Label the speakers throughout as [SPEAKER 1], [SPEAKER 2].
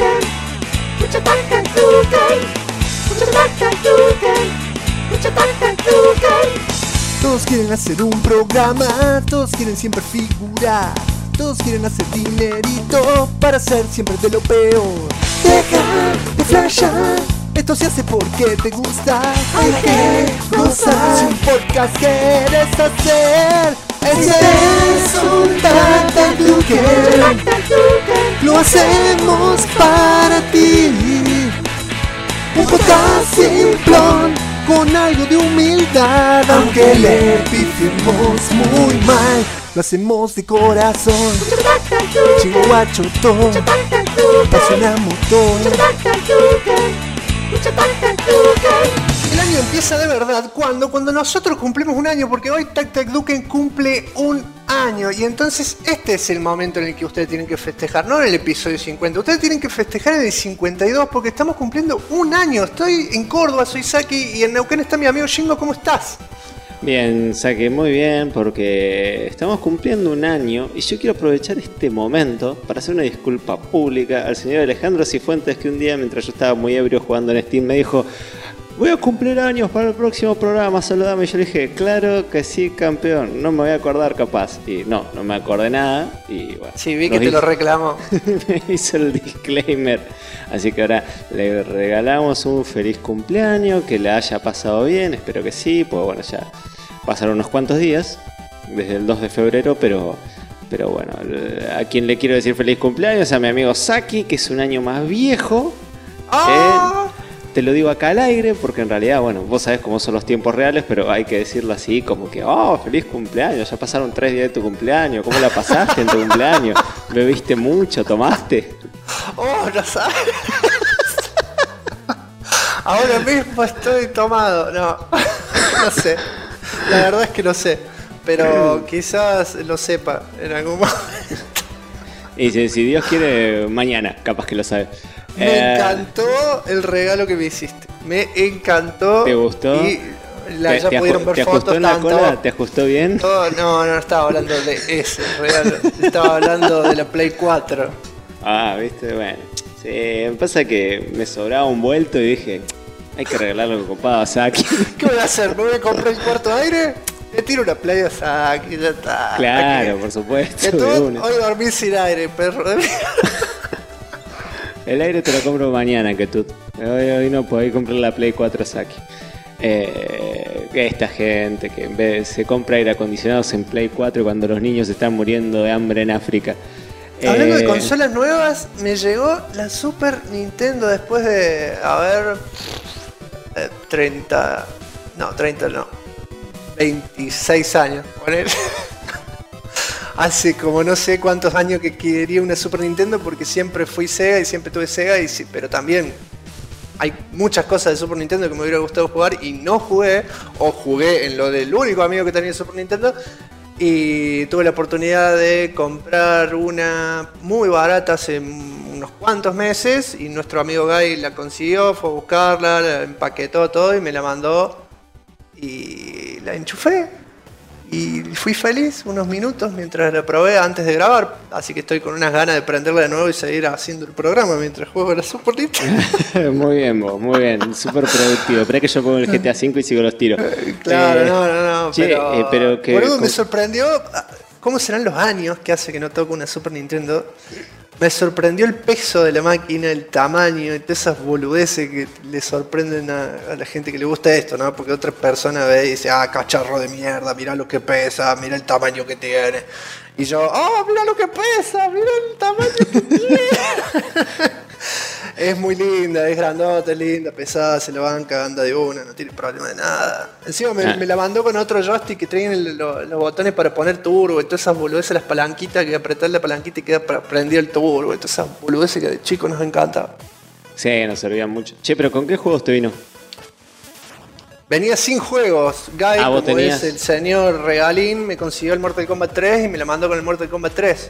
[SPEAKER 1] Todos quieren hacer un programa, todos quieren siempre figurar, todos quieren hacer dinerito para ser siempre de lo peor. Deja de flashar, esto se hace porque te gusta. Hay que gozar. Si un podcast quieres hacer, ese es un Tactacluken. Lo hacemos para ti. Un podcast simplón con algo de humildad, aunque le pifiemos muy mal, lo hacemos de corazón. Chihuachotón, pasiona motor. El año empieza de verdad cuando nosotros cumplimos un año, porque hoy Tactacluken cumple un año, y entonces este es el momento en el que ustedes tienen que festejar, no en el episodio 50, ustedes tienen que festejar en el 52 porque estamos cumpliendo un año. Estoy en Córdoba, soy Saki, y en Neuquén está mi amigo Shingo. ¿Cómo estás?
[SPEAKER 2] Bien, Saki, muy bien, porque estamos cumpliendo un año y yo quiero aprovechar este momento para hacer una disculpa pública al señor Alejandro Cifuentes, que un día, mientras yo estaba muy ebrio jugando en Steam, me dijo: voy a cumplir años para el próximo programa, saludame. Y yo le dije: claro que sí, campeón, no me voy a acordar capaz. Y no me acordé nada. Y bueno,
[SPEAKER 1] sí, vi que te lo reclamó.
[SPEAKER 2] Me hizo el disclaimer. Así que ahora le regalamos un feliz cumpleaños, que le haya pasado bien, espero que sí, pues bueno, ya pasaron unos cuantos días, desde el 2 de febrero, pero bueno, a quien le quiero decir feliz cumpleaños, a mi amigo Saki, que es un año más viejo. Te lo digo acá al aire porque en realidad, bueno, vos sabés cómo son los tiempos reales, pero hay que decirlo así, como que, feliz cumpleaños, ya pasaron 3 días de tu cumpleaños, ¿cómo la pasaste en tu cumpleaños? ¿Bebiste mucho? ¿Tomaste?
[SPEAKER 1] No sabes. Ahora mismo estoy tomado, no sé, la verdad es que no sé, pero quizás lo sepa en algún momento.
[SPEAKER 2] Y si Dios quiere, mañana, capaz que lo sabe.
[SPEAKER 1] Me encantó el regalo que me hiciste. Me encantó.
[SPEAKER 2] ¿Te gustó?
[SPEAKER 1] Y ya pudieron ver
[SPEAKER 2] ¿te
[SPEAKER 1] fotos.
[SPEAKER 2] ajustó en la cola? ¿Te ajustó bien?
[SPEAKER 1] No estaba hablando de ese regalo. Estaba hablando de la Play 4.
[SPEAKER 2] Viste, bueno. Sí, me pasa que me sobraba un vuelto y dije: hay que regalarlo con copado a Saki.
[SPEAKER 1] ¿Qué voy a hacer? ¿Me voy a comprar el cuarto de aire? Le tiro una Play a Saki, ya está.
[SPEAKER 2] Claro, por supuesto.
[SPEAKER 1] Hoy dormí sin aire, perro.
[SPEAKER 2] El aire te lo compro mañana, que tú. Hoy no podés comprar la Play 4 Saki. Esta gente que en vez se compra aire acondicionados en Play 4 cuando los niños están muriendo de hambre en África.
[SPEAKER 1] Hablando de consolas nuevas, me llegó la Super Nintendo después de 26 años con él. Hace como no sé cuántos años que quería una Super Nintendo, porque siempre fui Sega y siempre tuve Sega, pero también hay muchas cosas de Super Nintendo que me hubiera gustado jugar y no jugué, o jugué en lo del único amigo que tenía Super Nintendo, y tuve la oportunidad de comprar una muy barata hace unos cuantos meses, y nuestro amigo Guy la consiguió, fue a buscarla, la empaquetó todo y me la mandó y la enchufé. Y fui feliz unos minutos mientras la probé antes de grabar, así que estoy con unas ganas de prenderla de nuevo y seguir haciendo el programa mientras juego a la Super Nintendo.
[SPEAKER 2] Muy bien, vos, muy bien, súper productivo. Esperá que yo pongo el GTA V y sigo los tiros.
[SPEAKER 1] Claro, no,
[SPEAKER 2] pero que,
[SPEAKER 1] boludo, me sorprendió cómo serán los años que hace que no toco una Super Nintendo. Me sorprendió el peso de la máquina, el tamaño y todas esas boludeces que le sorprenden a la gente que le gusta esto, ¿no? Porque otra persona ve y dice: cacharro de mierda, mirá lo que pesa, mirá el tamaño que tiene. Y yo: mirá lo que pesa, mirá el tamaño que tiene. Es muy linda, es grandota, es linda, pesada, se la banca, anda de una, no tiene problema de nada. Encima me la mandó con otro joystick que traen los botones para poner turbo y todas esas boludeces, las palanquitas, que apretar la palanquita y queda prendido el turbo y todas esas boludeces que de chicos nos encanta.
[SPEAKER 2] Sí, nos servían mucho. Che, pero ¿con qué juegos te vino?
[SPEAKER 1] Venía sin juegos. Guy, como
[SPEAKER 2] tenías...
[SPEAKER 1] es el señor regalín, me consiguió el Mortal Kombat 3 y me la mandó con el Mortal Kombat 3.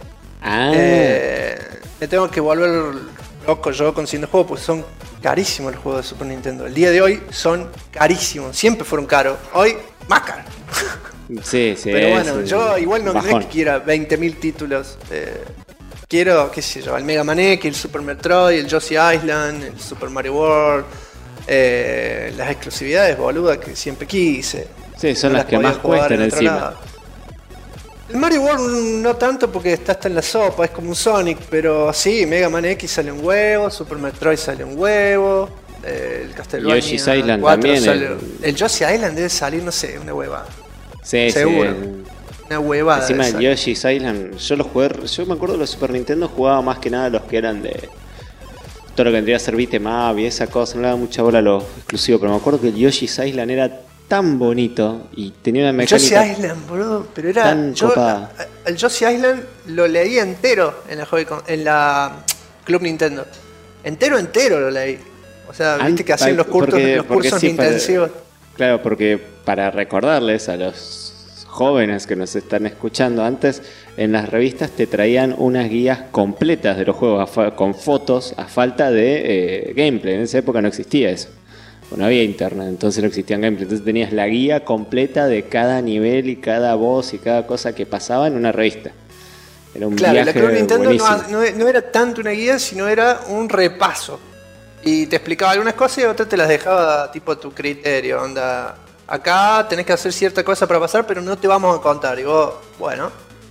[SPEAKER 1] Me tengo que volver loco yo consiguiendo juegos, porque son carísimos los juegos de Super Nintendo. El día de hoy son carísimos, siempre fueron caros. Hoy, más caros.
[SPEAKER 2] Sí.
[SPEAKER 1] Pero bueno, yo igual no es que quiera 20.000 títulos. quiero, qué sé yo, el Mega Man X, el Super Metroid, el Yoshi Island, el Super Mario World, las exclusividades boludas que siempre quise.
[SPEAKER 2] Sí, son las que más cuestan encima.
[SPEAKER 1] El Mario World no tanto porque está hasta en la sopa, es como un Sonic, pero sí, Mega Man X sale un huevo, Super Metroid sale un huevo, el Castlevania
[SPEAKER 2] Yoshi's Island
[SPEAKER 1] 4
[SPEAKER 2] también.
[SPEAKER 1] Sale, el Yoshi Island debe salir, no sé, una huevada.
[SPEAKER 2] Sí,
[SPEAKER 1] seguro.
[SPEAKER 2] Sí.
[SPEAKER 1] Una huevada.
[SPEAKER 2] Encima el Yoshi's Island, yo lo jugué, yo me acuerdo de los Super Nintendo jugaba más que nada los que eran de todo lo que vendría a ser beat'em up y esa cosa, no le daba mucha bola a lo exclusivo, pero me acuerdo que el Yoshi's Island era tan bonito y tenía una mecánica.
[SPEAKER 1] Yoshi Island, boludo, pero era.
[SPEAKER 2] Tan copada.
[SPEAKER 1] El Yoshi Island lo leí entero en la Club Nintendo. Entero lo leí. O sea, viste que hacían los cursos
[SPEAKER 2] sí,
[SPEAKER 1] intensivos.
[SPEAKER 2] Claro, porque para recordarles a los jóvenes que nos están escuchando, antes en las revistas te traían unas guías completas de los juegos con fotos a falta de gameplay. En esa época no existía eso. No había internet, entonces no existían gameplay. Entonces tenías la guía completa de cada nivel y cada voz y cada cosa que pasaba en una revista. Era un viaje
[SPEAKER 1] la Club Nintendo
[SPEAKER 2] buenísimo.
[SPEAKER 1] no era tanto una guía, sino era un repaso. Y te explicaba algunas cosas y otras te las dejaba tipo a tu criterio. Onda, acá tenés que hacer cierta cosa para pasar, pero no te vamos a contar. Y vos, bueno.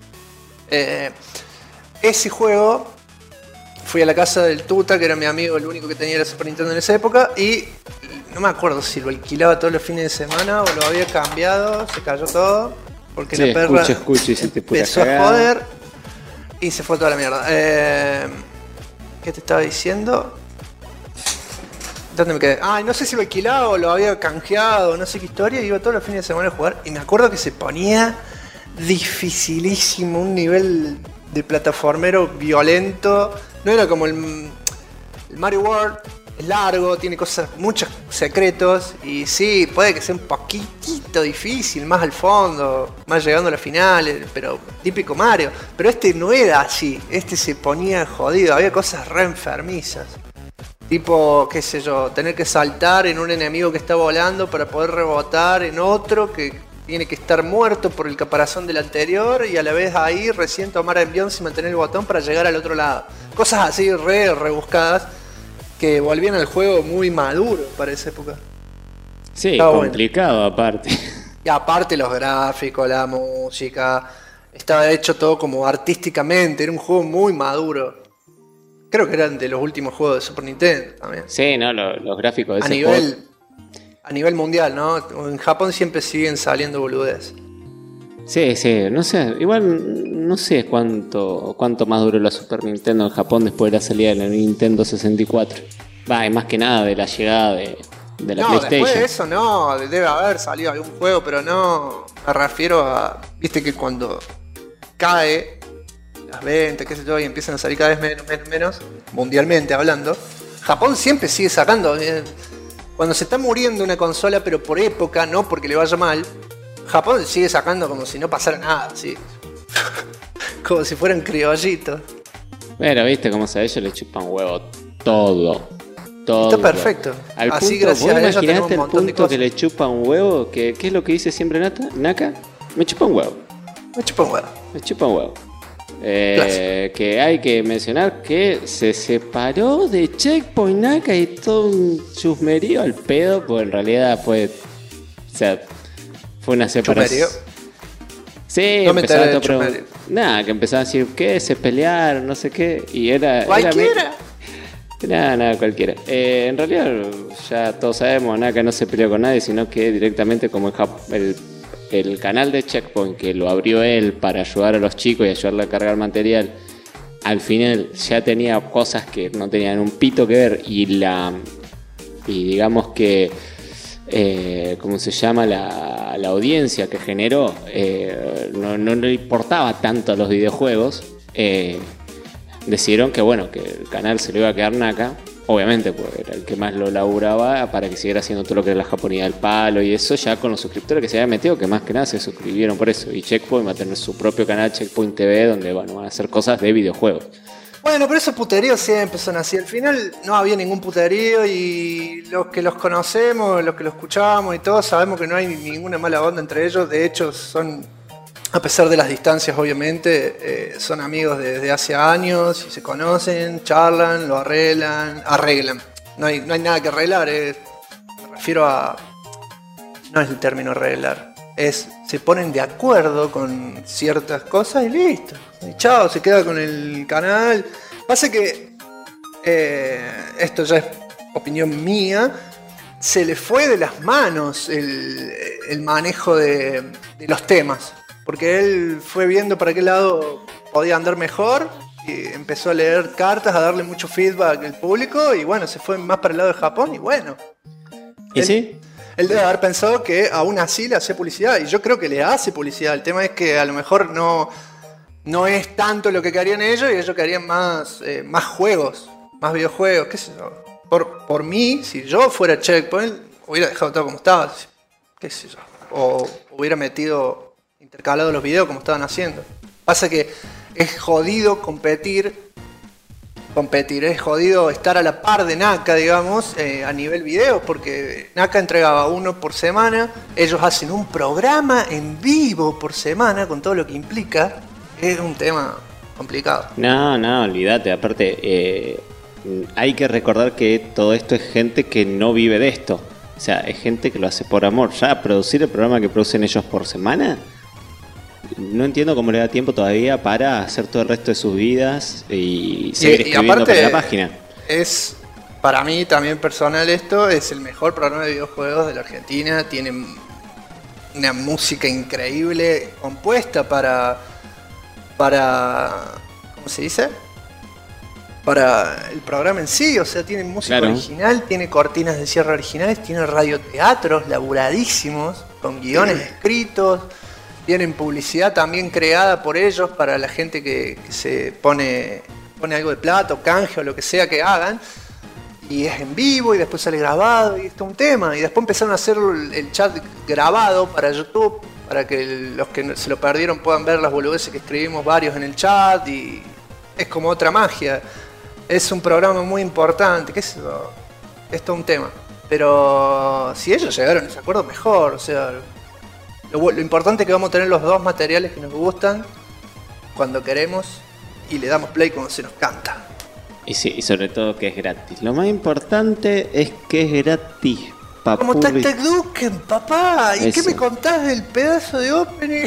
[SPEAKER 1] Ese juego, fui a la casa del Tuta, que era mi amigo, el único que tenía la Super Nintendo en esa época, y no me acuerdo si lo alquilaba todos los fines de semana o lo había cambiado, se cayó todo, porque
[SPEAKER 2] sí,
[SPEAKER 1] la perra
[SPEAKER 2] escucho, y se te
[SPEAKER 1] empezó a joder y se fue toda la mierda. ¿Qué te estaba diciendo? ¿Dónde me quedé? No sé si lo alquilaba o lo había canjeado, no sé qué historia, y iba todos los fines de semana a jugar, y me acuerdo que se ponía dificilísimo, un nivel de plataformero violento. No era como el Mario World, es largo, tiene muchos secretos, y sí, puede que sea un poquitito difícil, más al fondo, más llegando a las finales, pero típico Mario. Pero este no era así, este se ponía jodido, había cosas re enfermizas. Tipo, qué sé yo, tener que saltar en un enemigo que está volando para poder rebotar en otro que tiene que estar muerto por el caparazón del anterior, y a la vez ahí recién tomar envión sin mantener el botón para llegar al otro lado. Cosas así rebuscadas que volvían al juego muy maduro para esa época.
[SPEAKER 2] Sí, estaba complicado bueno. Aparte.
[SPEAKER 1] Y aparte los gráficos, la música, estaba hecho todo como artísticamente, era un juego muy maduro. Creo que eran de los últimos juegos de Super Nintendo también.
[SPEAKER 2] Sí, no, los gráficos de ese
[SPEAKER 1] juego. A nivel mundial, ¿no? En Japón siempre siguen saliendo boludeces.
[SPEAKER 2] Sí, no sé, igual no sé cuánto más duró la Super Nintendo en Japón después de la salida de la Nintendo 64. Va, y más que nada de la llegada de la PlayStation.
[SPEAKER 1] Después de eso no, debe haber salido algún juego, pero no, me refiero a, viste que cuando cae las ventas, qué sé yo, y empiezan a salir cada vez menos, mundialmente hablando, Japón siempre sigue sacando. Cuando se está muriendo una consola, pero por época, no porque le vaya mal, Japón sigue sacando como si no pasara nada, ¿sí? Como si fueran criollitos.
[SPEAKER 2] Pero viste cómo a ellos le chupan huevo todo.
[SPEAKER 1] Está perfecto.
[SPEAKER 2] Al
[SPEAKER 1] así
[SPEAKER 2] punto,
[SPEAKER 1] gracias
[SPEAKER 2] ¿vos
[SPEAKER 1] a ellos tenemos
[SPEAKER 2] imaginate
[SPEAKER 1] un
[SPEAKER 2] el
[SPEAKER 1] montón de
[SPEAKER 2] punto
[SPEAKER 1] cosas.
[SPEAKER 2] que le chupa un huevo? ¿Qué es lo que dice siempre Naka? Me chupa un huevo.
[SPEAKER 1] Me chupa un huevo.
[SPEAKER 2] Me chupa un huevo. Que hay que mencionar que se separó de Checkpoint Naka y todo un chusmerío al pedo, porque en realidad fue una separación.
[SPEAKER 1] ¿Chusmerío?
[SPEAKER 2] Sí,
[SPEAKER 1] no
[SPEAKER 2] empezaba a
[SPEAKER 1] chusmerío.
[SPEAKER 2] Nada, que empezaba a decir ¿qué? Se pelearon, no sé qué, y era
[SPEAKER 1] ¿Cualquiera?
[SPEAKER 2] Nada, cualquiera. En realidad ya todos sabemos, Naka no se peleó con nadie, sino que directamente como el canal de Checkpoint, que lo abrió él para ayudar a los chicos y ayudarle a cargar material, al final ya tenía cosas que no tenían un pito que ver, y digamos que ¿cómo se llama? La audiencia que generó no le importaba tanto a los videojuegos. Decidieron que bueno, que el canal se lo iba a quedar Naka, obviamente, porque era el que más lo laburaba, para que siguiera haciendo todo lo que era la japonía del palo y eso, ya con los suscriptores que se habían metido, que más que nada se suscribieron por eso. Y Checkpoint va a tener su propio canal, Checkpoint TV, donde bueno, van a hacer cosas de videojuegos.
[SPEAKER 1] Bueno, pero esos puteríos siempre son así. Al final no había ningún puterío, y los que los conocemos, los que los escuchamos y todos, sabemos que no hay ninguna mala onda entre ellos. De hecho, son A pesar de las distancias, obviamente, son amigos desde hace años y se conocen, charlan, lo arreglan. No hay nada que arreglar, me refiero a... No es el término arreglar, se ponen de acuerdo con ciertas cosas y listo. Y chao, se queda con el canal. Pasa que, esto ya es opinión mía, se le fue de las manos el manejo de los temas. Porque él fue viendo para qué lado podía andar mejor y empezó a leer cartas, a darle mucho feedback al público y bueno, se fue más para el lado de Japón y bueno.
[SPEAKER 2] ¿Y sí?
[SPEAKER 1] Él debe haber pensado que aún así le hacía publicidad y yo creo que le hace publicidad. El tema es que a lo mejor no es tanto lo que querían ellos y ellos querían más juegos, más videojuegos, qué sé yo. Por mí, si yo fuera Checkpoint, hubiera dejado todo como estaba, qué sé yo. O hubiera intercalado los videos como estaban haciendo. Pasa que es jodido competir, es jodido estar a la par de Naka, digamos, a nivel video, porque Naka entregaba uno por semana, ellos hacen un programa en vivo por semana, con todo lo que implica, es un tema complicado.
[SPEAKER 2] No, olvídate, aparte, hay que recordar que todo esto es gente que no vive de esto, o sea, es gente que lo hace por amor. Ya producir el programa que producen ellos por semana, no entiendo cómo le da tiempo todavía para hacer todo el resto de sus vidas y seguir escribiendo
[SPEAKER 1] aparte,
[SPEAKER 2] para la página.
[SPEAKER 1] Es, para mí también personal esto, es el mejor programa de videojuegos de la Argentina. Tiene una música increíble compuesta para ¿cómo se dice? Para el programa en sí, o sea, tiene música original, tiene cortinas de cierre originales, tiene radioteatros laburadísimos, con guiones escritos. Tienen publicidad también creada por ellos para la gente que se pone algo de plata o canje o lo que sea que hagan. Y es en vivo y después sale grabado y esto es un tema. Y después empezaron a hacer el chat grabado para YouTube, para que los que se lo perdieron puedan ver las boludeces que escribimos varios en el chat. Y es como otra magia. Es un programa muy importante, qué sé yo. Esto es un tema. Pero si ellos llegaron a ese acuerdo, mejor, o sea... Lo importante es que vamos a tener los dos materiales que nos gustan cuando queremos y le damos play cuando se nos canta.
[SPEAKER 2] Y sí, y sobre todo que es gratis. Lo más importante es que es gratis, papá.
[SPEAKER 1] Como Tactac Duken, papá. ¿Y
[SPEAKER 2] eso?
[SPEAKER 1] qué me contás del pedazo de opening?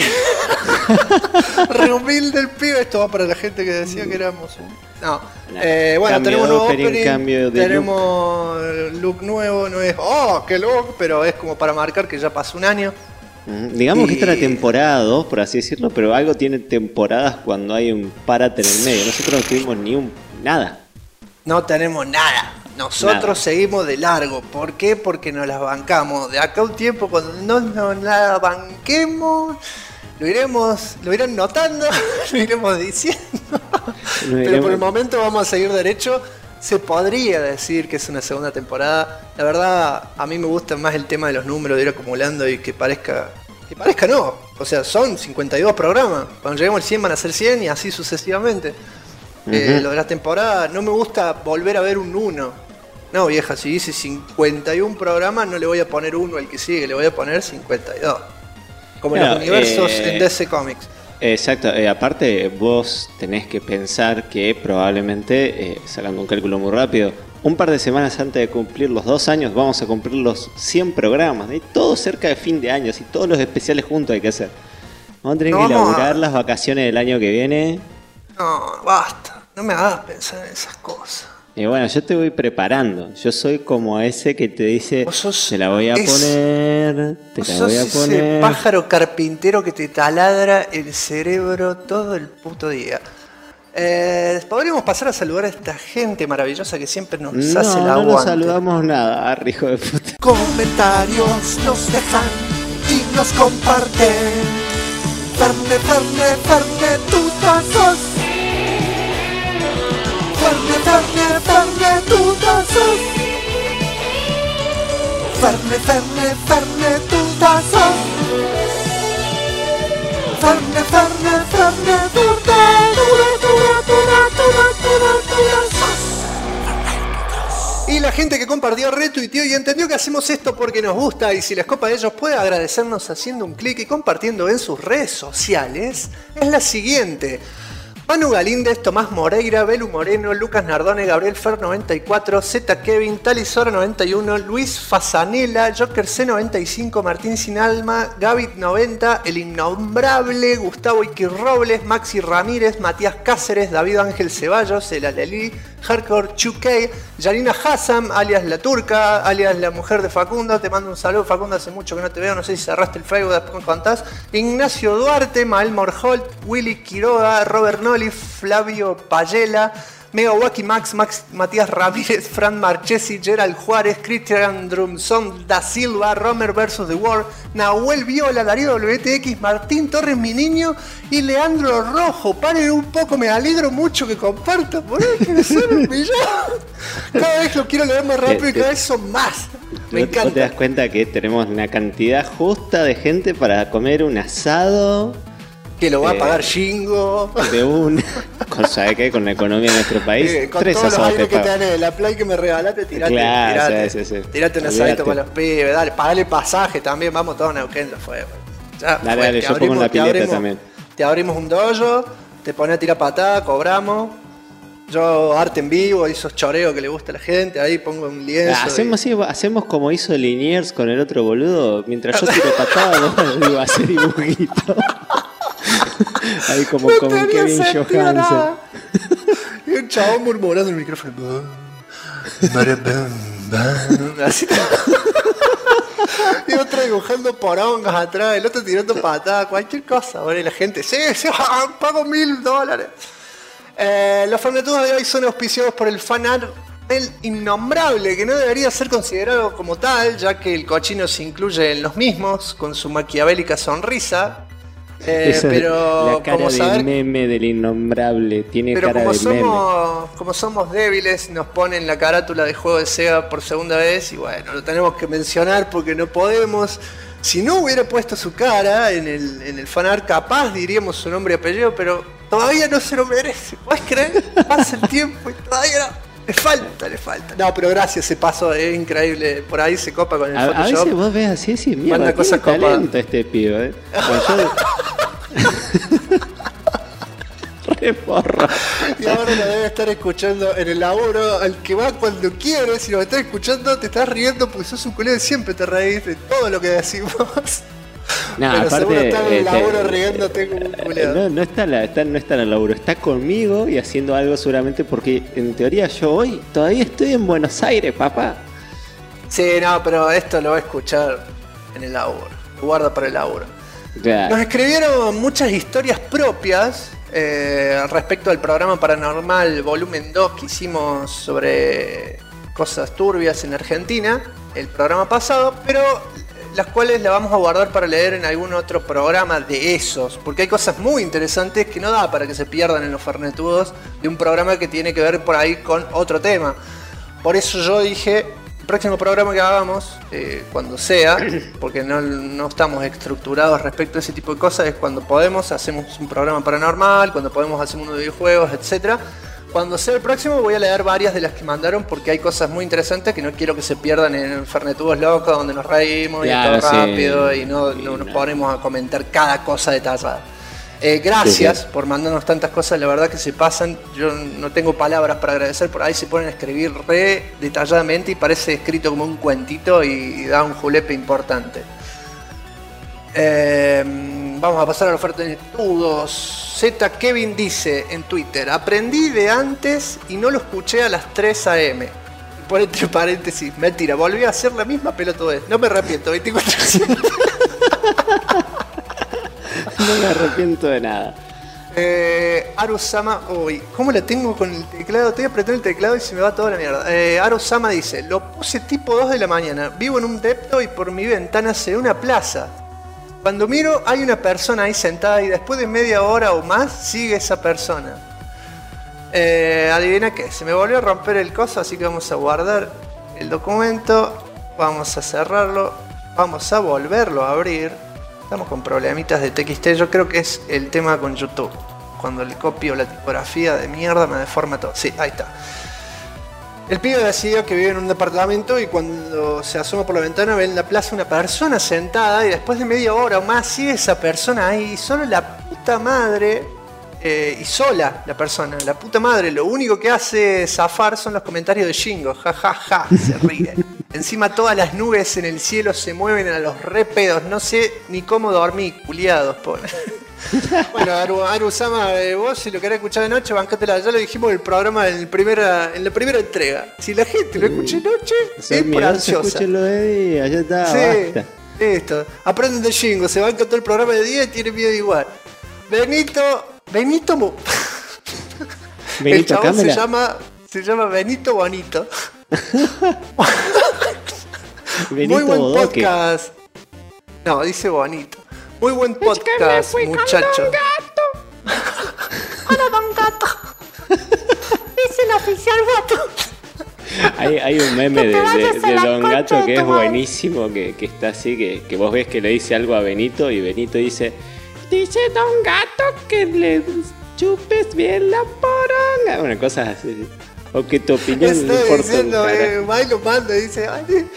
[SPEAKER 1] Re humilde el pibe. Esto va para la gente que decía que éramos... No. Bueno, tenemos nuevo opening, tenemos look nuevo. No es, oh, qué look, pero es como para marcar que ya pasó un año.
[SPEAKER 2] Digamos que esta es la temporada 2, por así decirlo, pero algo tiene temporadas cuando hay un parate en el medio. Nosotros no tuvimos nada.
[SPEAKER 1] No tenemos nada. Nosotros seguimos de largo. ¿Por qué? Porque nos las bancamos. De acá a un tiempo, cuando no nos la banquemos, lo irán notando, lo iremos diciendo. Pero por el momento vamos a seguir derecho. Se podría decir que es una segunda temporada. La verdad, a mí me gusta más el tema de los números, de ir acumulando y que parezca no. O sea, son 52 programas. Cuando lleguemos al 100 van a ser 100 y así sucesivamente. Lo de la temporada, no me gusta volver a ver un 1. No, vieja, si dice 51 programas, no le voy a poner 1 al que sigue, le voy a poner 52. Como en los universos en DC Comics.
[SPEAKER 2] Exacto, aparte vos tenés que pensar que probablemente, sacando un cálculo muy rápido, un par de semanas antes de cumplir los 2 años vamos a cumplir los 100 programas, ¿no? Todo cerca de fin de año, y todos los especiales juntos hay que hacer. Vamos a tener que elaborar las vacaciones del año que viene.
[SPEAKER 1] No, basta, no me hagas pensar en esas cosas.
[SPEAKER 2] Y bueno, yo te voy preparando. Yo soy como ese que te dice, te la voy a poner, te la voy a poner.
[SPEAKER 1] Ese pájaro carpintero que te taladra el cerebro todo el puto día. Podríamos pasar a saludar a esta gente maravillosa que siempre nos hace el aguante.
[SPEAKER 2] No nos saludamos nada, hijo de puta.
[SPEAKER 1] Comentarios nos dejan y nos comparten. Ferne, tutazos. Ferne, tutazos. Ferne, tutazos. Ferne, tutazos. Y la gente que compartió, retuiteó y entendió que hacemos esto porque nos gusta y si les copa a ellos puede agradecernos haciendo un clic y compartiendo en sus redes sociales es la siguiente. Manu Galíndez, Tomás Moreira, Belu Moreno, Lucas Nardone, Gabriel Fer 94, Z Kevin, Talisora 91, Luis Fasanela, Joker C95, Martín Sinalma, Gavit 90, El Innombrable, Gustavo Iquir Robles, Maxi Ramírez, Matías Cáceres, David Ángel Ceballos, El Alelí, Hardcore 2K, Yarina Hassam, alias La Turca, alias la mujer de Facundo, te mando un saludo Facundo, hace mucho que no te veo, no sé si cerraste el Facebook, después me contás. Ignacio Duarte, Mael Morholt, Willy Quiroga, Robert Noli, Flavio Payela, Mega Wacky Max, Matías Ramírez, Fran Marchesi, Gerald Juárez, Christian Drumson da Silva, Romer vs. The World, Nahuel Viola, Darío WTX, Martín Torres, mi niño y Leandro Rojo. Paren un poco, me alegro mucho que compartan por ahí, que son un millón. Cada vez lo quiero leer más rápido y cada vez son más. Me encanta.
[SPEAKER 2] ¿Vos te das cuenta que tenemos una cantidad justa de gente para comer un asado?
[SPEAKER 1] Que lo va a pagar Shingo.
[SPEAKER 2] De una. ¿Sabe qué? Con la economía de nuestro país.
[SPEAKER 1] Con 3 todos los aires que te dan en la play que me regalaste, tirate.
[SPEAKER 2] Claro,
[SPEAKER 1] tirate un asadito para los pibes. Dale, pagale el pasaje también. Vamos todos a Neuquén, lo fue. Ya,
[SPEAKER 2] dale, yo pongo en la pileta también.
[SPEAKER 1] Te abrimos un dojo, te pones a tirar patada, cobramos. Yo arte en vivo, esos choreos que le gusta a la gente, ahí pongo un lienzo.
[SPEAKER 2] Hacemos como hizo Liniers con el otro boludo. Mientras yo tiro patada, vos digo, hacer dibujito. Ahí como Kevin Johansen.
[SPEAKER 1] Y un chabón murmurando en el micrófono. Así. Y otro dibujando porongas atrás, el otro tirando patadas, cualquier cosa. Bueno, y la gente, sí, pago $1.000. Los Fernetudos de hoy son auspiciados por el fanart El Innombrable, que no debería ser considerado como tal, ya que el cochino se incluye en los mismos, con su maquiavélica sonrisa. Pero
[SPEAKER 2] la cara del meme del Innombrable, tiene
[SPEAKER 1] pero
[SPEAKER 2] cara de meme.
[SPEAKER 1] Como somos débiles, nos ponen la carátula de juego de Sega por segunda vez y bueno, lo tenemos que mencionar porque no podemos. Si no hubiera puesto su cara en el fanart, capaz diríamos su nombre y apellido, pero todavía no se lo merece. ¿Puedes creer? Pasa el tiempo y todavía no. Le falta. No, pero gracias, ese paso es increíble. Por ahí se copa con el Photoshop.
[SPEAKER 2] A veces vos ves así, mierda,
[SPEAKER 1] manda cosas
[SPEAKER 2] tiene talento este pibe, Re porro.
[SPEAKER 1] Y ahora lo debe estar escuchando en el laburo, al que va cuando quiere. Si lo estás escuchando, te estás riendo porque sos un colega, siempre te reís de todo lo que decimos.
[SPEAKER 2] No,
[SPEAKER 1] pero
[SPEAKER 2] aparte,
[SPEAKER 1] seguro está en el laburo riéndote como un culeado.
[SPEAKER 2] No está en el laburo, está conmigo y haciendo algo seguramente porque en teoría yo hoy todavía estoy en Buenos Aires, papá.
[SPEAKER 1] Sí, no, pero esto lo va a escuchar en el laburo. Lo guarda para el laburo.
[SPEAKER 2] Claro.
[SPEAKER 1] Nos escribieron muchas historias propias respecto al programa Paranormal Volumen 2 que hicimos sobre cosas turbias en Argentina, el programa pasado, pero las cuales la vamos a guardar para leer en algún otro programa de esos, porque hay cosas muy interesantes que no da para que se pierdan en los Fernetudos de un programa que tiene que ver por ahí con otro tema. Por eso yo dije, el próximo programa que hagamos, cuando sea, porque no estamos estructurados respecto a ese tipo de cosas, es cuando podemos, hacemos un programa paranormal, cuando podemos hacemos uno de videojuegos, etcétera. Cuando sea el próximo voy a leer varias de las que mandaron porque hay cosas muy interesantes que no quiero que se pierdan en Fernetudos locos donde nos reímos y todo rápido y no nos ponemos a comentar cada cosa detallada. Gracias por mandarnos tantas cosas, la verdad que se pasan, yo no tengo palabras para agradecer, por ahí se ponen a escribir re detalladamente y parece escrito como un cuentito y da un julepe importante. Vamos a pasar a la oferta de Fernetudos. Z Kevin dice en Twitter: aprendí de antes y no lo escuché a las 3 AM. Por entre paréntesis, mentira, volví a hacer la misma pelotudez. No me arrepiento, 24/7.
[SPEAKER 2] No me arrepiento de nada.
[SPEAKER 1] Arusama, uy, ¿cómo la tengo con el teclado? Estoy apretando el teclado y se me va toda la mierda. Arusama dice: lo puse tipo 2 de la mañana. Vivo en un depto y por mi ventana se ve una plaza. Cuando miro hay una persona ahí sentada y después de media hora o más sigue esa persona. Adivina qué, se me volvió a romper el coso, así que vamos a guardar el documento, vamos a cerrarlo, vamos a volverlo a abrir. Estamos con problemitas de TXT, yo creo que es el tema con YouTube. Cuando le copio la tipografía de mierda me deforma todo. Sí, ahí está. El pibe decidió que vive en un departamento y cuando se asoma por la ventana ve en la plaza una persona sentada y después de media hora o más sigue esa persona ahí y solo la puta madre, y sola la persona, la puta madre, lo único que hace zafar son los comentarios de Shingo, ja ja ja, se ríe. Encima todas las nubes en el cielo se mueven a los re pedos, no sé ni cómo dormir, culiados, pone. Bueno, Aru-sama, vos si lo querés escuchar de noche, bancátela. Ya lo dijimos en el programa en la primera entrega. Si la gente lo escucha de noche, es por ansiosa.
[SPEAKER 2] Escúchenlo de día, ya está,
[SPEAKER 1] sí,
[SPEAKER 2] basta.
[SPEAKER 1] Listo. Aprenden de Shingo, se banca todo el programa de día y tiene miedo igual. Benito el chabón se llama Benito Bonito.
[SPEAKER 2] Benito
[SPEAKER 1] Muy buen
[SPEAKER 2] Bodoque.
[SPEAKER 1] podcast. No, dice Bonito. Muy buen podcast, muchachos. Hola, Don Gato. Es el oficial gato.
[SPEAKER 2] Hay un meme de Don Gato que es buenísimo, que está así, que vos ves que le dice algo a Benito y Benito dice Don Gato que le chupes bien la poronga. Bueno, cosas así. O que tu opinión no importa
[SPEAKER 1] diciendo,
[SPEAKER 2] un carajo.
[SPEAKER 1] Milo manda y dice...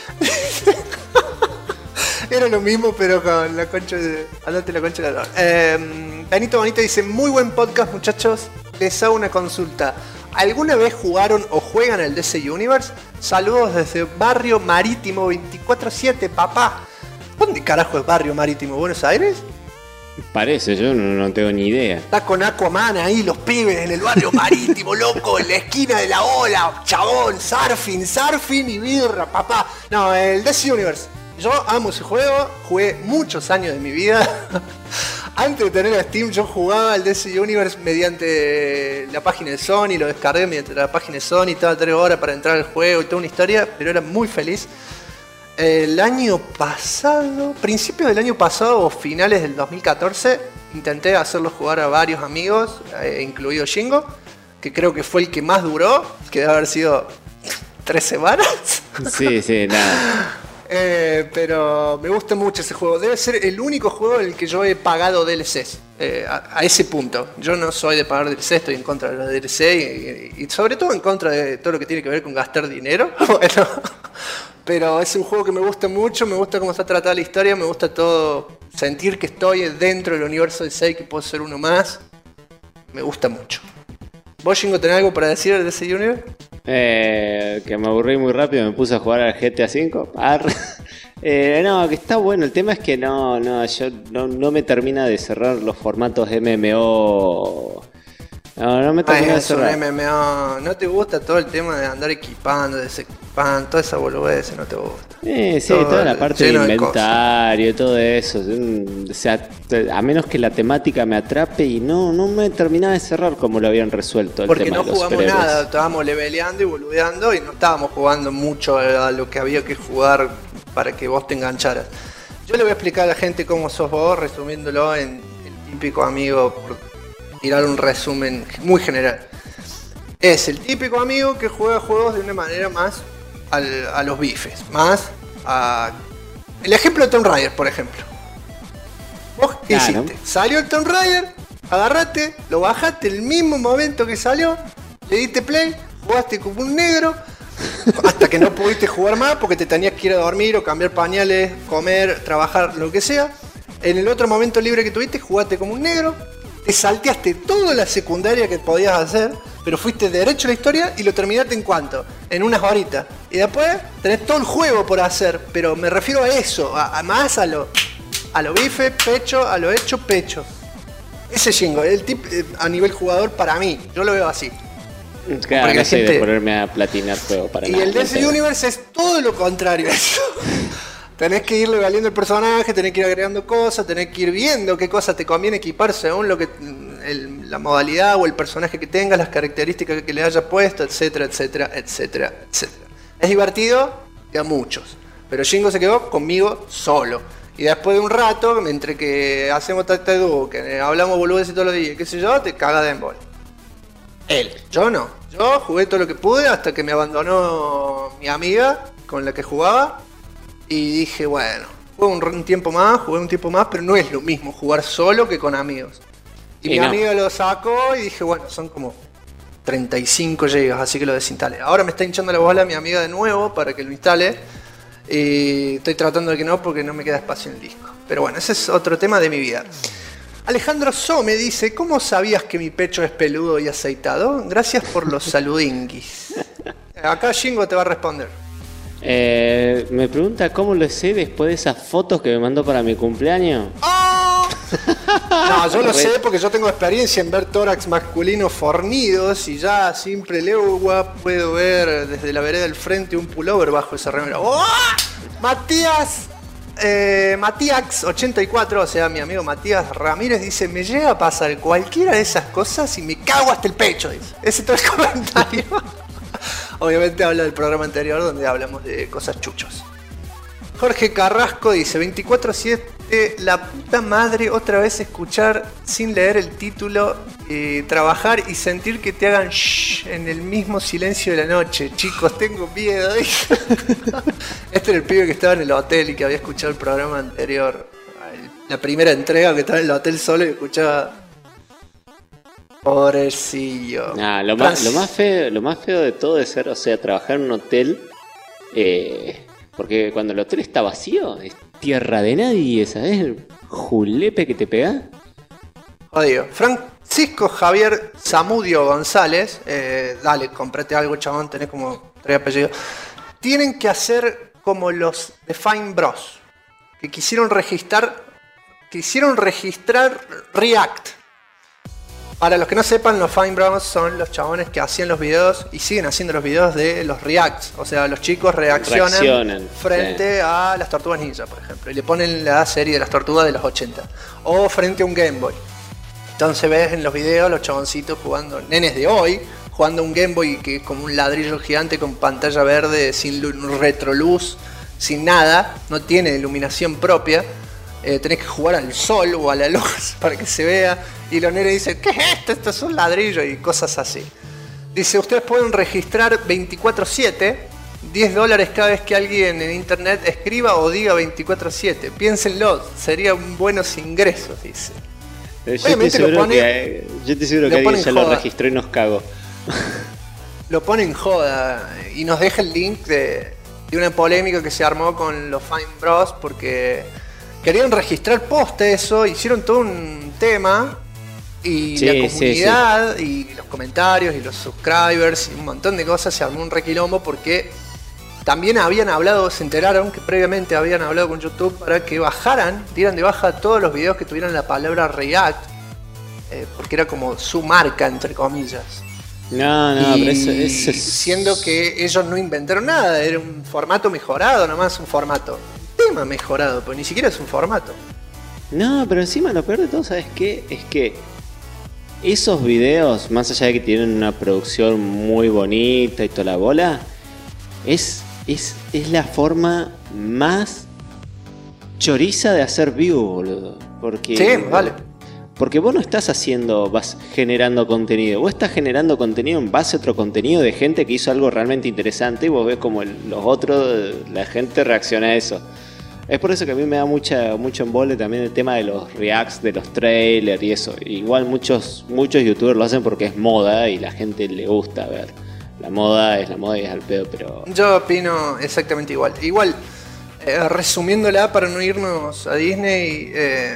[SPEAKER 1] Era lo mismo, pero con la concha de... Andate la concha de la... Benito Bonito dice, muy buen podcast, muchachos. Les hago una consulta. ¿Alguna vez jugaron o juegan el DC Universe? Saludos desde Barrio Marítimo 24/7, papá. ¿Dónde carajo es Barrio Marítimo? ¿Buenos Aires?
[SPEAKER 2] Parece, yo no tengo ni idea.
[SPEAKER 1] Está con Aquaman ahí, los pibes en el Barrio Marítimo, loco, en la esquina de la ola, chabón, surfing y birra, papá. No, el DC Universe. Yo amo ese juego, jugué muchos años de mi vida. Antes de tener a Steam yo jugaba al DC Universe mediante la página de Sony, lo descargué mediante la página de Sony, estaba 3 horas para entrar al juego y toda una historia, pero era muy feliz. El año pasado, principios del año pasado o finales del 2014, intenté hacerlo jugar a varios amigos, incluido Shingo, que creo que fue el que más duró, que debe haber sido 3 semanas.
[SPEAKER 2] Sí, nada.
[SPEAKER 1] Pero me gusta mucho ese juego. Debe ser el único juego en el que yo he pagado DLCs. A ese punto. Yo no soy de pagar DLC, estoy en contra de los DLC y sobre todo en contra de todo lo que tiene que ver con gastar dinero. Bueno, pero es un juego que me gusta mucho, me gusta cómo está tratada la historia, me gusta todo, sentir que estoy dentro del universo de 6, que puedo ser uno más. Me gusta mucho. ¿Vos, Shingo, tenés algo para decir de ese universo?
[SPEAKER 2] Que me aburrí muy rápido, me puse a jugar al GTA V. No, que está bueno. El tema es que yo no me termina de cerrar los formatos MMO. No me termina de cerrar.
[SPEAKER 1] MMO. ¿No te gusta todo el tema de andar equipando, desequipando, toda esa boludez? ¿No te gusta?
[SPEAKER 2] Sí, toda la parte de inventario, todo eso. O sea, a menos que la temática me atrape y no me terminaba de cerrar como lo habían resuelto el
[SPEAKER 1] porque
[SPEAKER 2] tema
[SPEAKER 1] no
[SPEAKER 2] de los
[SPEAKER 1] jugamos
[SPEAKER 2] superhéroes.
[SPEAKER 1] nada, estábamos leveleando y boludeando y no estábamos jugando mucho a lo que había que jugar para que vos te engancharas. Yo le voy a explicar a la gente cómo sos vos, resumiéndolo en el típico amigo, por tirar un resumen muy general. Es el típico amigo que juega juegos de una manera más a los bifes, más a... El ejemplo de Tomb Raider, por ejemplo. ¿Vos qué hiciste? Salió el Tomb Raider, agarraste, lo bajaste el mismo momento que salió, le diste play, jugaste como un negro, hasta que no pudiste jugar más porque te tenías que ir a dormir o cambiar pañales, comer, trabajar, lo que sea. En el otro momento libre que tuviste, jugaste como un negro, te salteaste toda la secundaria que podías hacer, pero fuiste derecho a la historia y lo terminaste en cuánto, en unas horitas. Y después tenés todo el juego por hacer, pero me refiero a eso, más a lo bife, pecho, a lo hecho, pecho. Ese Shingo, el tip a nivel jugador para mí, yo lo veo así.
[SPEAKER 2] Claro, porque no soy de ponerme a platinar juego para nada.
[SPEAKER 1] Y el DC Universe es todo lo contrario a eso. Tenés que irle valiendo el personaje, tenés que ir agregando cosas, tenés que ir viendo qué cosas te conviene equipar según lo que la modalidad o el personaje que tengas, las características que le hayas puesto, etcétera, etcétera, etcétera, etcétera. Es divertido y a muchos, pero Shingo se quedó conmigo solo. Y después de un rato, entre que hacemos tacta de dúo, que hablamos boludeces todos los días, qué sé yo, te caga de embol. Él, yo no. Yo jugué todo lo que pude hasta que me abandonó mi amiga con la que jugaba. Y dije, bueno, jugué un tiempo más, pero no es lo mismo jugar solo que con amigos. Y mi amiga lo sacó y dije, bueno, son como 35 GB, así que lo desinstalé. Ahora me está hinchando la bola mi amiga de nuevo para que lo instale. Y estoy tratando de que no, porque no me queda espacio en el disco. Pero bueno, ese es otro tema de mi vida. Alejandro So me dice: ¿cómo sabías que mi pecho es peludo y aceitado? Gracias por los saludinguis. Acá Shingo te va a responder.
[SPEAKER 2] Me pregunta cómo lo sé después de esas fotos que me mandó para mi cumpleaños.
[SPEAKER 1] ¡Oh! No, yo lo sé porque yo tengo experiencia en ver tórax masculinos fornidos y ya a simple legua puedo ver desde la vereda del frente un pullover bajo esa remera. ¡Oh! Matías 84, o sea, mi amigo Matías Ramírez dice: me llega a pasar cualquiera de esas cosas y me cago hasta el pecho, dice. Ese es todo el comentario. Obviamente habla del programa anterior donde hablamos de cosas chuchos. Jorge Carrasco dice: 24/7, la puta madre, otra vez escuchar sin leer el título, trabajar y sentir que te hagan shh en el mismo silencio de la noche. Chicos, tengo miedo. Este era el pibe que estaba en el hotel y que había escuchado el programa anterior. La primera entrega, que estaba en el hotel solo y escuchaba... Pobrecillo.
[SPEAKER 2] Nah, lo más feo de todo es ser, o sea, trabajar en un hotel, porque cuando el hotel está vacío, es tierra de nadie, ¿sabes? El julepe que te pega.
[SPEAKER 1] Odio. Francisco Javier Zamudio González, dale, comprate algo, chabón, tenés como 3 apellidos. Tienen que hacer como los de Fine Bros, que quisieron registrar React. Para los que no sepan, los Fine Bros son los chabones que hacían los videos y siguen haciendo los videos de los Reacts. O sea, los chicos reaccionan frente a las Tortugas Ninja, por ejemplo, y le ponen la serie de las Tortugas de los 80. O frente a un Game Boy. Entonces ves en los videos los chaboncitos jugando, nenes de hoy, jugando un Game Boy que es como un ladrillo gigante con pantalla verde, sin retroluz, sin nada, no tiene iluminación propia. Tenés que jugar al sol o a la luz para que se vea. Y los nenes dicen: ¿qué es esto? Esto es un ladrillo y cosas así. Dice: ustedes pueden registrar 24/7, $10 cada vez que alguien en internet escriba o diga 24/7. Piénsenlo, serían buenos ingresos, dice.
[SPEAKER 2] Yo estoy seguro que alguien ya lo registró y nos cagó.
[SPEAKER 1] Lo pone en joda y nos deja el link de una polémica que se armó con los Fine Bros porque querían registrar post eso, hicieron todo un tema y la comunidad y los comentarios y los subscribers y un montón de cosas, se armó un requilombo porque también habían hablado, se enteraron que previamente habían hablado con YouTube para que dieran de baja todos los videos que tuvieran la palabra React, porque era como su marca, entre comillas.
[SPEAKER 2] No, pero eso es...
[SPEAKER 1] Siendo que ellos no inventaron nada, era un formato mejorado, nomás un formato. Tema mejorado, pues ni siquiera es un formato.
[SPEAKER 2] No, pero encima lo peor de todo, ¿sabes qué? Es que esos videos, más allá de que tienen una producción muy bonita y toda la bola, es la forma más choriza de hacer view, boludo. Porque,
[SPEAKER 1] sí, vale.
[SPEAKER 2] Porque vos no estás vas generando contenido, vos estás generando contenido en base a otro contenido de gente que hizo algo realmente interesante y vos ves como los otros, la gente reacciona a eso. Es por eso que a mí me da mucho embole también el tema de los reacts, de los trailers y eso. Igual muchos youtubers lo hacen porque es moda y la gente le gusta ver. La moda es y es al pedo, pero... Yo
[SPEAKER 1] opino exactamente igual. Igual, resumiéndola para no irnos a Disney,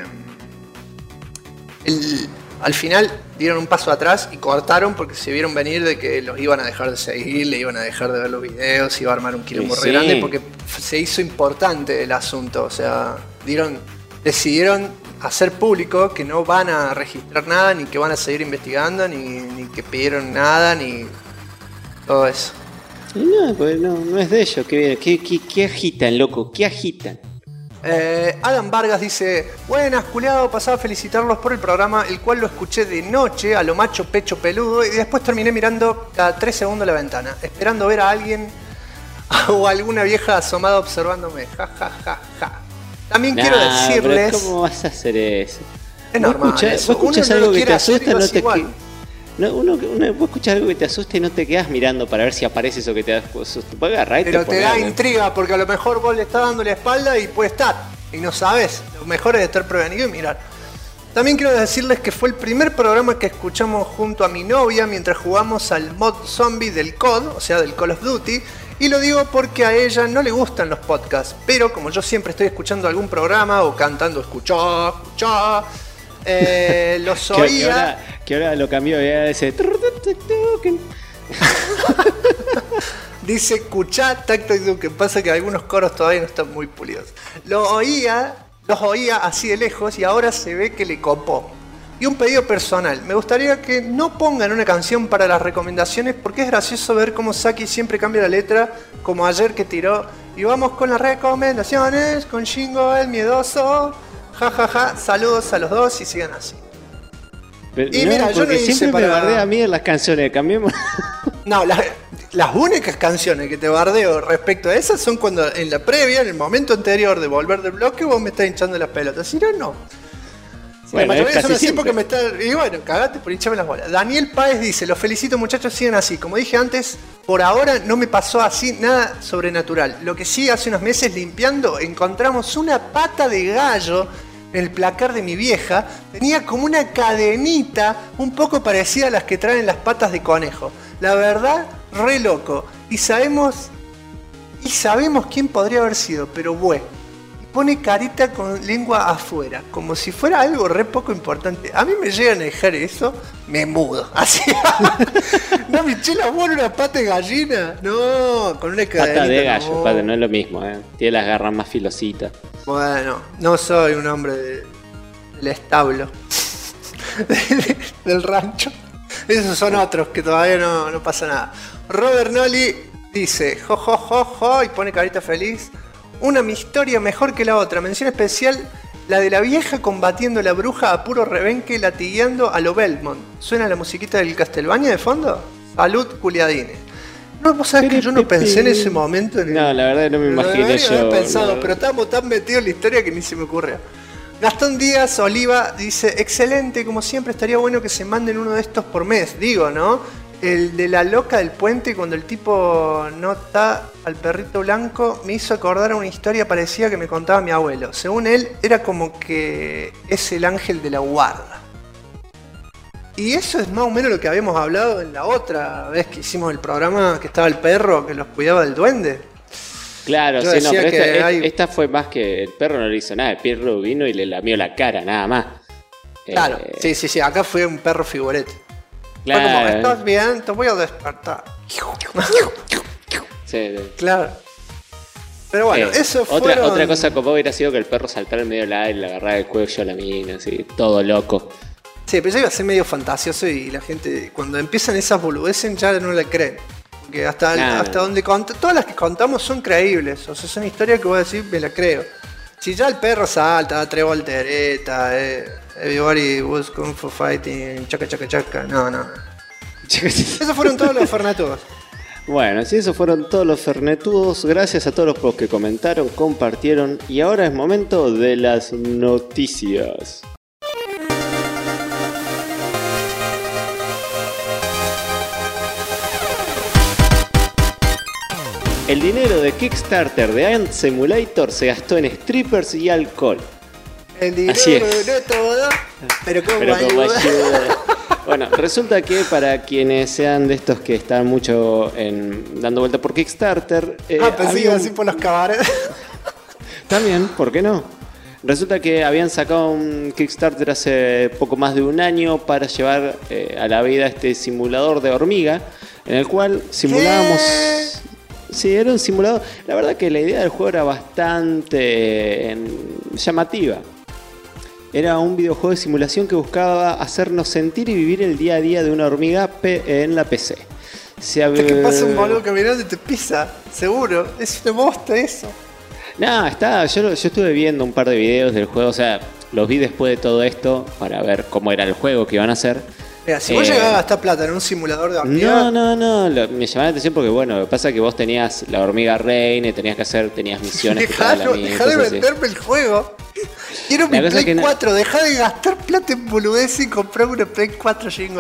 [SPEAKER 1] al final dieron un paso atrás y cortaron porque se vieron venir de que los iban a dejar de seguir, le iban a dejar de ver los videos, iba a armar un quilombo re grande porque se hizo importante el asunto. O sea, decidieron hacer público que no van a registrar nada, ni que van a seguir investigando, ni que pidieron nada, ni todo eso.
[SPEAKER 2] No, pues no es de ellos. ¿Qué agitan, loco? ¿Qué agitan?
[SPEAKER 1] Adam Vargas dice: buenas, culiado, pasaba a felicitarlos por el programa, el cual lo escuché de noche a lo macho pecho peludo y después terminé mirando cada 3 segundos la ventana, esperando ver a alguien o alguna vieja asomada observándome. Ja, ja, ja, ja. También quiero decirles...
[SPEAKER 2] Pero ¿cómo vas a hacer eso?
[SPEAKER 1] Es normal.
[SPEAKER 2] Vos escuchás algo que te asusta, no te... vos escuchás algo que te asusta y no te quedas mirando para ver si aparece eso que te da susto.
[SPEAKER 1] Pero te da intriga porque a lo mejor vos le estás dando la espalda y puede estar y no sabes. Lo mejor es estar prevenido y mirar. También quiero decirles que fue el primer programa que escuchamos junto a mi novia mientras jugamos al mod zombie del COD, o sea, del Call of Duty. Y lo digo porque a ella no le gustan los podcasts, pero como yo siempre estoy escuchando algún programa o cantando escuchá, los oía.
[SPEAKER 2] Que ahora lo cambió ya ese.
[SPEAKER 1] Dice escuchá, tacto y duque. Pasa que algunos coros todavía no están muy pulidos. Los oía así de lejos y ahora se ve que le copó. Y un pedido personal, me gustaría que no pongan una canción para las recomendaciones porque es gracioso ver cómo Saki siempre cambia la letra, como ayer que tiró. Y vamos con las recomendaciones, con Shingo el miedoso. Ja ja ja, saludos a los dos y sigan así.
[SPEAKER 2] Pero, y no, mira, yo no hice siempre me bardea a mí en las canciones, cambiemos.
[SPEAKER 1] No, las únicas canciones que te bardeo respecto a esas son cuando en la previa, en el momento anterior de volver del bloque, vos me estás hinchando las pelotas. Si no, no. Bueno, la mayoría son así porque me está. Y bueno, cagate por hincharme las bolas. Daniel Páez dice: los felicito, muchachos, sigan así. Como dije antes, por ahora no me pasó así nada sobrenatural. Lo que sí, hace unos meses limpiando, encontramos una pata de gallo en el placar de mi vieja. Tenía como una cadenita un poco parecida a las que traen las patas de conejo. La verdad, re loco. Y sabemos quién podría haber sido, pero bueno. Pone carita con lengua afuera, como si fuera algo re poco importante. A mí me llegan a dejar eso, me mudo. Así. No, Michela, vos una pata de gallina. No, con una cadenita.
[SPEAKER 2] Pata de gallo, no. Padre, no es lo mismo, Tiene las garras más filositas.
[SPEAKER 1] Bueno, no soy un hombre del establo. Del rancho. Esos son otros que todavía no pasa nada. Robert Nolly dice, jo, jo, jo, jo, y pone carita feliz. Una historia mejor que la otra. Mención especial, la de la vieja combatiendo a la bruja a puro rebenque latigueando a lo Belmont. ¿Suena la musiquita del Castlevania de fondo? Salud, culiadines. No, vos sabés que yo no pensé en ese momento.
[SPEAKER 2] No, la verdad no me imaginé yo.
[SPEAKER 1] No he pensado, pero estamos tan metidos en la historia que ni se me ocurre. Gastón Díaz Oliva dice, excelente, como siempre estaría bueno que se manden uno de estos por mes. Digo, ¿no? El de la loca del puente, cuando el tipo nota al perrito blanco, me hizo acordar a una historia parecida que me contaba mi abuelo. Según él, era como que es el ángel de la guarda. Y eso es más o menos lo que habíamos hablado en la otra vez que hicimos el programa, que estaba el perro que los cuidaba del duende.
[SPEAKER 2] Claro, sí, no, pero esta fue más que el perro no le hizo nada. El perro vino y le lamió la cara, nada más.
[SPEAKER 1] Claro, sí, acá fue un perro figurete.
[SPEAKER 2] Claro.
[SPEAKER 1] Fue como, ¿estás bien? Te voy a despertar.
[SPEAKER 2] Sí.
[SPEAKER 1] Claro. Pero bueno, eso fue.
[SPEAKER 2] Otra cosa como hubiera sido que el perro saltara en medio del aire y le agarrara el cuello a la mina, así, todo loco.
[SPEAKER 1] Sí, pero ya iba a ser medio fantasioso y la gente, cuando empiezan esas boludeces, ya no la creen. Porque hasta donde todas las que contamos son creíbles. O sea, son historias que voy a decir, me la creo. Si ya el perro salta, da 3 volteretas, everybody was kung fu fighting, chaca chaca chaca, no. Esos fueron todos los fernetudos.
[SPEAKER 2] Bueno, sí, esos fueron todos los fernetudos. Gracias a todos los que comentaron, compartieron. Y ahora es momento de las noticias. El dinero de Kickstarter de Ant Simulator se gastó en strippers y alcohol.
[SPEAKER 1] El dinero no es todo, pero como ayuda.
[SPEAKER 2] Bueno, resulta que para quienes sean de estos que están mucho dando vuelta por Kickstarter...
[SPEAKER 1] pensé que así por los cabarets.
[SPEAKER 2] También, ¿por qué no? Resulta que habían sacado un Kickstarter hace poco más de un año para llevar a la vida este simulador de hormiga, en el cual simulábamos... Sí, era un simulador. La verdad que la idea del juego era bastante llamativa. Era un videojuego de simulación que buscaba hacernos sentir y vivir el día a día de una hormiga en la PC.
[SPEAKER 1] ¿Qué pasa un boludo caminando y te pisa? Seguro. Es una bosta eso.
[SPEAKER 2] No, yo estuve viendo un par de videos del juego. O sea, los vi después de todo esto para ver cómo era el juego que iban a hacer.
[SPEAKER 1] Mira, si vos llegabas a gastar plata en un simulador de hormiga...
[SPEAKER 2] No, me llamaba la atención porque, bueno, lo que pasa es que vos tenías la hormiga reina y tenías misiones.
[SPEAKER 1] Dejá de venderme el juego. Quiero mi Play 4, dejá de gastar plata en boludez y comprar una Play 4, Jingo.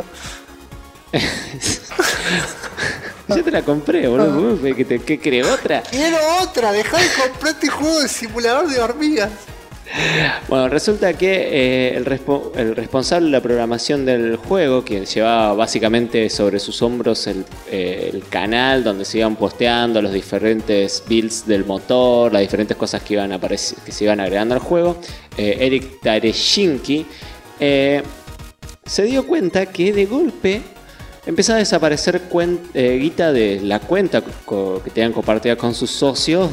[SPEAKER 2] Yo te la compré, boludo. ¿Qué crees? ¿Otra?
[SPEAKER 1] Quiero otra, dejá de comprar este juego de simulador de hormigas.
[SPEAKER 2] Bueno, resulta que el responsable de la programación del juego, quien llevaba básicamente sobre sus hombros el canal donde se iban posteando los diferentes builds del motor, las diferentes cosas que iban que se iban agregando al juego, Eric Tareshinki, se dio cuenta que de golpe empezaba a desaparecer guita de la cuenta que tenían compartida con sus socios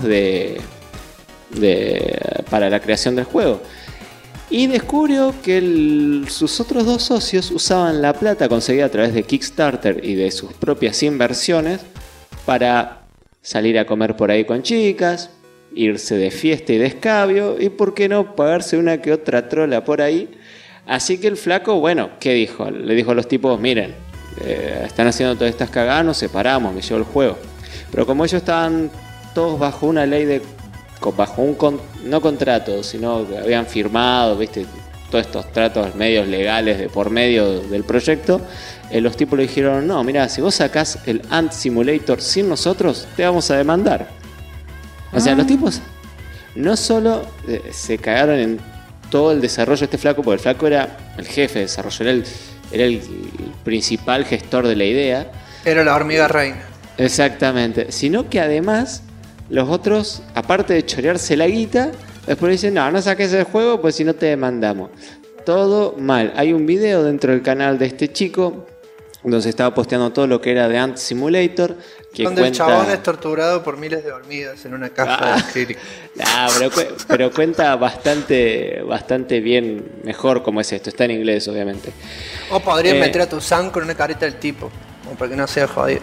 [SPEAKER 2] para la creación del juego. Y descubrió que sus otros dos socios usaban la plata conseguida a través de Kickstarter y de sus propias inversiones para salir a comer por ahí con chicas, irse de fiesta y de escabio y, por qué no, pagarse una que otra trola por ahí. Así que el flaco, bueno, ¿qué dijo? Le dijo a los tipos, miren, están haciendo todas estas cagadas, nos separamos, me llevo el juego. Pero como ellos estaban todos bajo una ley bajo un no contrato, sino que habían firmado, viste, todos estos tratos medios legales de por medio del proyecto, los tipos le dijeron, no, mira, si vos sacás el Ant Simulator sin nosotros, te vamos a demandar. O sea, los tipos no solo se cagaron en todo el desarrollo de este flaco, porque el flaco era el jefe de desarrollo, era el principal gestor de la idea.
[SPEAKER 1] Era la hormiga reina.
[SPEAKER 2] Exactamente, sino que además los otros, aparte de chorearse la guita, después dicen, no saques el juego, pues si no te demandamos. Todo mal. Hay un video dentro del canal de este chico donde se estaba posteando todo lo que era de Ant Simulator, que
[SPEAKER 1] donde el chabón es torturado por miles de hormigas en una caja de acrílico.
[SPEAKER 2] Pero cuenta bastante bien, mejor cómo es esto. Está en inglés, obviamente.
[SPEAKER 1] O podrían meter a tu Sam con una careta del tipo, como para que no sea jodido.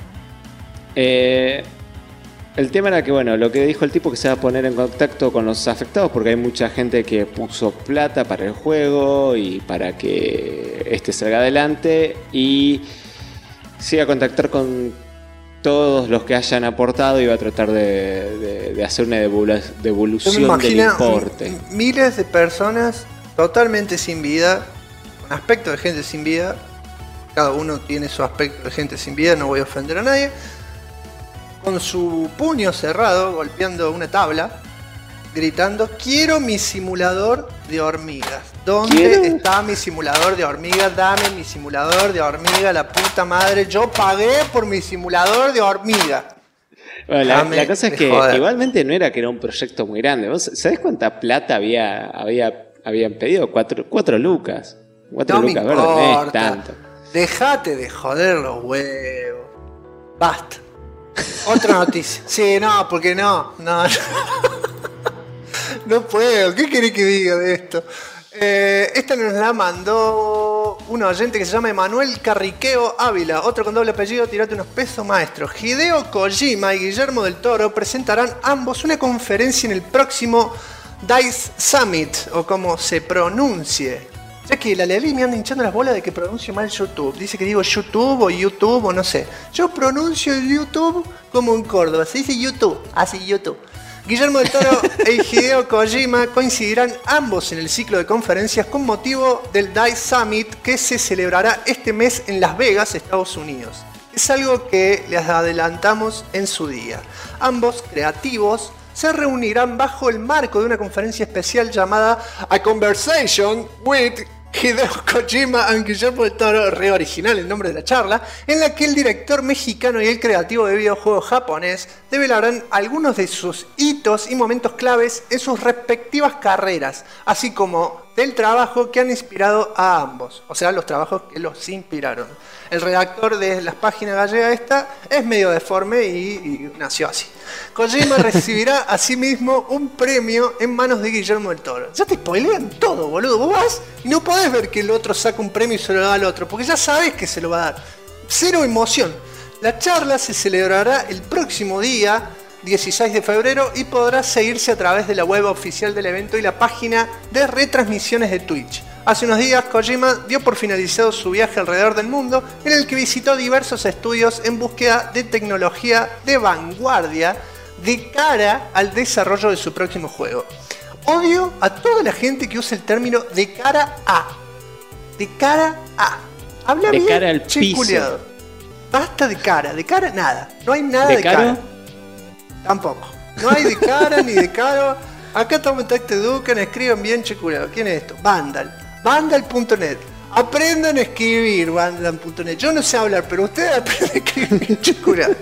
[SPEAKER 2] El tema era que, bueno, lo que dijo el tipo, que se va a poner en contacto con los afectados, porque hay mucha gente que puso plata para el juego y para que este salga adelante, y se iba a contactar con todos los que hayan aportado y va a tratar de hacer una devolución del importe.
[SPEAKER 1] Miles de personas totalmente sin vida, con aspecto de gente sin vida. Cada uno tiene su aspecto de gente sin vida, no voy a ofender a nadie. Con su puño cerrado, golpeando una tabla, gritando, quiero mi simulador de hormigas. ¿Dónde está mi simulador de hormigas? Dame mi simulador de hormigas, la puta madre. Yo pagué por mi simulador de hormigas.
[SPEAKER 2] Bueno, la cosa es que igualmente no era que era un proyecto muy grande. ¿Vos sabés cuánta plata habían pedido? 4 lucas. 4
[SPEAKER 1] no
[SPEAKER 2] lucas,
[SPEAKER 1] me
[SPEAKER 2] ¿verdad?
[SPEAKER 1] importa.
[SPEAKER 2] No es tanto.
[SPEAKER 1] Dejate de joder los huevos. Basta. Otra noticia. Sí, no, porque no. No puedo. ¿Qué querés que diga de esto? Esta nos la mandó un oyente que se llama Emanuel Carriqueo Ávila. Otro con doble apellido, tirate unos pesos, maestro. Hideo Kojima y Guillermo del Toro presentarán ambos una conferencia en el próximo DICE Summit, o como se pronuncie. Ya que la Lely me anda hinchando las bolas de que pronuncio mal YouTube. Dice que digo YouTube o no sé. Yo pronuncio YouTube como en Córdoba. Se dice YouTube, así YouTube. Guillermo del Toro e Hideo Kojima coincidirán ambos en el ciclo de conferencias con motivo del DICE Summit que se celebrará este mes en Las Vegas, Estados Unidos. Es algo que les adelantamos en su día. Ambos creativos se reunirán bajo el marco de una conferencia especial llamada A Conversation with Hideo Kojima and Guillermo del Toro, re original el nombre de la charla, en la que el director mexicano y el creativo de videojuegos japonés develarán algunos de sus hitos y momentos claves en sus respectivas carreras, así como del trabajo que han inspirado a ambos, o sea, los trabajos que los inspiraron. El redactor de las páginas gallegas esta es medio deforme y nació así. Kojima recibirá asimismo un premio en manos de Guillermo del Toro. Ya te spoilean todo, boludo. Vos vas y no podés ver que el otro saca un premio y se lo da al otro, porque ya sabés que se lo va a dar. Cero emoción. La charla se celebrará el próximo día 16 de febrero y podrá seguirse a través de la web oficial del evento y la página de retransmisiones de Twitch. Hace unos días Kojima dio por finalizado su viaje alrededor del mundo, en el que visitó diversos estudios en búsqueda de tecnología de vanguardia de cara al desarrollo de su próximo juego. Odio a toda la gente que usa el término de cara a. De cara a. Habla
[SPEAKER 2] de
[SPEAKER 1] bien,
[SPEAKER 2] cara al piso.
[SPEAKER 1] Culiado. Basta de cara nada. No hay nada de cara. Tampoco. No hay de cara ni de caro. Acá estamos en Tacte Ducan, escriban bien checurado. ¿Quién es esto? Vandal. Vandal.net. Aprendan a escribir Vandal.net. Yo no sé hablar, pero ustedes aprenden a escribir bien checurado.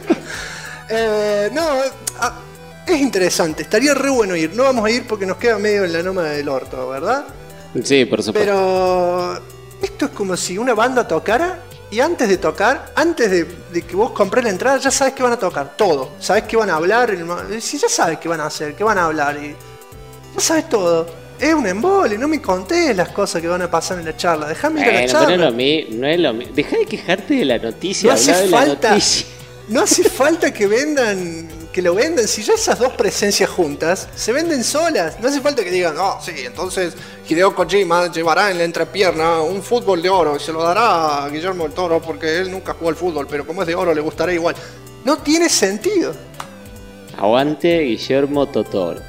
[SPEAKER 1] Es interesante. Estaría re bueno ir. No vamos a ir porque nos queda medio en la noma del orto, ¿verdad?
[SPEAKER 2] Sí, por supuesto.
[SPEAKER 1] Pero esto es como si una banda tocara y antes de tocar, antes de que vos comprés la entrada, ya sabes que van a tocar todo. Sabes que van a hablar, si ya sabes qué van a hacer, qué van a hablar y ya sabes todo. Es un embole, no me contés las cosas que van a pasar en la charla. Dejame ir a la charla.
[SPEAKER 2] Pero no es lo mismo. Dejá de quejarte de la noticia,
[SPEAKER 1] no
[SPEAKER 2] hablar de la noticia.
[SPEAKER 1] No hace falta que lo vendan. Si ya esas dos presencias juntas se venden solas, no hace falta que digan, sí, entonces Hideo Kojima llevará en la entrepierna un fútbol de oro y se lo dará a Guillermo del Toro porque él nunca jugó al fútbol, pero como es de oro le gustará igual. No tiene sentido.
[SPEAKER 2] Aguante Guillermo Totoro.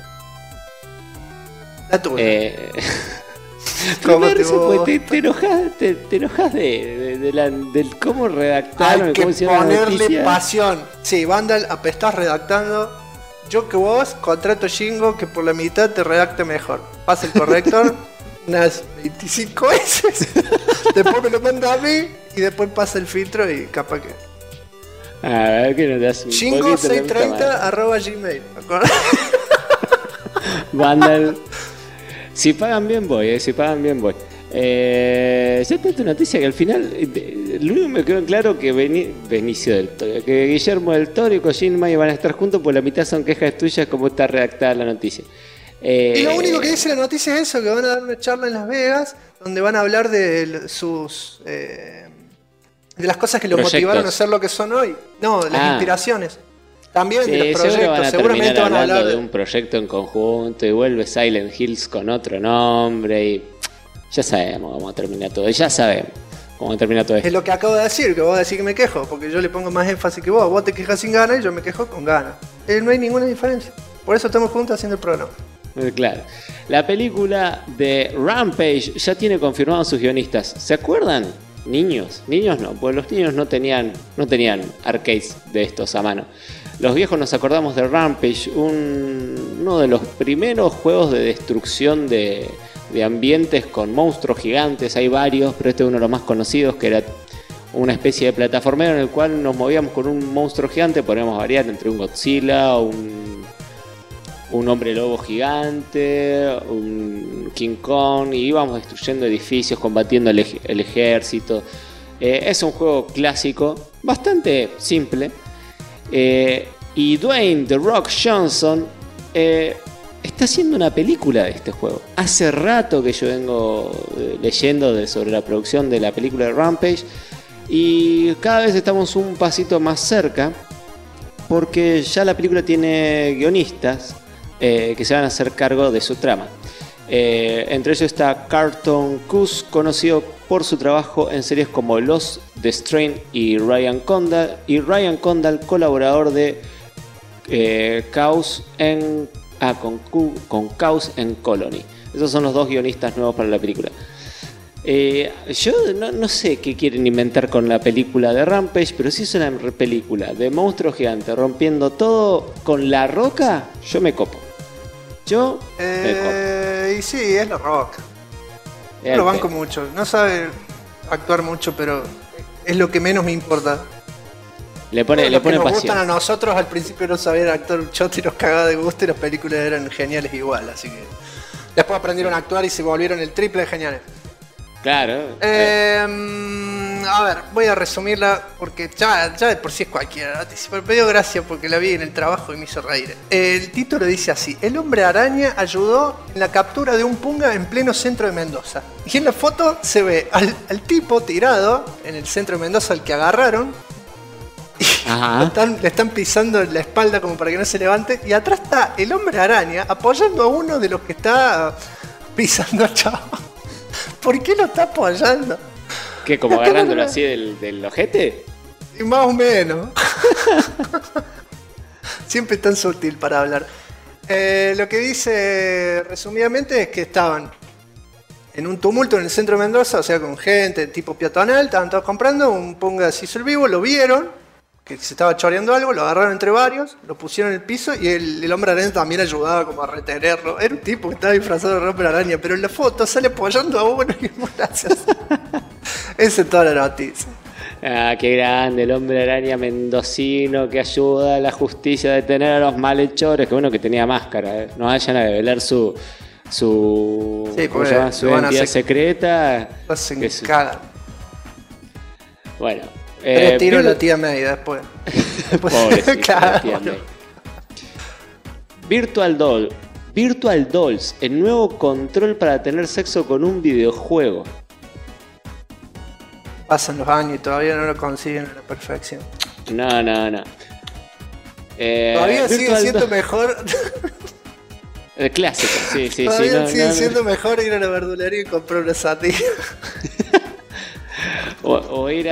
[SPEAKER 1] La tuya.
[SPEAKER 2] Te enojas del cómo redactaron.
[SPEAKER 1] Hay que
[SPEAKER 2] cómo hicieron
[SPEAKER 1] ponerle pasión. Sí, Vandal, apestás redactando. Yo que vos contrato Jingo que por la mitad te redacte mejor. Pasa el corrector unas 25 veces. Después me lo manda a mí y después pasa el filtro y capaz que...
[SPEAKER 2] A ver que no te hace un
[SPEAKER 1] Jingo630@gmail.
[SPEAKER 2] Vandal. Si pagan bien voy, si pagan bien voy. Ya tengo noticia que al final, lo único que me quedó en claro que Benicio del Toro, que Guillermo del Toro y Kojima van a estar juntos, pues la mitad son quejas tuyas como está redactada la noticia.
[SPEAKER 1] Y lo único que dice la noticia es eso, que van a dar una charla en Las Vegas, donde van a hablar de sus... de las cosas que lo motivaron a ser lo que son hoy. No, las inspiraciones. También
[SPEAKER 2] sí,
[SPEAKER 1] de los proyectos, seguramente van a hablar
[SPEAKER 2] de un proyecto en conjunto y vuelve Silent Hills con otro nombre y ya sabemos cómo termina todo, ya sabemos cómo termina todo esto.
[SPEAKER 1] Es lo que acabo de decir, que vos decís que me quejo, porque yo le pongo más énfasis que vos te quejas sin ganas y yo me quejo con ganas. No hay ninguna diferencia, por eso estamos juntos haciendo el programa.
[SPEAKER 2] Claro. La película de Rampage ya tiene confirmados sus guionistas. ¿Se acuerdan? Niños no, pues los niños no tenían arcades de estos a mano. Los viejos nos acordamos de Rampage, uno de los primeros juegos de destrucción de ambientes con monstruos gigantes. Hay varios, pero este es uno de los más conocidos, que era una especie de plataformero en el cual nos movíamos con un monstruo gigante. Podríamos variar entre un Godzilla, un hombre lobo gigante, un King Kong, y íbamos destruyendo edificios, combatiendo el ejército. Es un juego clásico, bastante simple. Y Dwayne The Rock Johnson está haciendo una película de este juego. Hace rato que yo vengo leyendo sobre la producción de la película de Rampage y cada vez estamos un pasito más cerca porque ya la película tiene guionistas que se van a hacer cargo de su trama. Entre ellos está Carlton Cuse, conocido por su trabajo en series como Lost, The Strain y Ryan Condal, colaborador de Chaos con Chaos en Colony. Esos son los dos guionistas nuevos para la película. Yo no sé qué quieren inventar con la película de Rampage, pero si es una película de monstruo gigante rompiendo todo con La Roca, yo me copo.
[SPEAKER 1] Y sí, es La Roca. Yo lo banco mucho. No sabe actuar mucho, pero es lo que menos me importa.
[SPEAKER 2] Le pone
[SPEAKER 1] nos
[SPEAKER 2] pasión.
[SPEAKER 1] Gustan a nosotros al principio no saber actuar un choto y nos cagaba de gusto y las películas eran geniales igual, así que después aprendieron a actuar y se volvieron el triple de geniales.
[SPEAKER 2] Claro.
[SPEAKER 1] A ver, voy a resumirla porque ya de por sí es cualquiera noticia, pero me dio gracia porque la vi en el trabajo y me hizo reír. El título dice así: el hombre araña ayudó en la captura de un punga en pleno centro de Mendoza. Y en la foto se ve al tipo tirado en el centro de Mendoza, al que agarraron. Y le están pisando la espalda como para que no se levante. Y atrás está el hombre araña apoyando a uno de los que está pisando al chavo. ¿Por qué lo está apoyando?
[SPEAKER 2] ¿Qué? ¿Como agarrándolo así del ojete?
[SPEAKER 1] Y más o menos. Siempre tan sutil para hablar. Lo que dice resumidamente es que estaban en un tumulto en el centro de Mendoza, o sea, con gente tipo peatonal, estaban todos comprando, un punga se hizo el vivo, lo vieron, que se estaba choreando algo, lo agarraron entre varios, lo pusieron en el piso y el hombre araña también ayudaba como a retenerlo. Era un tipo que estaba disfrazado de hombre araña, pero en la foto sale apoyando a uno y gracias. Esa es toda la noticia.
[SPEAKER 2] Ah, qué grande, el hombre araña mendocino que ayuda a la justicia a detener a los malhechores. Que bueno que tenía máscara, no vayan a develar su
[SPEAKER 1] Sí,
[SPEAKER 2] ¿cómo se llama? Su identidad secreta.
[SPEAKER 1] Se cagan.
[SPEAKER 2] Bueno.
[SPEAKER 1] Pero tiro la tía May después.
[SPEAKER 2] Pobrecita,
[SPEAKER 1] claro,
[SPEAKER 2] la tía May. Virtual Dolls, el nuevo control para tener sexo con un videojuego.
[SPEAKER 1] Pasan los años y todavía no lo consiguen a la perfección.
[SPEAKER 2] No.
[SPEAKER 1] Todavía sigue siendo mejor.
[SPEAKER 2] El clásico, sí.
[SPEAKER 1] Todavía sigue siendo mejor ir a la verdulería y comprar una sandía.
[SPEAKER 2] O ir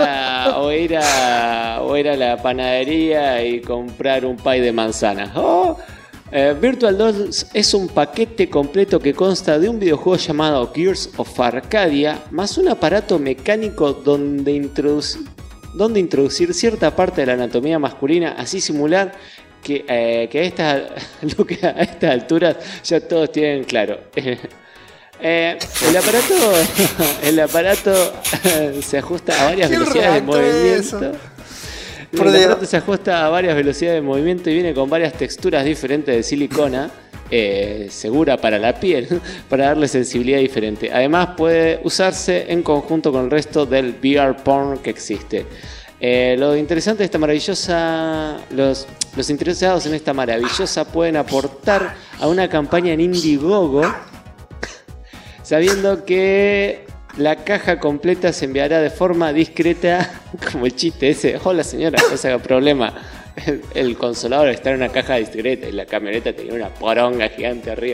[SPEAKER 2] a la panadería y comprar un pie de manzana. Virtual Dolls es un paquete completo que consta de un videojuego llamado Gears of Arcadia más un aparato mecánico donde introducir cierta parte de la anatomía masculina, así simular que a estas alturas ya todos tienen claro. El aparato se ajusta a varias velocidades de movimiento. El aparato se ajusta a varias velocidades de movimiento y viene con varias texturas diferentes de silicona, segura para la piel, para darle sensibilidad diferente. Además puede usarse en conjunto con el resto del VR porn que existe. Lo interesante de esta maravillosa... Los interesados en esta maravillosa pueden aportar a una campaña en Indiegogo, sabiendo que la caja completa se enviará de forma discreta, como el chiste ese. Hola señora, no se haga problema. El consolador está en una caja discreta y la camioneta tenía una poronga gigante arriba.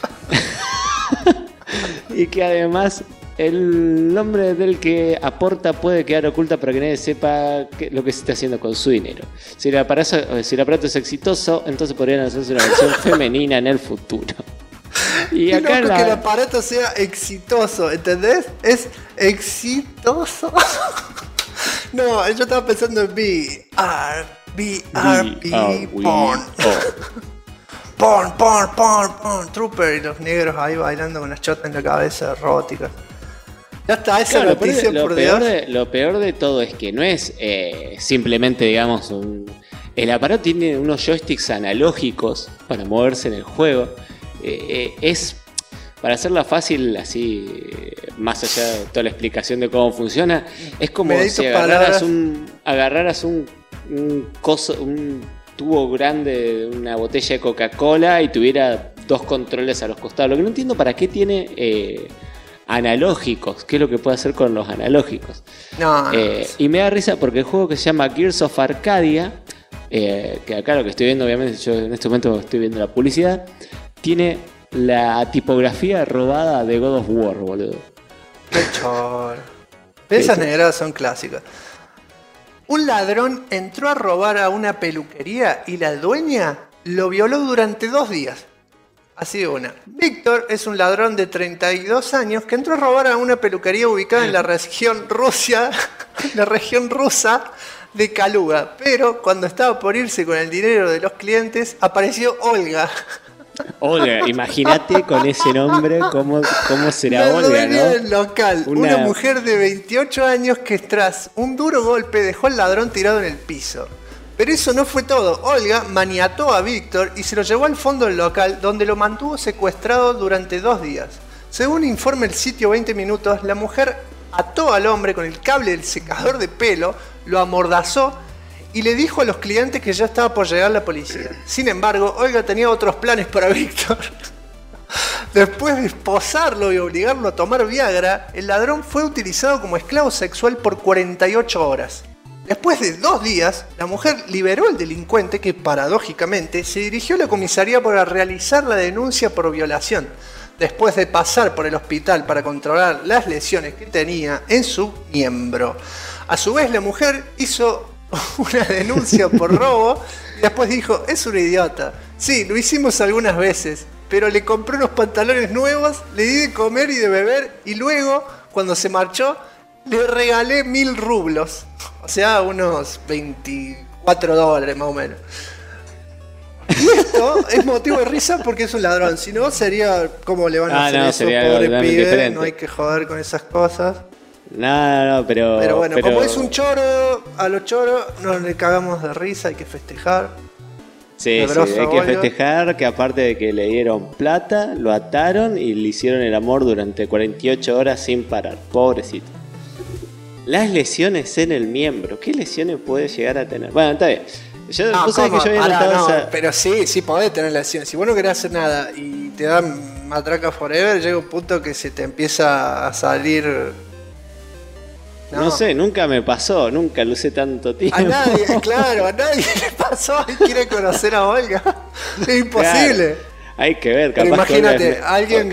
[SPEAKER 2] Y que además el nombre del que aporta puede quedar oculta para que nadie sepa lo que se está haciendo con su dinero. Si el aparato es exitoso, entonces podrían hacerse una versión femenina en el futuro. Y acá
[SPEAKER 1] loco que el aparato sea exitoso, ¿entendés? Es exitoso. No, yo estaba pensando en VR, porn. Porn, Trooper y los negros ahí bailando con las chotas en la cabeza, eróticas. Ya está, esa noticia, por Dios.
[SPEAKER 2] Lo peor de todo es que no es simplemente, digamos, el aparato tiene unos joysticks analógicos para moverse en el juego. Es, para hacerla fácil, así, más allá de toda la explicación de cómo funciona, es como si agarraras un tubo grande de una botella de Coca-Cola y tuviera dos controles a los costados. Lo que no entiendo para qué tiene analógicos, qué es lo que puede hacer con los analógicos. Y me da risa porque el juego que se llama Gears of Arcadia, que acá lo que estoy viendo, obviamente yo en este momento estoy viendo la publicidad, tiene la tipografía robada de God of War, boludo.
[SPEAKER 1] Qué chor. Esas negras son clásicas. Un ladrón entró a robar a una peluquería y la dueña lo violó durante 2 días. Así de una. Víctor es un ladrón de 32 años que entró a robar a una peluquería ubicada en la región rusa de Kaluga. Pero cuando estaba por irse con el dinero de los clientes, apareció Olga.
[SPEAKER 2] Olga, imagínate con ese nombre cómo será
[SPEAKER 1] la
[SPEAKER 2] Olga,
[SPEAKER 1] dueña
[SPEAKER 2] ¿no?
[SPEAKER 1] del local, una mujer de 28 años que tras un duro golpe dejó al ladrón tirado en el piso. Pero eso no fue todo. Olga maniató a Víctor y se lo llevó al fondo del local, donde lo mantuvo secuestrado durante 2 días. Según informa el sitio 20 Minutos, la mujer ató al hombre con el cable del secador de pelo, lo amordazó y le dijo a los clientes que ya estaba por llegar la policía. Sin embargo, Olga tenía otros planes para Víctor. Después de esposarlo y obligarlo a tomar Viagra, el ladrón fue utilizado como esclavo sexual por 48 horas. Después de 2 días, la mujer liberó al delincuente que, paradójicamente, se dirigió a la comisaría para realizar la denuncia por violación, después de pasar por el hospital para controlar las lesiones que tenía en su miembro. A su vez, la mujer hizo una denuncia por robo y después dijo: es un idiota. Sí, lo hicimos algunas veces, pero le compré unos pantalones nuevos, le di de comer y de beber y luego, cuando se marchó, le regalé 1000 rublos. O sea, unos 24 $4 más o menos. Y esto es motivo de risa porque es un ladrón. Si no, sería como le van a hacer eso, pobre pibe. Diferente. No hay que joder con esas cosas.
[SPEAKER 2] No, pero
[SPEAKER 1] bueno, como es un choro, a los choros nos le cagamos de risa, hay que festejar.
[SPEAKER 2] Sí, hay que festejar que aparte de que le dieron plata, lo ataron y le hicieron el amor durante 48 horas sin parar. Pobrecito. Las lesiones en el miembro. ¿Qué lesiones puede llegar a tener? Bueno, está bien. Vos sabés que yo había notado esa...
[SPEAKER 1] Pero sí podés tener lesiones. Si vos no querés hacer nada y te dan matraca forever, llega un punto que se te empieza a salir...
[SPEAKER 2] No sé, nunca me pasó, nunca lo usé tanto tiempo.
[SPEAKER 1] A nadie le pasó y quiere conocer a Olga. Es imposible.
[SPEAKER 2] Claro, hay que ver, capaz.
[SPEAKER 1] Pero imagínate, alguien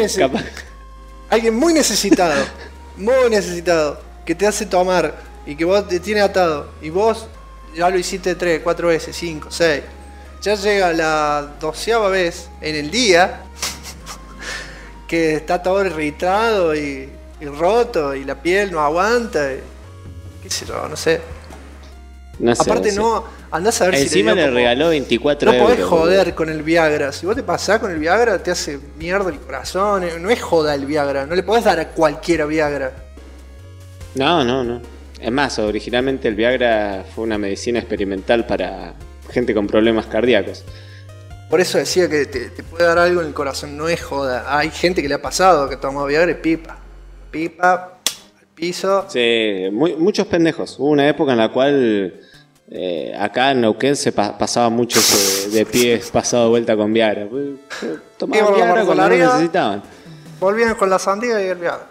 [SPEAKER 1] muy necesitado, que te hace tomar y que vos te tiene atado y vos ya lo hiciste 3, 4 veces, 5, 6. Ya llega la 12ª vez en el día que está todo irritado y roto y la piel no aguanta, qué sé yo, no sé. Aparte no, andás a ver si
[SPEAKER 2] encima le regaló 24 euros.
[SPEAKER 1] No podés joder con el Viagra. Si vos te pasás con el Viagra te hace mierda el corazón. No es joda el Viagra, no le podés dar a cualquiera Viagra.
[SPEAKER 2] No. Es más, originalmente el Viagra fue una medicina experimental para gente con problemas cardíacos.
[SPEAKER 1] Por eso decía que te puede dar algo en el corazón, no es joda. Hay gente que le ha pasado que toma Viagra y pipa al piso.
[SPEAKER 2] Sí, muchos pendejos. Hubo una época en la cual acá en Neuquén se pasaba mucho de pies pasado de vuelta con Viagra. Tomaban Viagra cuando no necesitaban.
[SPEAKER 1] Volvían con la sandía y el Viagra.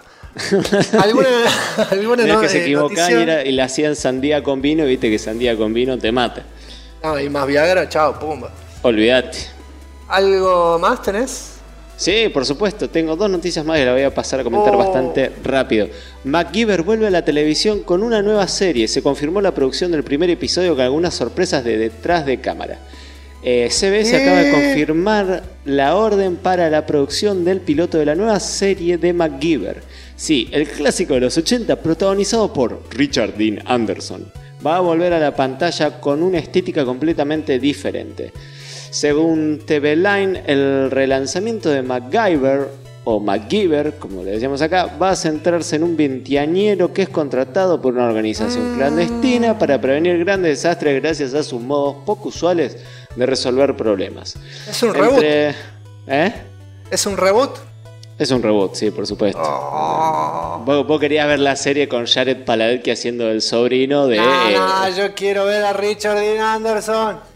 [SPEAKER 1] alguna
[SPEAKER 2] no, que se equivocaban y le hacían sandía con vino, y viste que sandía con vino te mata.
[SPEAKER 1] No, y más Viagra, chao, pumba.
[SPEAKER 2] Olvídate.
[SPEAKER 1] ¿Algo más tenés?
[SPEAKER 2] Sí, por supuesto. Tengo 2 noticias más que las voy a pasar a comentar bastante rápido. MacGyver vuelve a la televisión con una nueva serie. Se confirmó la producción del primer episodio con algunas sorpresas de detrás de cámara. CBS acaba de confirmar la orden para la producción del piloto de la nueva serie de MacGyver. Sí, el clásico de los 80, protagonizado por Richard Dean Anderson, va a volver a la pantalla con una estética completamente diferente. Según TV Line, el relanzamiento de MacGyver, o MacGyver, como le decíamos acá, va a centrarse en un veinteañero que es contratado por una organización clandestina para prevenir grandes desastres gracias a sus modos poco usuales de resolver problemas.
[SPEAKER 1] ¿Es un reboot? ¿Es un reboot?
[SPEAKER 2] Es un reboot, sí, por supuesto. Vos querías ver la serie con Jared Padalecki haciendo el sobrino de...
[SPEAKER 1] No, yo quiero ver a Richard Dean Anderson.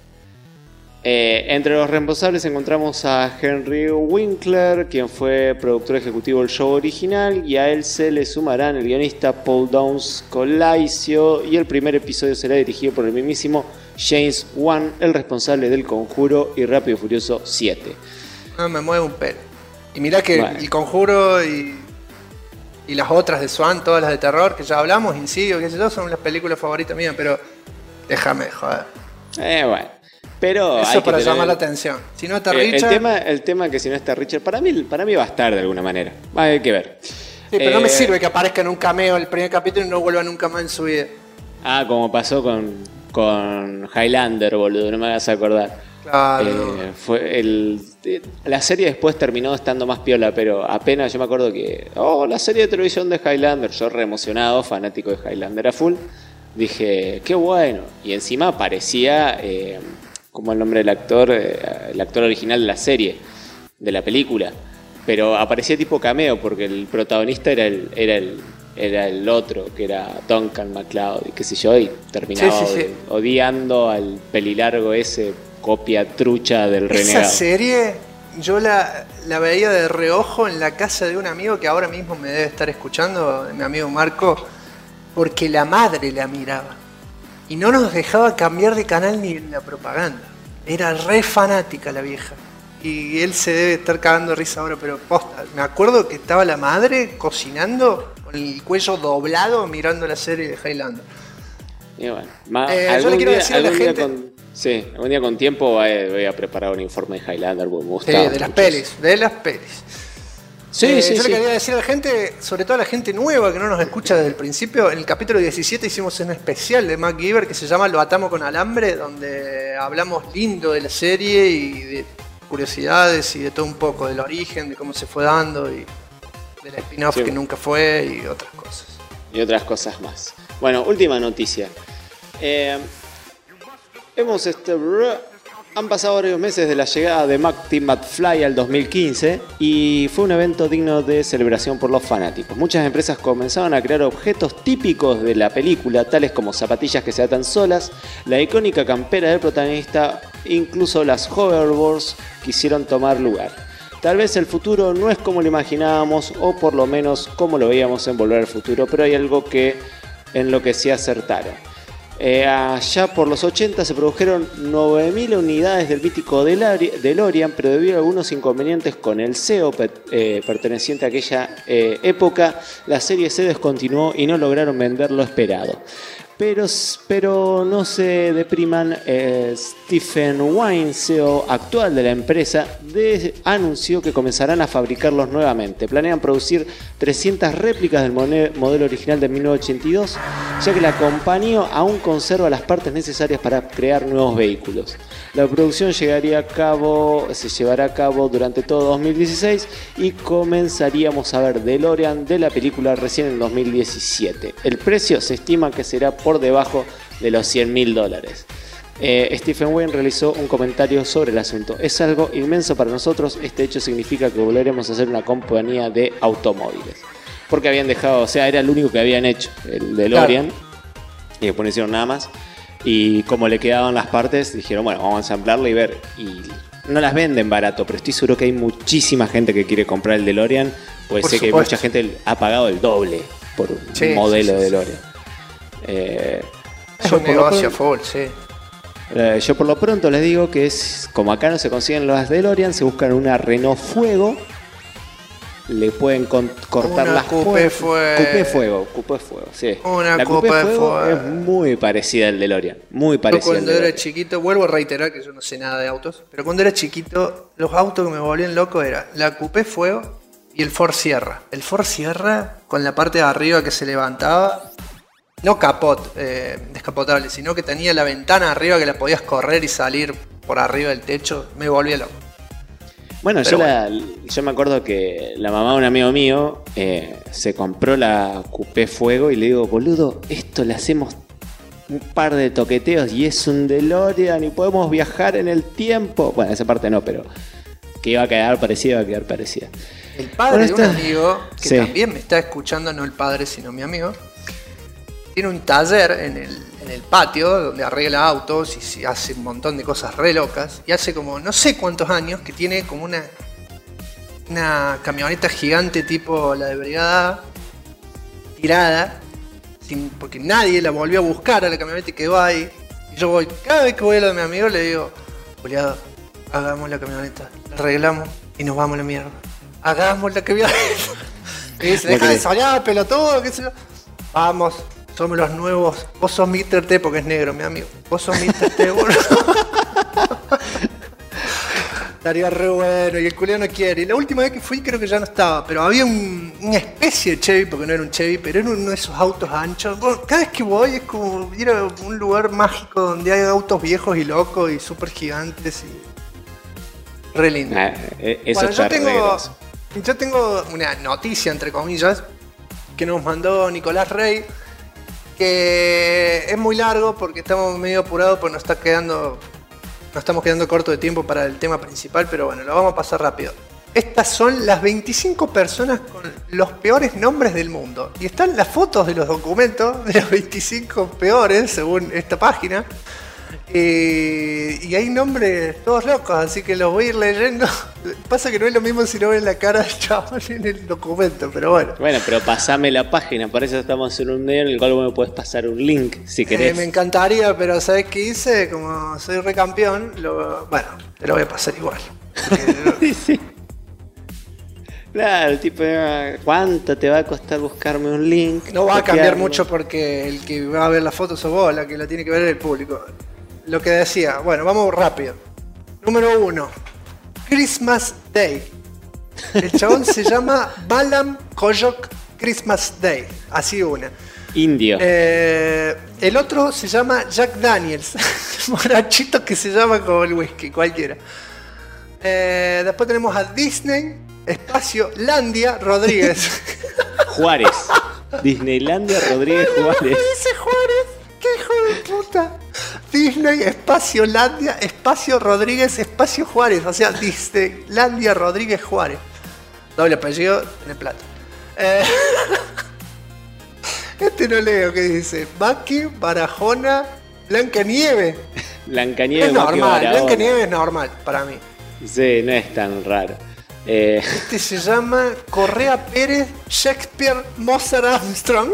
[SPEAKER 2] Entre los reemplazables encontramos a Henry Winkler, quien fue productor ejecutivo del show original, y a él se le sumarán el guionista Paul Downs Colaisio, y el primer episodio será dirigido por el mismísimo James Wan, el responsable del Conjuro y Rápido y Furioso 7.
[SPEAKER 1] No me mueve un pelo. Y mirá que el Conjuro y las otras de Swan, todas las de terror que ya hablamos, Insidio, qué sé yo, son las películas favoritas mías, pero déjame joder.
[SPEAKER 2] Bueno. Pero
[SPEAKER 1] eso para llamar la atención. Si no está Richard...
[SPEAKER 2] El tema que si no está Richard, para mí va a estar de alguna manera. Hay que ver.
[SPEAKER 1] Sí, pero no me sirve que aparezca en un cameo el primer capítulo y no vuelva nunca más en su vida.
[SPEAKER 2] Como pasó con Highlander, boludo, no me hagas acordar.
[SPEAKER 1] Claro.
[SPEAKER 2] La serie después terminó estando más piola, pero apenas yo me acuerdo que... la serie de televisión de Highlander, yo re emocionado, fanático de Highlander a full, dije, qué bueno. Y encima aparecía... como el nombre del actor, el actor original de la serie, de la película, pero aparecía tipo cameo porque el protagonista era el otro, que era Duncan MacLeod y qué sé yo, y terminaba odiando al pelilargo ese, copia trucha del renegado.
[SPEAKER 1] Esa serie yo la veía de reojo en la casa de un amigo que ahora mismo me debe estar escuchando, mi amigo Marco, porque la madre la miraba. Y no nos dejaba cambiar de canal ni en la propaganda. Era re fanática la vieja. Y él se debe estar cagando de risa ahora, pero posta. Me acuerdo que estaba la madre cocinando con el cuello doblado mirando la serie de Highlander.
[SPEAKER 2] Y bueno,
[SPEAKER 1] yo le quiero decir a la gente...
[SPEAKER 2] algún día con tiempo voy a preparar un informe de Highlander. Me gusta
[SPEAKER 1] de las pelis.
[SPEAKER 2] Sí,
[SPEAKER 1] Yo le quería decir a la gente, sobre todo a la gente nueva que no nos escucha desde el principio, en el capítulo 17 hicimos un especial de MacGyver que se llama Lo atamos con alambre, donde hablamos lindo de la serie y de curiosidades y de todo un poco, del origen, de cómo se fue dando y del spin-off que nunca fue y otras cosas.
[SPEAKER 2] Y otras cosas más. Bueno, última noticia. Han pasado varios meses de la llegada de Marty McFly al 2015 y fue un evento digno de celebración por los fanáticos. Muchas empresas comenzaron a crear objetos típicos de la película, tales como zapatillas que se atan solas, la icónica campera del protagonista, incluso las hoverboards quisieron tomar lugar. Tal vez el futuro no es como lo imaginábamos, o por lo menos como lo veíamos en Volver al Futuro, pero hay algo en lo que sí acertaron. Allá por los 80 se produjeron 9.000 unidades del mítico DeLorean, pero debido a algunos inconvenientes con el CEO perteneciente a aquella época, la serie se descontinuó y no lograron vender lo esperado. Pero no se depriman, Stephen Wynn, CEO actual de la empresa, anunció que comenzarán a fabricarlos nuevamente. Planean producir 300 réplicas del modelo original de 1982, ya que la compañía aún conserva las partes necesarias para crear nuevos vehículos. La producción se llevará a cabo durante todo 2016 y comenzaríamos a ver DeLorean de la película recién en 2017. El precio se estima que será por debajo de los $100.000. Stephen Wynn realizó un comentario sobre el asunto. Es algo inmenso para nosotros. Este hecho significa que volveremos a ser una compañía de automóviles. Porque habían dejado, o sea, era el único que habían hecho, el DeLorean. Claro. Y después no hicieron nada más. Y como le quedaban las partes, dijeron, bueno, vamos a ensamblarlo y ver. Y no las venden barato, pero estoy seguro que hay muchísima gente que quiere comprar el DeLorean. Puede ser que mucha gente ha pagado el doble por un modelo de DeLorean.
[SPEAKER 1] Es un negocio full, sí.
[SPEAKER 2] Yo por lo pronto les digo que es como acá no se consiguen las DeLorean, se buscan una Renault Fuego, le pueden cortar las
[SPEAKER 1] Coupé
[SPEAKER 2] Fuego, sí.
[SPEAKER 1] Una
[SPEAKER 2] la
[SPEAKER 1] Coupé Fuego
[SPEAKER 2] es muy parecida al DeLorean, muy parecida.
[SPEAKER 1] Yo cuando era chiquito, vuelvo a reiterar que yo no sé nada de autos, pero cuando era chiquito, los autos que me volvían loco era la Coupé Fuego y el Ford Sierra. El Ford Sierra con la parte de arriba que se levantaba. No capot, descapotable, sino que tenía la ventana arriba que la podías correr y salir por arriba del techo. Me volvía loco.
[SPEAKER 2] Bueno, yo me acuerdo que la mamá de un amigo mío se compró la Coupé Fuego y le digo, boludo, esto le hacemos un par de toqueteos y es un DeLorean y podemos viajar en el tiempo. Bueno, esa parte no, pero que iba a quedar parecida,
[SPEAKER 1] El padre de un amigo, que también me está escuchando, no el padre, sino mi amigo, tiene un taller en el patio donde arregla autos y hace un montón de cosas re locas. Y hace como no sé cuántos años que tiene como una camioneta gigante tipo la de Brigada A, tirada, porque nadie la volvió a buscar a la camioneta y quedó ahí. Y yo cada vez que voy a lo de mi amigo le digo, Juliado, hagamos la camioneta, la arreglamos y nos vamos a la mierda. Hagamos la camioneta. Y dice, deja de soñar, pelotudo, qué sé yo. Vamos. Somos los nuevos. Vos sos Mr. T porque es negro, mi amigo. Vos sos Mr. T, boludo. Estaría re bueno. Y el culeo no quiere. Y la última vez que fui creo que ya no estaba. Pero había una especie de Chevy, porque no era un Chevy, pero era uno de esos autos anchos. Bueno, cada vez que voy es como ir a un lugar mágico donde hay autos viejos y locos y súper gigantes. Y re lindo.
[SPEAKER 2] Eso
[SPEAKER 1] bueno, yo tengo una noticia, entre comillas, que nos mandó Nicolás Rey, que es muy largo porque estamos medio apurados, pues nos estamos quedando corto de tiempo para el tema principal, pero bueno, lo vamos a pasar rápido. Estas son las 25 personas con los peores nombres del mundo. Y están las fotos de los documentos de los 25 peores, según esta página. Y hay nombres todos locos, así que los voy a ir leyendo. Pasa que no es lo mismo si no ven la cara del chaval en el documento, pero bueno.
[SPEAKER 2] Bueno, pero pasame la página, para eso estamos en un medio en el cual me puedes pasar un link si querés.
[SPEAKER 1] Me encantaría, pero ¿sabés qué hice? Como soy recampeón, bueno, te lo voy a pasar igual.
[SPEAKER 2] Sí. Claro, tipo, ¿cuánto te va a costar buscarme un link?
[SPEAKER 1] No va a cambiar mucho porque el que va a ver la foto sos vos, la que la tiene que ver es el público. Lo que decía, bueno, vamos rápido. Número 1, Christmas Day. El chabón se llama Balam Koyok Christmas Day. Así una.
[SPEAKER 2] Indio.
[SPEAKER 1] El otro se llama Jack Daniels. Borrachito que se llama como el whisky, cualquiera. Después tenemos a Disney, Espacio Landia Rodríguez.
[SPEAKER 2] Juárez. Disneylandia Rodríguez Juárez.
[SPEAKER 1] Dice Juárez. ¡Qué hijo de puta! Disney, Espacio Landia, Espacio Rodríguez, Espacio Juárez. O sea, Disneylandia Rodríguez Juárez. Doble apellido en el plato. Este no leo qué dice. Maki, Barajona, Blancanieves.
[SPEAKER 2] Blancanieves
[SPEAKER 1] Es normal, Blancanieves es normal para mí.
[SPEAKER 2] Sí, no es tan raro.
[SPEAKER 1] Este se llama Correa Pérez, Shakespeare, Mozart Armstrong.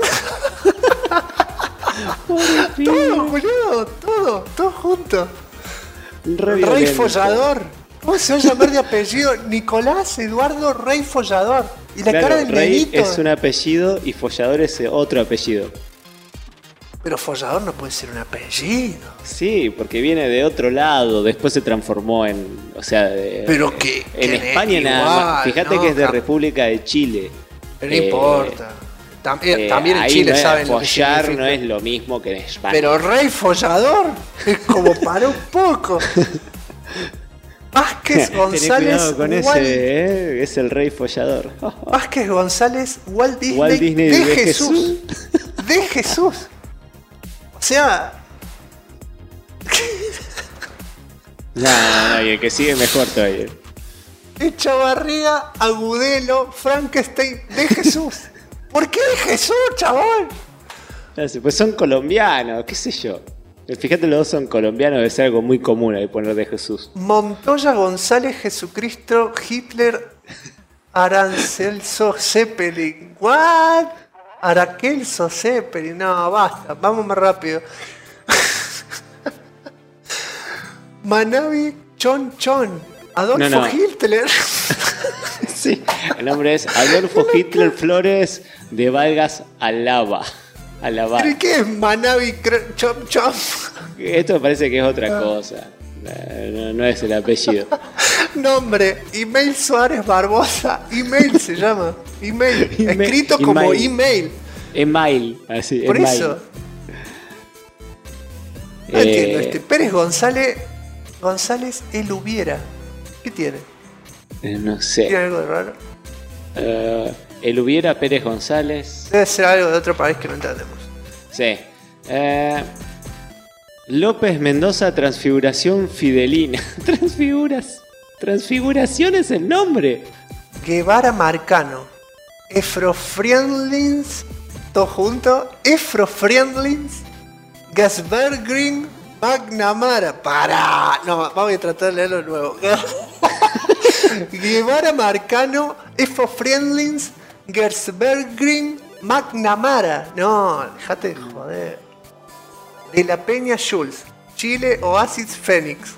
[SPEAKER 1] Todo, boludo, todo junto. Rey Follador. ¿Cómo se va a llamar de apellido? Nicolás Eduardo Rey Follador. Y la cara del
[SPEAKER 2] Rey
[SPEAKER 1] nenito.
[SPEAKER 2] es un apellido y Follador es otro apellido.
[SPEAKER 1] Pero Follador no puede ser un apellido.
[SPEAKER 2] Sí, porque viene de otro lado, después se transformó en, o sea,
[SPEAKER 1] Pero que
[SPEAKER 2] en España
[SPEAKER 1] igual,
[SPEAKER 2] nada más. Fíjate
[SPEAKER 1] ¿no?
[SPEAKER 2] que es de República de Chile.
[SPEAKER 1] Pero no importa. También en
[SPEAKER 2] ahí
[SPEAKER 1] Chile
[SPEAKER 2] no es,
[SPEAKER 1] saben lo que
[SPEAKER 2] follar
[SPEAKER 1] significa.
[SPEAKER 2] no es lo mismo que en España.
[SPEAKER 1] Pero Rey Follador es como para un poco. Vázquez
[SPEAKER 2] Tené
[SPEAKER 1] González
[SPEAKER 2] cuidado con ese, es el Rey Follador.
[SPEAKER 1] Vázquez González Walt Disney,
[SPEAKER 2] Walt Disney
[SPEAKER 1] de
[SPEAKER 2] de
[SPEAKER 1] Jesús. De Jesús. O sea,
[SPEAKER 2] No, y el que sigue mejor todavía.
[SPEAKER 1] Echavarría, Agudelo, Frankenstein, de Jesús. ¿Por qué de Jesús, chabón?
[SPEAKER 2] Pues son colombianos, qué sé yo. Fíjate, los dos son colombianos, debe ser algo muy común ahí poner de Jesús.
[SPEAKER 1] Montoya González, Jesucristo, Hitler, Aracelso Zeppelin. ¿What? Aracelso Zeppelin. No, basta, vamos más rápido. Manabi Chon Chon. Adolfo
[SPEAKER 2] No.
[SPEAKER 1] Hitler.
[SPEAKER 2] Sí, el nombre es Adolfo Hitler Flores de Valgas Alaba.
[SPEAKER 1] ¿Pero qué es Manabi Chom Chom?
[SPEAKER 2] Esto me parece que es otra cosa. No es el apellido.
[SPEAKER 1] Nombre, Email Suárez Barbosa. Email se llama. Email. Escrito como email.
[SPEAKER 2] Email, así.
[SPEAKER 1] Por
[SPEAKER 2] email.
[SPEAKER 1] eso. No entiendo. Pérez González. González El Hubiera. ¿Qué tiene?
[SPEAKER 2] No sé.
[SPEAKER 1] ¿Tiene algo de raro?
[SPEAKER 2] El Hubiera Pérez González.
[SPEAKER 1] Debe ser algo de otro país que no entendemos.
[SPEAKER 2] Sí. López Mendoza Transfiguración Fidelina. Transfiguración es el nombre.
[SPEAKER 1] Guevara Marcano. Efrofriendlins. Todo junto. Efrofriendlins. Gasbergrin Magnamara. Pará. No, vamos a tratar de leerlo de nuevo. Guevara Marcano. Efrofriendlins. Gersbergrin McNamara. No, dejate de joder. De la Peña Schulz. Chile Oasis Fénix.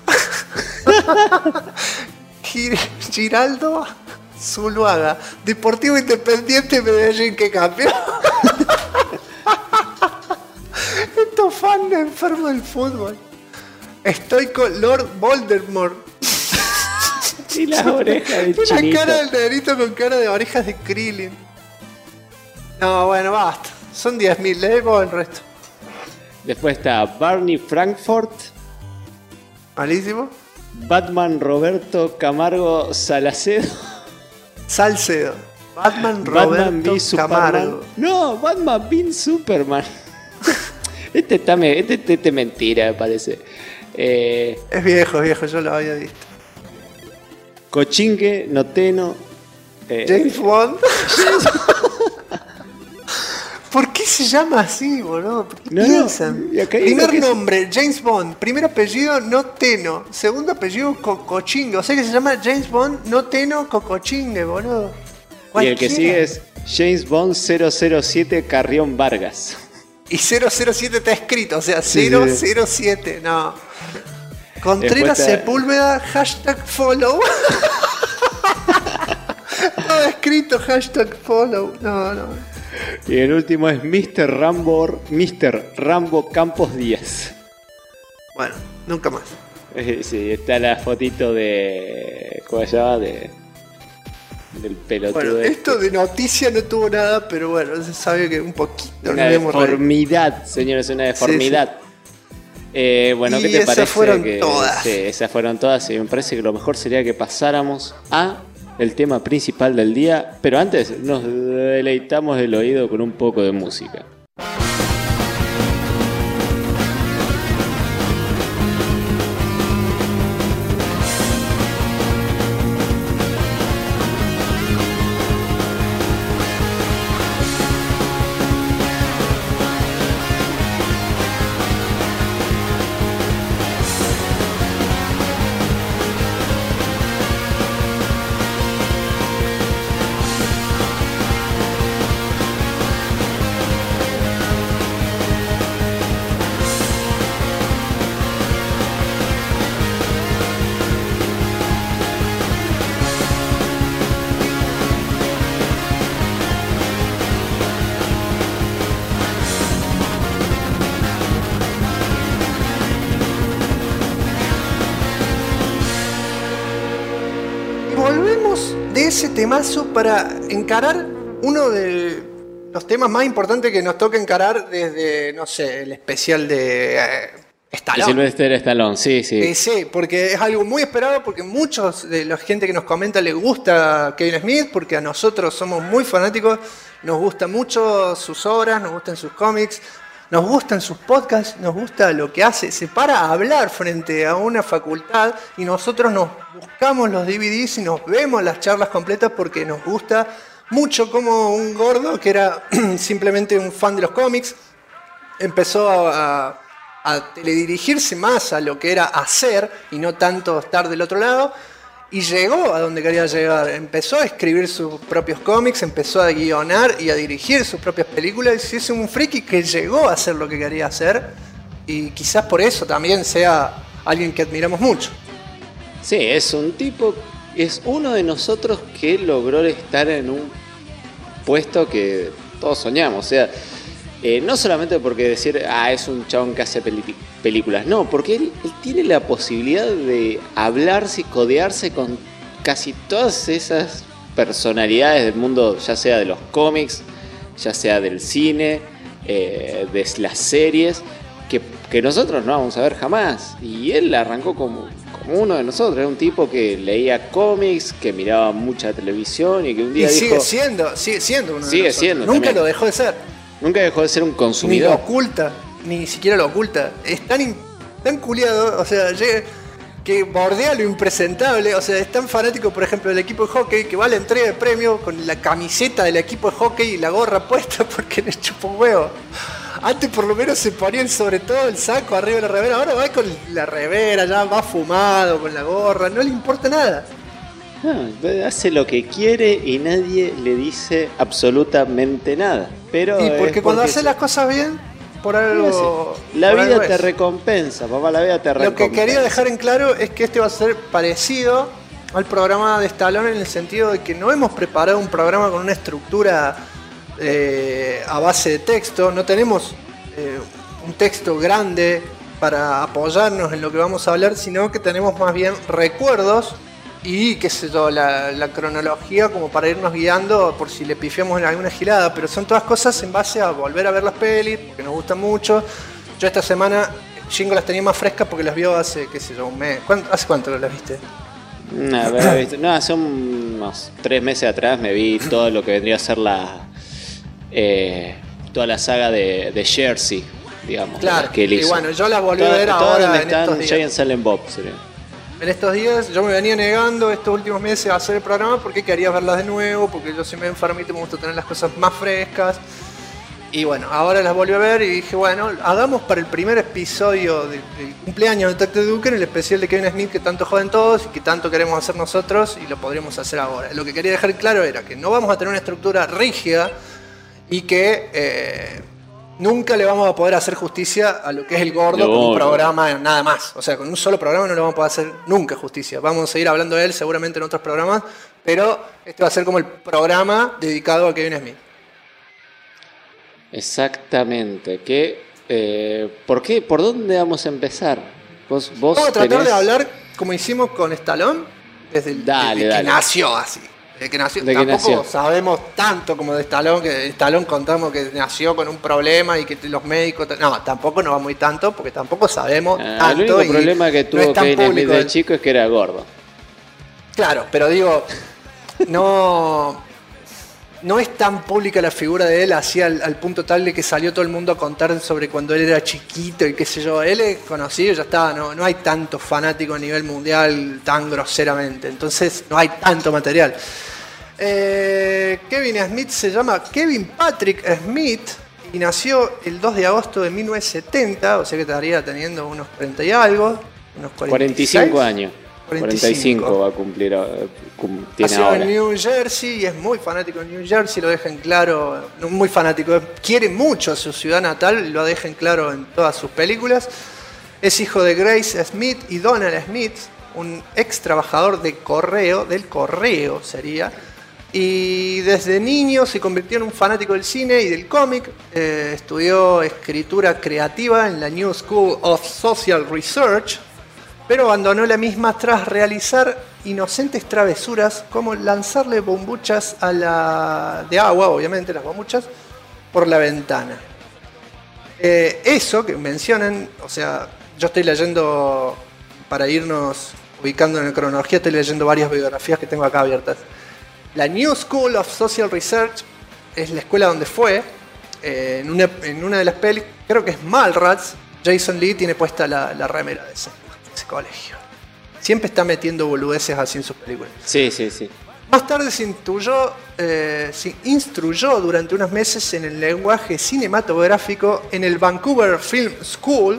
[SPEAKER 1] Giraldo Zuluaga. Deportivo Independiente Medellín, que campeón. Estos fans enfermos del fútbol. Estoy con Lord Voldemort.
[SPEAKER 2] Y las orejas de
[SPEAKER 1] Una
[SPEAKER 2] Chinito.
[SPEAKER 1] cara del negrito con cara de orejas de Krillin. No, bueno, basta. Son 10.000, leemos el resto.
[SPEAKER 2] Después está Barney Frankfurt.
[SPEAKER 1] Malísimo.
[SPEAKER 2] Batman Roberto Camargo Salacedo.
[SPEAKER 1] Salcedo. Batman
[SPEAKER 2] Batman
[SPEAKER 1] Roberto
[SPEAKER 2] v Superman.
[SPEAKER 1] Camargo.
[SPEAKER 2] No, Batman v Superman. Este es mentira, me parece.
[SPEAKER 1] Es viejo, yo lo había visto.
[SPEAKER 2] Cochingue, Noteno.
[SPEAKER 1] James Bond. ¿Por qué se llama así, boludo? ¿Por qué piensan?
[SPEAKER 2] y acá dice
[SPEAKER 1] Primer
[SPEAKER 2] que es-
[SPEAKER 1] nombre, James Bond. Primer apellido, Noteno. Segundo apellido, Cocochingue. O sea que se llama James Bond, Noteno, Cocochingue, boludo.
[SPEAKER 2] Y el que
[SPEAKER 1] Cualquiera.
[SPEAKER 2] sigue es James Bond 007 Carrión Vargas.
[SPEAKER 1] Y 007 está escrito, o sea,
[SPEAKER 2] Sí,
[SPEAKER 1] 007, no. Contreras
[SPEAKER 2] Después está-
[SPEAKER 1] Sepúlveda, #follow. Todo escrito, #follow. No.
[SPEAKER 2] Y el último es Mr. Rambo Campos Díaz.
[SPEAKER 1] Bueno, nunca más.
[SPEAKER 2] Sí, está la fotito de. ¿Cómo se llama? del pelotudo.
[SPEAKER 1] Bueno, esto de noticia no tuvo nada, pero bueno, se sabe que un poquito.
[SPEAKER 2] Una deformidad, señores, una deformidad. Sí. Bueno, ¿qué te parece?
[SPEAKER 1] Esas fueron todas.
[SPEAKER 2] Sí, esas fueron todas y me parece que lo mejor sería que pasáramos a el tema principal del día, pero antes nos deleitamos el oído con un poco de música.
[SPEAKER 1] Ese temazo para encarar uno de los temas más importantes que nos toca encarar desde, no sé, el especial de Stallone.
[SPEAKER 2] Sylvester Stallone, sí.
[SPEAKER 1] Sí, porque es algo muy esperado, porque muchos de la gente que nos comenta le gusta Kevin Smith, porque a nosotros somos muy fanáticos, nos gustan mucho sus obras, nos gustan sus cómics, nos gustan sus podcasts, nos gusta lo que hace. Se para a hablar frente a una facultad y nosotros nos buscamos los DVDs y nos vemos las charlas completas porque nos gusta mucho como un gordo que era simplemente un fan de los cómics empezó a teledirigirse más a lo que era hacer y no tanto estar del otro lado. Y llegó a donde quería llegar. Empezó a escribir sus propios cómics, empezó a guionar y a dirigir sus propias películas. Y es un friki que llegó a hacer lo que quería hacer. Y quizás por eso también sea alguien que admiramos mucho.
[SPEAKER 2] Sí, es un tipo, es uno de nosotros que logró estar en un puesto que todos soñamos. O sea, no solamente porque decir, es un chabón que hace películas, no, porque él tiene la posibilidad de hablarse y codearse con casi todas esas personalidades del mundo, ya sea de los cómics, ya sea del cine, de las series, que nosotros no vamos a ver jamás. Y él arrancó como uno de nosotros, era un tipo que leía cómics, que miraba mucha televisión y que un día
[SPEAKER 1] sigue
[SPEAKER 2] dijo...
[SPEAKER 1] sigue siendo uno de
[SPEAKER 2] sigue
[SPEAKER 1] nosotros.
[SPEAKER 2] siendo
[SPEAKER 1] Nunca
[SPEAKER 2] también.
[SPEAKER 1] Lo dejó de ser.
[SPEAKER 2] Nunca dejó de ser un consumidor.
[SPEAKER 1] Ni lo oculta, ni siquiera lo oculta. Es tan culiado, o sea, que bordea lo impresentable. O sea, es tan fanático, por ejemplo, del equipo de hockey, que va a la entrega de premio con la camiseta del equipo de hockey y la gorra puesta porque le chupa un huevo. Antes por lo menos se ponían sobre todo el saco arriba de la remera. Ahora va con la remera, ya va fumado, con la gorra, no le importa nada.
[SPEAKER 2] No, hace lo que quiere y nadie le dice absolutamente nada. Pero
[SPEAKER 1] y porque cuando haces las cosas bien, por algo...
[SPEAKER 2] La vida te recompensa, papá, la vida te recompensa.
[SPEAKER 1] Lo que quería dejar en claro es que este va a ser parecido al programa de Stallone en el sentido de que no hemos preparado un programa con una estructura a base de texto. No tenemos un texto grande para apoyarnos en lo que vamos a hablar, sino que tenemos más bien recuerdos y qué sé yo, la cronología como para irnos guiando por si le pifiamos en alguna girada, pero son todas cosas en base a volver a ver las pelis, porque nos gustan mucho. Yo esta semana, Jingo las tenía más frescas porque las vio hace, qué sé yo, un mes. ¿Hace cuánto las viste?
[SPEAKER 2] No, hace unos 3 meses atrás me vi todo lo que vendría a ser toda la saga de Jersey, digamos.
[SPEAKER 1] Claro,
[SPEAKER 2] que él hizo.
[SPEAKER 1] Y bueno, yo las volví a ver ahora en estos días.
[SPEAKER 2] Jay and Silent Bob, sería.
[SPEAKER 1] En estos días yo me venía negando estos últimos meses a hacer el programa porque quería verlas de nuevo, porque yo soy medio enfermito y me gusta tener las cosas más frescas. Y bueno, ahora las volví a ver y dije, bueno, hagamos para el primer episodio del cumpleaños de Tacto Duque el especial de Kevin Smith que tanto joden todos y que tanto queremos hacer nosotros y lo podríamos hacer ahora. Lo que quería dejar claro era que no vamos a tener una estructura rígida y que nunca le vamos a poder hacer justicia a lo que es el gordo con un programa nada más. O sea, con un solo programa no le vamos a poder hacer nunca justicia. Vamos a seguir hablando de él seguramente en otros programas, pero este va a ser como el programa dedicado a Kevin Smith.
[SPEAKER 2] Exactamente. ¿Por qué? ¿Por dónde vamos a empezar? Vos
[SPEAKER 1] vamos a tratar de hablar como hicimos con Stallone desde que nació así. Que nació.
[SPEAKER 2] ¿De qué
[SPEAKER 1] Tampoco
[SPEAKER 2] nació?
[SPEAKER 1] sabemos tanto como de Stallone, que de Stallone contamos que nació con un problema y que los médicos... No, tampoco nos va muy tanto, porque tampoco sabemos tanto.
[SPEAKER 2] El único
[SPEAKER 1] y
[SPEAKER 2] problema que
[SPEAKER 1] no
[SPEAKER 2] tuvo
[SPEAKER 1] es tan
[SPEAKER 2] Kevin Smith
[SPEAKER 1] público.
[SPEAKER 2] de chico es que era gordo.
[SPEAKER 1] Claro, pero digo, no es tan pública la figura de él, así al punto tal de que salió todo el mundo a contar sobre cuando él era chiquito y qué sé yo. Él es conocido, ya está, no hay tantos fanáticos a nivel mundial tan groseramente, entonces no hay tanto material. Kevin Smith se llama Kevin Patrick Smith y nació el 2 de agosto de 1970, o sea que estaría teniendo unos 40 y algo, unos
[SPEAKER 2] 45 años. 45 va a cumplir, tiene
[SPEAKER 1] Nació
[SPEAKER 2] ahora.
[SPEAKER 1] en New Jersey y es muy fanático de New Jersey, lo deja en claro, muy fanático, quiere mucho a su ciudad natal, lo deja en claro en todas sus películas. Es hijo de Grace Smith y Donald Smith, un ex trabajador del correo sería, y desde niño se convirtió en un fanático del cine y del cómic. Estudió escritura creativa en la New School of Social Research, pero abandonó la misma tras realizar inocentes travesuras como lanzarle bombuchas de agua, obviamente las bombuchas, por la ventana. Eso que mencionan, o sea, yo estoy leyendo, para irnos ubicando en la cronología, estoy leyendo varias biografías que tengo acá abiertas. La New School of Social Research es la escuela donde fue. En una de las pelis, creo que es Mallrats, Jason Lee tiene puesta la remera de ese colegio. Siempre está metiendo boludeces así en sus películas.
[SPEAKER 2] Sí.
[SPEAKER 1] Más tarde se instruyó durante unos meses en el lenguaje cinematográfico en el Vancouver Film School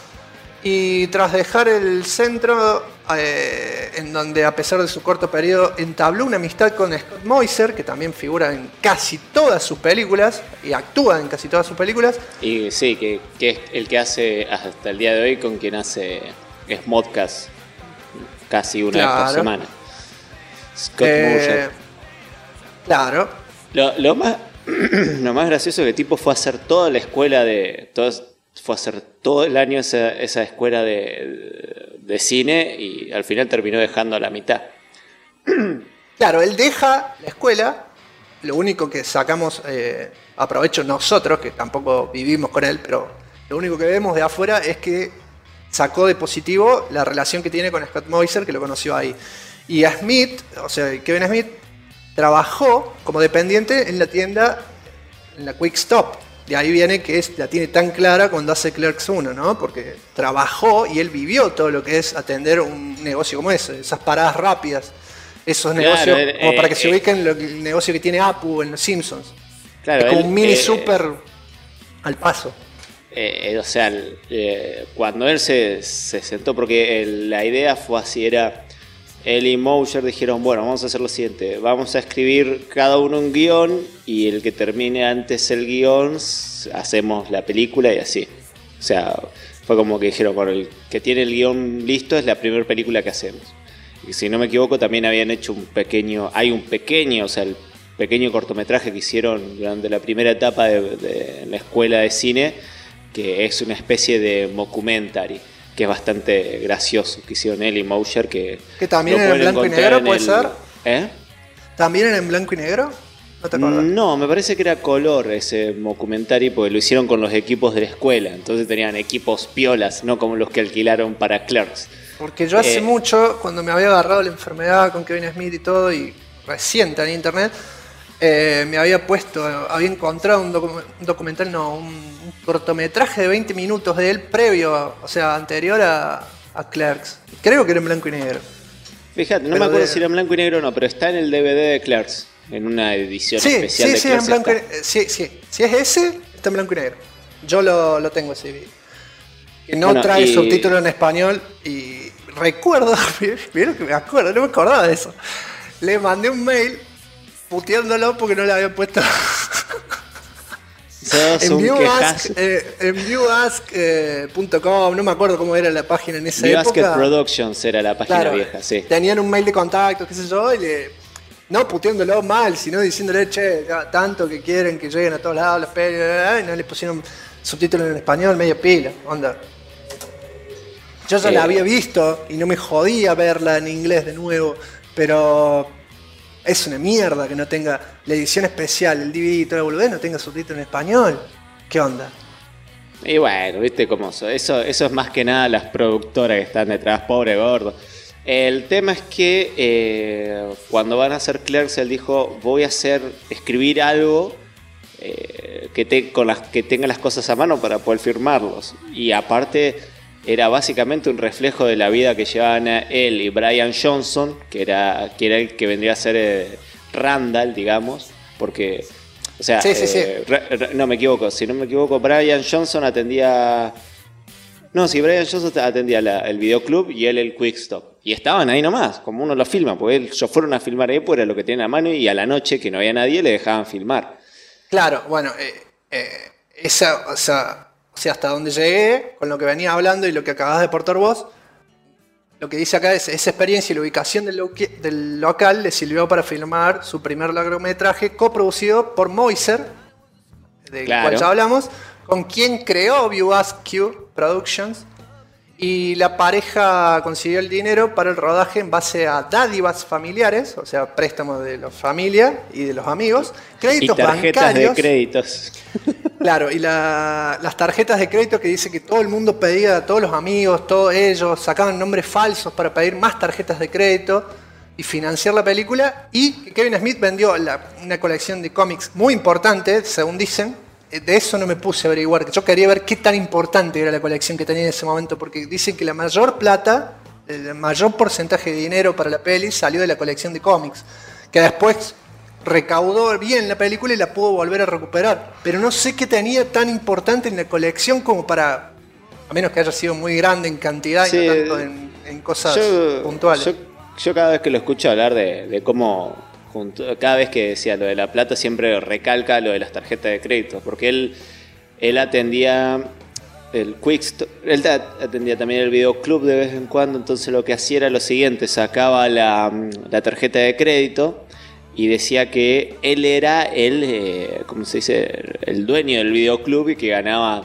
[SPEAKER 1] y tras dejar el centro, en donde a pesar de su corto periodo entabló una amistad con Scott Moiser, que también figura en casi todas sus películas y actúa en casi todas sus películas.
[SPEAKER 2] Y sí, que es el que hace hasta el día de hoy con quien hace Smodcast casi una vez por semana. Scott Moiser.
[SPEAKER 1] Claro.
[SPEAKER 2] Lo más gracioso es que el tipo fue a hacer toda la escuela fue a hacer todo el año esa escuela de cine y al final terminó dejando a la mitad.
[SPEAKER 1] Claro, él deja la escuela, lo único que sacamos, aprovecho nosotros, que tampoco vivimos con él, pero lo único que vemos de afuera es que sacó de positivo la relación que tiene con Scott Moiser, que lo conoció ahí. Y a Smith, o sea, Kevin Smith, trabajó como dependiente en la tienda, en la Quick Stop. De ahí viene que la tiene tan clara cuando hace Clerks 1, ¿no? Porque trabajó y él vivió todo lo que es atender un negocio como ese, esas paradas rápidas, esos negocios, como para que se ubiquen el negocio que tiene Apu en Los Simpsons.
[SPEAKER 2] Claro,
[SPEAKER 1] es como un mini super al paso.
[SPEAKER 2] O sea, cuando él se sentó, porque la idea fue así, era... Él y Moser dijeron, bueno, vamos a hacer lo siguiente, vamos a escribir cada uno un guión y el que termine antes el guión hacemos la película y así. O sea, fue como que dijeron, bueno, el que tiene el guión listo es la primera película que hacemos. Y si no me equivoco también habían hecho el pequeño cortometraje que hicieron durante la primera etapa de la escuela de cine, que es una especie de mockumentary, que es bastante gracioso, que hicieron él y Moser, que
[SPEAKER 1] también era en blanco y negro, ¿puede ser? ¿También era en blanco y negro? ¿No te acuerdas?
[SPEAKER 2] No, me parece que era color ese mockumentary, porque lo hicieron con los equipos de la escuela, entonces tenían equipos piolas, no como los que alquilaron para Clerks.
[SPEAKER 1] Porque yo hace mucho, cuando me había agarrado la enfermedad con Kevin Smith y todo, y reciente en internet, me había encontrado un documental, un cortometraje de 20 minutos de él previo, o sea, anterior a Clerks. Creo que era en blanco y negro.
[SPEAKER 2] Fíjate, no me acuerdo si era en blanco y negro o no, pero está en el DVD de Clerks, en una edición especial de Clerks.
[SPEAKER 1] Sí, en blanco sí. Si es ese, está en blanco y negro. Yo lo tengo ese video. Que no trae subtítulos en español y recuerdo, vieron que me acuerdo, no me acordaba de eso. Le mandé un mail puteándolo porque no le habían puesto en viewask.com, no me acuerdo cómo era la página en esa época.
[SPEAKER 2] Viewasket Productions era la página vieja, sí.
[SPEAKER 1] Tenían un mail de contacto, qué sé yo, y no puteándolo mal, sino diciéndole, che, tanto que quieren que lleguen a todos lados las pelis, y no le pusieron subtítulos en español, medio pila, onda. Yo ya la había visto y no me jodía verla en inglés de nuevo, pero Es una mierda que no tenga la edición especial, el DVD y toda la boludez, no tenga subtítulos en español. ¿Qué onda?
[SPEAKER 2] Y bueno, viste cómo eso es más que nada las productoras que están detrás, pobre gordo. El tema es que cuando van a hacer Clerks, él dijo, voy a escribir algo que tenga las cosas a mano para poder firmarlos. Y aparte era básicamente un reflejo de la vida que llevaban él y Brian Johnson, que era el que vendría a ser Randall, digamos, porque... O sea,
[SPEAKER 1] sí.
[SPEAKER 2] No me equivoco, si no me equivoco, Brian Johnson atendía... No, sí, Brian Johnson atendía el videoclub y él el Quick Stop. Y estaban ahí nomás, como uno lo filma, porque ellos fueron a filmar ahí, pues era lo que tenían a mano, y a la noche, que no había nadie, le dejaban filmar.
[SPEAKER 1] Claro, bueno, o sea, hasta donde llegué, con lo que venía hablando y lo que acabas de aportar vos, lo que dice acá es esa experiencia y la ubicación del local le sirvió para filmar su primer largometraje coproducido por Moiser, del cual ya hablamos, con quien creó View Askew Productions, y la pareja consiguió el dinero para el rodaje en base a dádivas familiares, o sea, préstamos de la familia y de los amigos, créditos
[SPEAKER 2] y tarjetas
[SPEAKER 1] bancarios.
[SPEAKER 2] De créditos.
[SPEAKER 1] Claro, y las tarjetas de crédito que dice que todo el mundo pedía, a todos los amigos, todos ellos, sacaban nombres falsos para pedir más tarjetas de crédito y financiar la película, y que Kevin Smith vendió una colección de cómics muy importante, según dicen. De eso no me puse a averiguar, que yo quería ver qué tan importante era la colección que tenía en ese momento, porque dicen que la mayor plata, el mayor porcentaje de dinero para la peli salió de la colección de cómics, que después recaudó bien la película y la pudo volver a recuperar. Pero no sé qué tenía tan importante en la colección como para, a menos que haya sido muy grande en cantidad y no tanto en cosas puntuales.
[SPEAKER 2] Yo cada vez que lo escucho hablar de cómo... Cada vez que decía lo de la plata siempre recalca lo de las tarjetas de crédito, porque él atendía el él atendía también el videoclub de vez en cuando, entonces lo que hacía era lo siguiente, sacaba la tarjeta de crédito y decía que él era ¿cómo se dice? El dueño del videoclub y que ganaba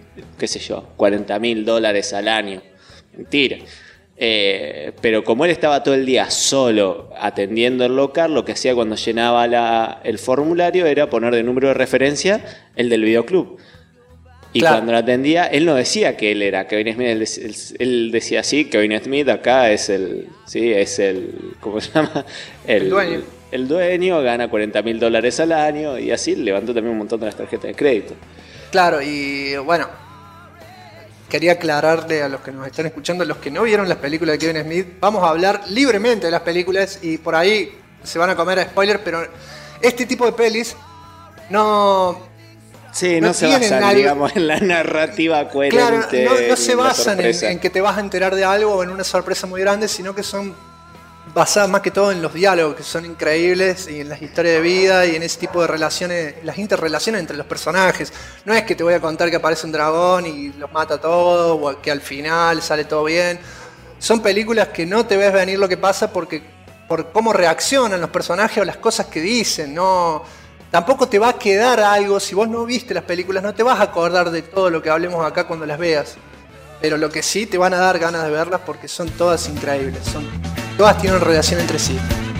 [SPEAKER 2] $40,000 al año. Mentira. Pero como él estaba todo el día solo atendiendo el local, lo que hacía cuando llenaba el formulario era poner de número de referencia el del videoclub. Y claro, cuando lo atendía, él no decía que él era Kevin Smith, él decía así, Kevin Smith acá es ¿cómo se llama? El dueño. El dueño gana $40,000 al año y así levantó también un montón de las tarjetas de crédito.
[SPEAKER 1] Claro, y bueno, quería aclararle a los que nos están escuchando, a los que no vieron las películas de Kevin Smith, vamos a hablar libremente de las películas y por ahí se van a comer a spoiler, pero este tipo de pelis no...
[SPEAKER 2] Sí, no se basan, digamos, en la narrativa coherente.
[SPEAKER 1] Claro, no se basan en que te vas a enterar de algo o en una sorpresa muy grande, sino que son basadas más que todo en los diálogos, que son increíbles, y en las historias de vida y en ese tipo de relaciones, las interrelaciones entre los personajes. No es que te voy a contar que aparece un dragón y los mata a todos, o que al final sale todo bien. Son películas que no te ves venir lo que pasa por cómo reaccionan los personajes o las cosas que dicen, no... Tampoco te va a quedar algo, si vos no viste las películas, no te vas a acordar de todo lo que hablemos acá cuando las veas. Pero lo que sí te van a dar ganas de verlas porque son todas increíbles, todas tienen relación entre sí.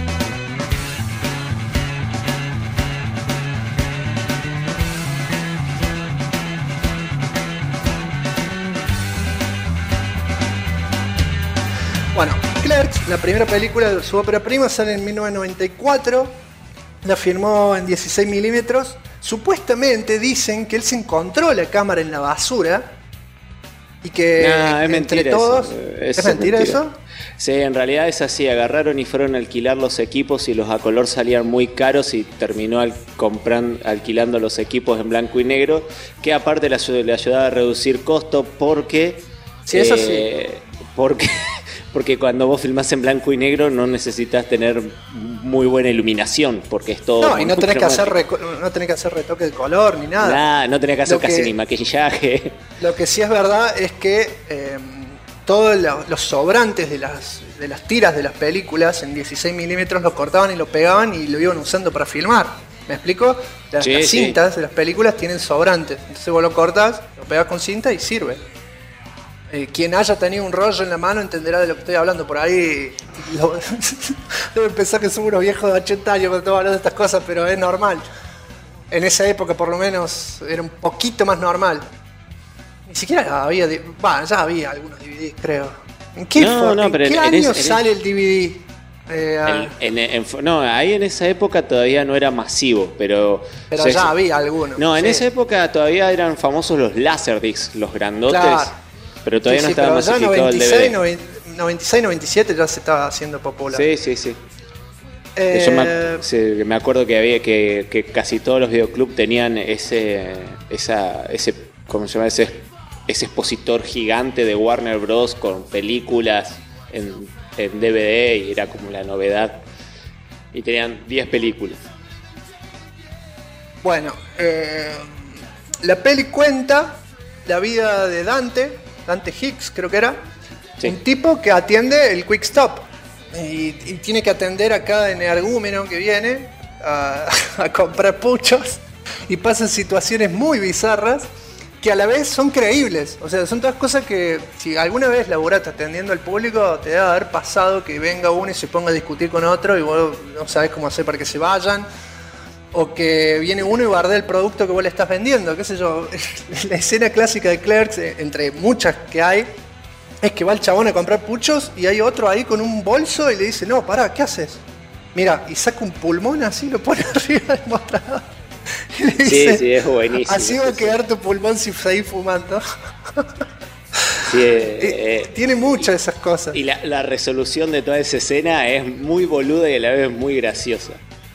[SPEAKER 1] Bueno, Clerks, la primera película de su ópera prima, sale en 1994. La filmó en 16 milímetros. Supuestamente dicen que él se encontró la cámara en la basura y que entre todos... ¿Es mentira eso?
[SPEAKER 2] Sí, en realidad es así. Agarraron y fueron a alquilar los equipos y los a color salían muy caros y terminó alquilando los equipos en blanco y negro, que aparte le ayudaba a reducir costo porque...
[SPEAKER 1] Sí, eso sí.
[SPEAKER 2] Porque cuando vos filmás en blanco y negro no necesitas tener muy buena iluminación, porque es todo...
[SPEAKER 1] No, y no tenés que hacer retoque de color ni nada.
[SPEAKER 2] No tenés que hacer casi ni maquillaje.
[SPEAKER 1] Lo que sí es verdad es que todos los sobrantes de las tiras de las películas en 16 milímetros los cortaban y lo pegaban y lo iban usando para filmar. ¿Me explico? Las cintas de las películas tienen sobrantes. Entonces vos lo cortás, lo pegás con cinta y sirve. Quien haya tenido un rollo en la mano entenderá de lo que estoy hablando. Por ahí debe pensar que somos unos viejos de 80 años cuando estamos hablando de estas cosas, pero es normal. En esa época por lo menos era un poquito más normal. Ni siquiera había... Bueno, ya había algunos DVDs, creo. ¿En qué año sale el DVD?
[SPEAKER 2] Ahí en esa época todavía no era masivo, pero
[SPEAKER 1] ya había algunos.
[SPEAKER 2] No, en esa época todavía eran famosos los Laserdiscs, los grandotes, claro. Pero todavía no estaba masificado el DVD.
[SPEAKER 1] 96, 97 ya se estaba haciendo popular.
[SPEAKER 2] Sí. Yo me acuerdo que había que casi todos los videoclubs tenían ese ¿cómo se llama? Ese expositor gigante de Warner Bros. Con películas en DVD y era como la novedad. Y tenían 10 películas.
[SPEAKER 1] Bueno, la peli cuenta la vida de Dante Hicks, creo que era. Sí. Un tipo que atiende el Quick Stop. Y tiene que atender a cada energúmeno que viene a comprar puchos. Y pasan situaciones muy bizarras que a la vez son creíbles. O sea, son todas cosas que si alguna vez laburaste atendiendo al público, te debe haber pasado que venga uno y se ponga a discutir con otro y vos no sabés cómo hacer para que se vayan. O que viene uno y bardea el producto que vos le estás vendiendo, qué sé yo. La escena clásica de Clerks, entre muchas que hay, es que va el chabón a comprar puchos y hay otro ahí con un bolso y le dice, no, pará, ¿qué haces? Mira, y saca un pulmón así, lo pone arriba del mostrador. Y le dice,
[SPEAKER 2] sí, es buenísimo.
[SPEAKER 1] Así va a quedar tu pulmón si seguís fumando.
[SPEAKER 2] Sí,
[SPEAKER 1] tiene muchas de esas cosas.
[SPEAKER 2] Y la resolución de toda esa escena es muy boluda y a la vez muy graciosa.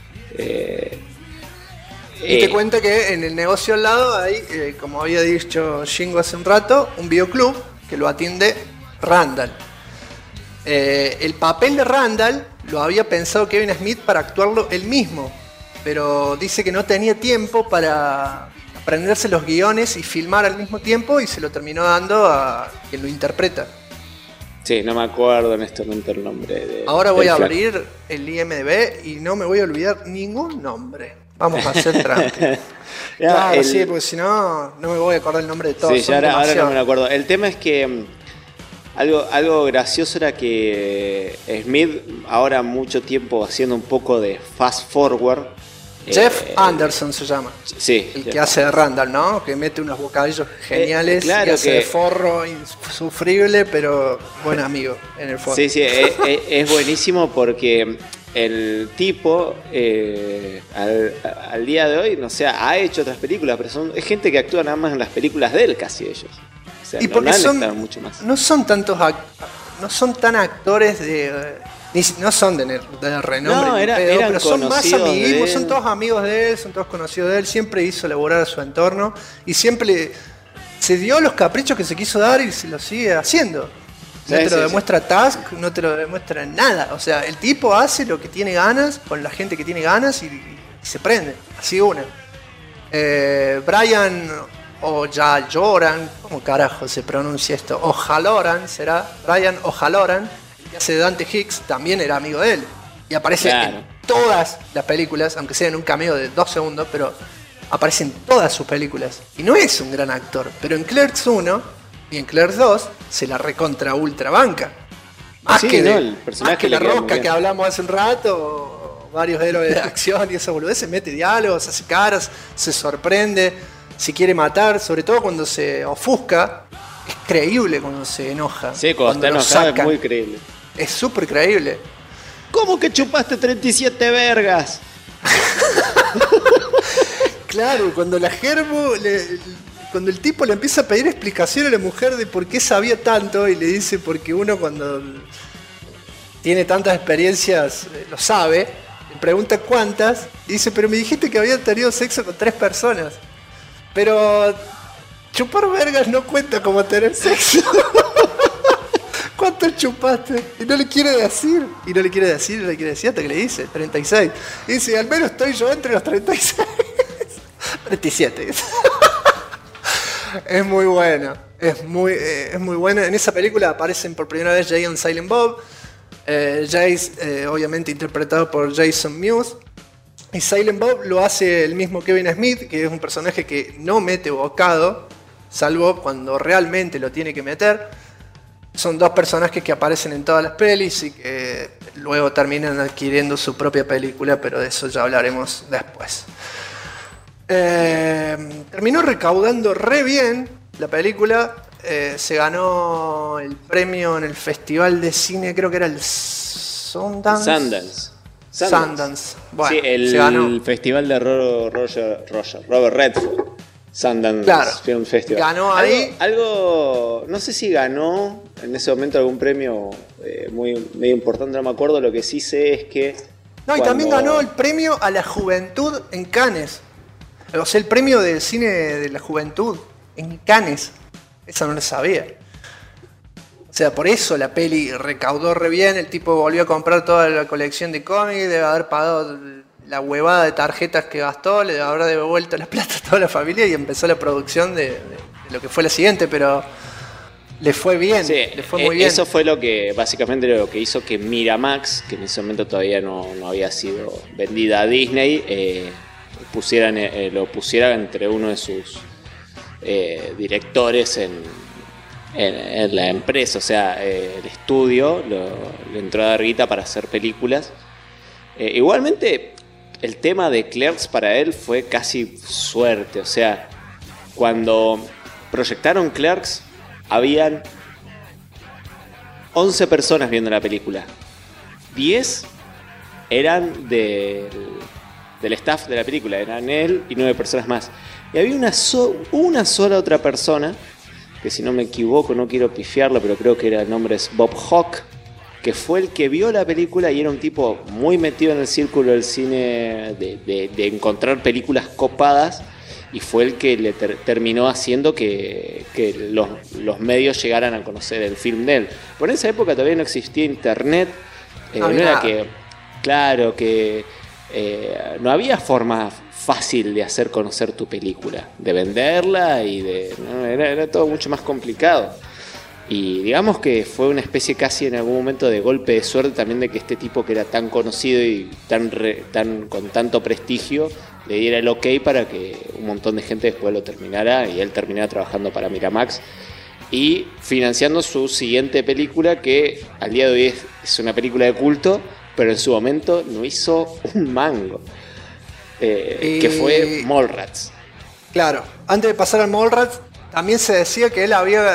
[SPEAKER 1] Y te cuenta que en el negocio al lado hay, como había dicho Shingo hace un rato, un videoclub que lo atiende Randall. El papel de Randall lo había pensado Kevin Smith para actuarlo él mismo, pero dice que no tenía tiempo para aprenderse los guiones y filmar al mismo tiempo y se lo terminó dando a quien lo interpreta.
[SPEAKER 2] Sí, no me acuerdo en este momento el nombre.
[SPEAKER 1] Ahora voy a abrir el IMDb y no me voy a olvidar ningún nombre. Vamos a hacer trampa. Claro, sí, porque si no, no me voy a acordar el nombre de todos.
[SPEAKER 2] Sí, ahora no me lo acuerdo. El tema es que algo gracioso era que Smith, ahora mucho tiempo haciendo un poco de fast forward.
[SPEAKER 1] Jeff Anderson se llama.
[SPEAKER 2] Sí.
[SPEAKER 1] El que hace de Randall, ¿no? Que mete unos bocadillos geniales.
[SPEAKER 2] Claro,
[SPEAKER 1] que hace de forro insufrible, pero buen amigo en el fondo.
[SPEAKER 2] Sí, es buenísimo porque el tipo al día de hoy, no sé, ha hecho otras películas, pero es gente que actúa nada más en las películas de él, casi ellos. O sea,
[SPEAKER 1] y porque
[SPEAKER 2] mucho más.
[SPEAKER 1] No son tan actores no son de renombre, pero son más amiguismos, son todos amigos de él, son todos conocidos de él, siempre hizo elaborar a su entorno y siempre se dio los caprichos que se quiso dar y se los sigue haciendo. No te lo demuestra Tusk, no te lo demuestra nada. O sea, el tipo hace lo que tiene ganas, con la gente que tiene ganas y se prende. Así una. Brian O'Halloran, ¿cómo carajo se pronuncia esto? O'Halloran será. Brian O'Halloran, que hace de Dante Hicks, también era amigo de él. Y aparece en todas las películas, aunque sea en un cameo de 2 segundos, pero aparece en todas sus películas. Y no es un gran actor, pero en Clerks 1... y en Clerks 2 se la recontra ultra banca. Más que la Rosca que hablamos hace un rato, varios héroes de acción y esa boludez, se mete diálogos, hace caras, se sorprende, si quiere matar, sobre todo cuando se ofusca, es creíble cuando se enoja.
[SPEAKER 2] Sí, cuando está enojado es muy creíble.
[SPEAKER 1] Es súper creíble.
[SPEAKER 2] ¿Cómo que chupaste 37 vergas?
[SPEAKER 1] Claro, cuando la Gerbo cuando el tipo le empieza a pedir explicación a la mujer de por qué sabía tanto y le dice porque uno cuando tiene tantas experiencias lo sabe, le pregunta cuántas y dice, pero me dijiste que había tenido sexo con 3 personas. Pero chupar vergas no cuenta como tener sexo. ¿Cuánto chupaste? Y no le quiere decir hasta que le dice 36. Y dice, al menos estoy yo entre los 36. 37. Es muy buena, es muy buena. En esa película aparecen por primera vez Jay and Silent Bob. Jay, obviamente interpretado por Jason Mewes. Y Silent Bob lo hace el mismo Kevin Smith, que es un personaje que no mete bocado, salvo cuando realmente lo tiene que meter. son dos personajes que aparecen en todas las pelis y que luego terminan adquiriendo su propia película, pero de eso ya hablaremos después. Terminó recaudando re bien la película. Se ganó el premio en el festival de cine, creo que era el Sundance. Bueno,
[SPEAKER 2] sí,
[SPEAKER 1] se ganó.
[SPEAKER 2] el festival de Robert Redford. Sundance,
[SPEAKER 1] claro,
[SPEAKER 2] Film Festival.
[SPEAKER 1] Ganó ahí.
[SPEAKER 2] Algo, no sé si ganó en ese momento algún premio medio importante, no me acuerdo. Lo que sí sé es que...
[SPEAKER 1] No, y también ganó el premio a la juventud en Cannes. O sea, el premio del cine de la juventud en Cannes. Eso no lo sabía. O sea, por eso la peli recaudó re bien. El tipo volvió a comprar toda la colección de cómics. Debe haber pagado la huevada de tarjetas que gastó. Le habrá devuelto la plata a toda la familia. Y empezó la producción de lo que fue la siguiente. Pero le fue bien.
[SPEAKER 2] Sí,
[SPEAKER 1] le fue muy bien.
[SPEAKER 2] Eso fue lo que básicamente lo que hizo que Miramax, que en ese momento todavía no había sido vendida a Disney, lo pusiera entre uno de sus directores en la empresa. O sea, el estudio le entró a dar guita para hacer películas. Igualmente, el tema de Clerks para él fue casi suerte. O sea, cuando proyectaron Clerks, habían 11 personas viendo la película. 10 eran del staff de la película, eran él y 9 personas más. Y había una sola otra persona, que si no me equivoco, no quiero pifiarlo, pero creo que el nombre es Bob Hawke, que fue el que vio la película y era un tipo muy metido en el círculo del cine, de encontrar películas copadas, y fue el que le terminó haciendo que los medios llegaran a conocer el film de él. Por esa época todavía no existía internet, no era que... Claro que... no había forma fácil de hacer conocer tu película, de venderla y era todo mucho más complicado. Y digamos que fue una especie casi en algún momento de golpe de suerte también, de que este tipo, que era tan conocido y con tanto prestigio, le diera el ok para que un montón de gente después lo terminara y él terminara trabajando para Miramax y financiando su siguiente película, que al día de hoy es una película de culto, pero en su momento no hizo un mango, que fue Mallrats.
[SPEAKER 1] Claro, antes de pasar al Mallrats, también se decía que él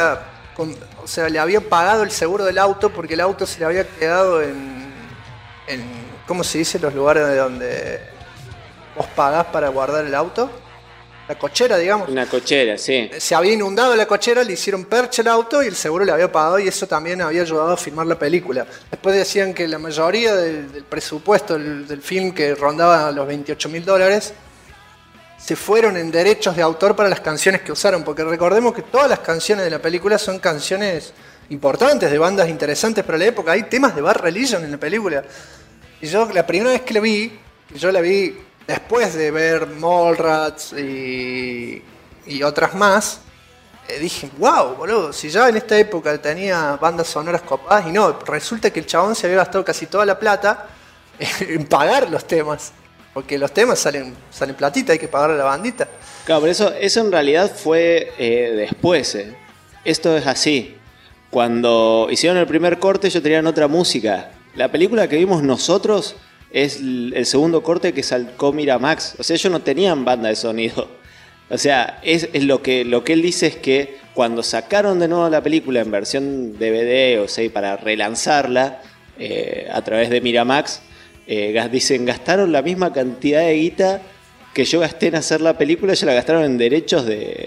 [SPEAKER 1] le había pagado el seguro del auto, porque el auto se le había quedado en ¿cómo se dice? Los lugares de donde vos pagás para guardar el auto. La cochera, digamos.
[SPEAKER 2] Una cochera, sí.
[SPEAKER 1] Se había inundado la cochera, le hicieron percha el auto y el seguro le había pagado, y eso también había ayudado a filmar la película. Después decían que la mayoría del presupuesto del film, que rondaba los $28.000, se fueron en derechos de autor para las canciones que usaron, porque recordemos que todas las canciones de la película son canciones importantes, de bandas interesantes para la época. Hay temas de Bad Religion en la película. Y yo la primera vez que la vi después de ver Mallrats y otras más, dije, wow, boludo, si ya en esta época tenía bandas sonoras copadas, y no, resulta que el chabón se había gastado casi toda la plata en pagar los temas, porque los temas salen platita, hay que pagar a la bandita.
[SPEAKER 2] Claro, pero eso en realidad fue después. Esto es así. Cuando hicieron el primer corte, ellos tenían otra música. La película que vimos nosotros es el segundo corte que sacó Miramax. O sea, ellos no tenían banda de sonido. O sea, es lo que él dice es que cuando sacaron de nuevo la película en versión DVD, o sea, para relanzarla a través de Miramax, dicen, gastaron la misma cantidad de guita que yo gasté en hacer la película, ellos la gastaron en derechos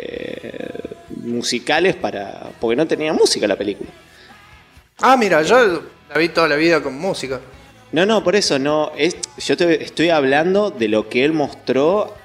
[SPEAKER 2] musicales porque no tenía música la película. Ah,
[SPEAKER 1] mira, yo la vi toda la vida con música.
[SPEAKER 2] No, por eso no. Yo estoy hablando de lo que él mostró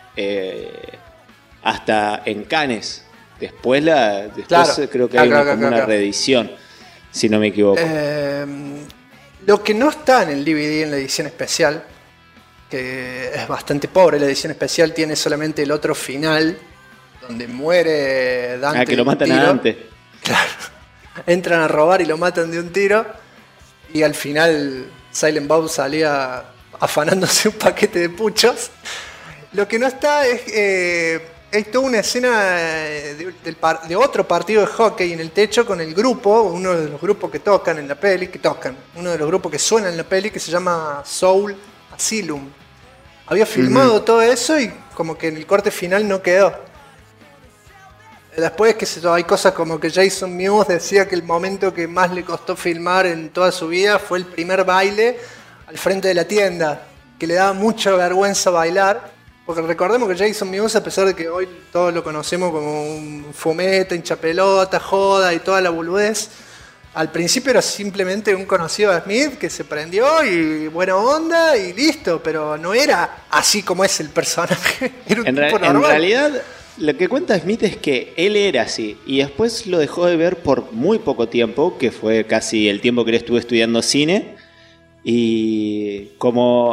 [SPEAKER 2] hasta en Cannes. Después
[SPEAKER 1] claro,
[SPEAKER 2] creo que hay una reedición, si no me equivoco.
[SPEAKER 1] Lo que no está en el DVD en la edición especial, que es bastante pobre, la edición especial tiene solamente el otro final, donde muere Dante.
[SPEAKER 2] Que lo matan a Dante.
[SPEAKER 1] Claro. Entran a robar y lo matan de un tiro. Y al final Silent Bob salía afanándose un paquete de puchos. Lo que no está es hay toda una escena de otro partido de hockey en el techo con el grupo, uno de los grupos que tocan en la peli, uno de los grupos que suenan en la peli, que se llama Soul Asylum. Había filmado todo eso y como que en el corte final no quedó. Después hay cosas como que Jason Mewes decía que el momento que más le costó filmar en toda su vida fue el primer baile al frente de la tienda, que le daba mucha vergüenza bailar. Porque recordemos que Jason Mewes, a pesar de que hoy todos lo conocemos como un fumeta, hinchapelota, joda y toda la boludez, al principio era simplemente un conocido de Smith que se prendió y buena onda y listo, pero no era así como es el personaje. Era un tipo normal.
[SPEAKER 2] En realidad, lo que cuenta Smith es que él era así y después lo dejó de ver por muy poco tiempo, que fue casi el tiempo que él estuvo estudiando cine. Y como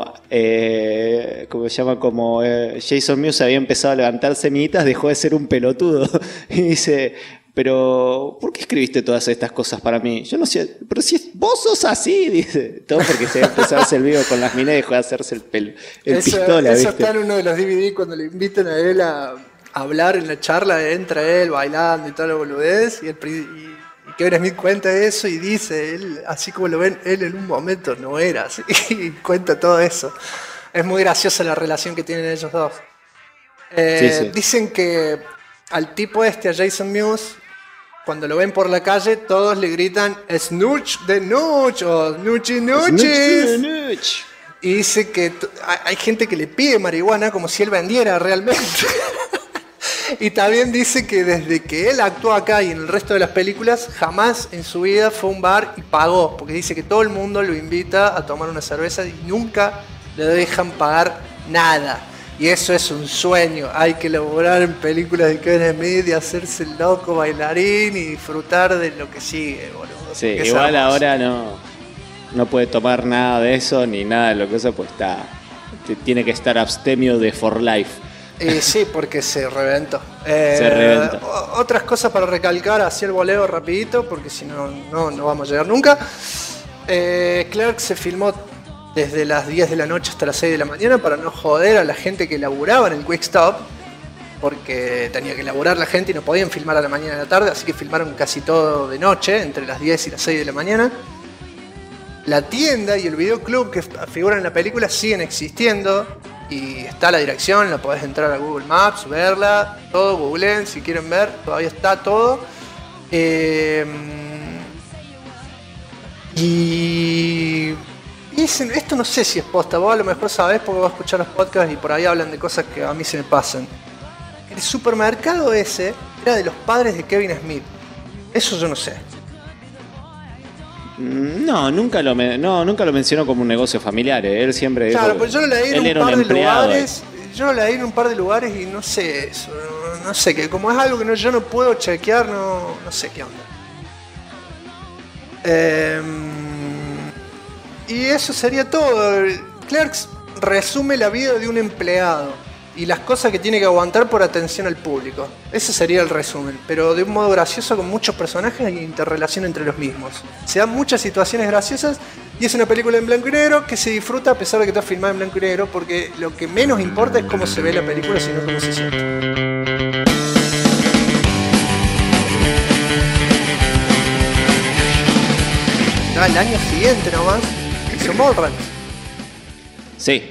[SPEAKER 2] Jason Mewes había empezado a levantar semillitas, dejó de ser un pelotudo. Y dice, pero ¿por qué escribiste todas estas cosas para mí? Yo no sé, pero si vos sos así, dice. Todo porque se empezó a hacer el vivo con las minas y dejó de hacerse el pistola.
[SPEAKER 1] Eso
[SPEAKER 2] ¿viste?
[SPEAKER 1] está en uno de los DVD cuando le invitan a él a hablar en la charla, entra él bailando y toda la boludez y Kevin Smith cuenta eso y dice, él, así como lo ven, él en un momento no era así, y cuenta todo eso. Es muy graciosa la relación que tienen ellos dos. Sí. Dicen que al tipo a Jason Mewes, cuando lo ven por la calle, todos le gritan Snooch de Nooch o Snoochie Nooches. Y dice que hay gente que le pide marihuana como si él vendiera realmente. Y también dice que desde que él actuó acá y en el resto de las películas, jamás en su vida fue a un bar y pagó. Porque dice que todo el mundo lo invita a tomar una cerveza y nunca le dejan pagar nada. Y eso es un sueño. Hay que laburar en películas de Kevin Smith y hacerse el loco bailarín y disfrutar de lo que sigue, boludo.
[SPEAKER 2] Sí, igual ahora no puede tomar nada de eso ni nada de lo que eso, pues tiene que estar abstemio de For Life.
[SPEAKER 1] Sí, porque se reventó. Se reventó. Otras cosas para recalcar, así el voleo rapidito, porque si no vamos a llegar nunca. Clerks se filmó desde las 10 de la noche hasta las 6 de la mañana para no joder a la gente que laburaba en el Quick Stop, porque tenía que laburar la gente y no podían filmar a la mañana y a la tarde, así que filmaron casi todo de noche, entre las 10 y las 6 de la mañana. La tienda y el videoclub que figuran en la película siguen existiendo. Y está la dirección, la podés entrar a Google Maps, verla, todo, googleen si quieren ver, todavía está todo. Y esto no sé si es posta, vos a lo mejor sabés porque vos escuchás los podcasts y por ahí hablan de cosas que a mí se me pasan. El supermercado ese era de los padres de Kevin Smith, eso yo no sé.
[SPEAKER 2] No, nunca lo mencionó como un negocio familiar. Él siempre dijo,
[SPEAKER 1] pues yo lo leí en un par de lugares. Yo lo leí en un par de lugares y no sé eso. No sé, que como es algo que yo no puedo chequear, no sé qué onda. Y eso sería todo. Clerks resume la vida de un empleado y las cosas que tiene que aguantar por atención al público. Ese sería el resumen, pero de un modo gracioso con muchos personajes e interrelación entre los mismos. Se dan muchas situaciones graciosas y es una película en blanco y negro que se disfruta a pesar de que está filmada en blanco y negro, porque lo que menos importa es cómo se ve la película, sino cómo se siente. El año siguiente nomás hizo Mallrats.
[SPEAKER 2] Sí,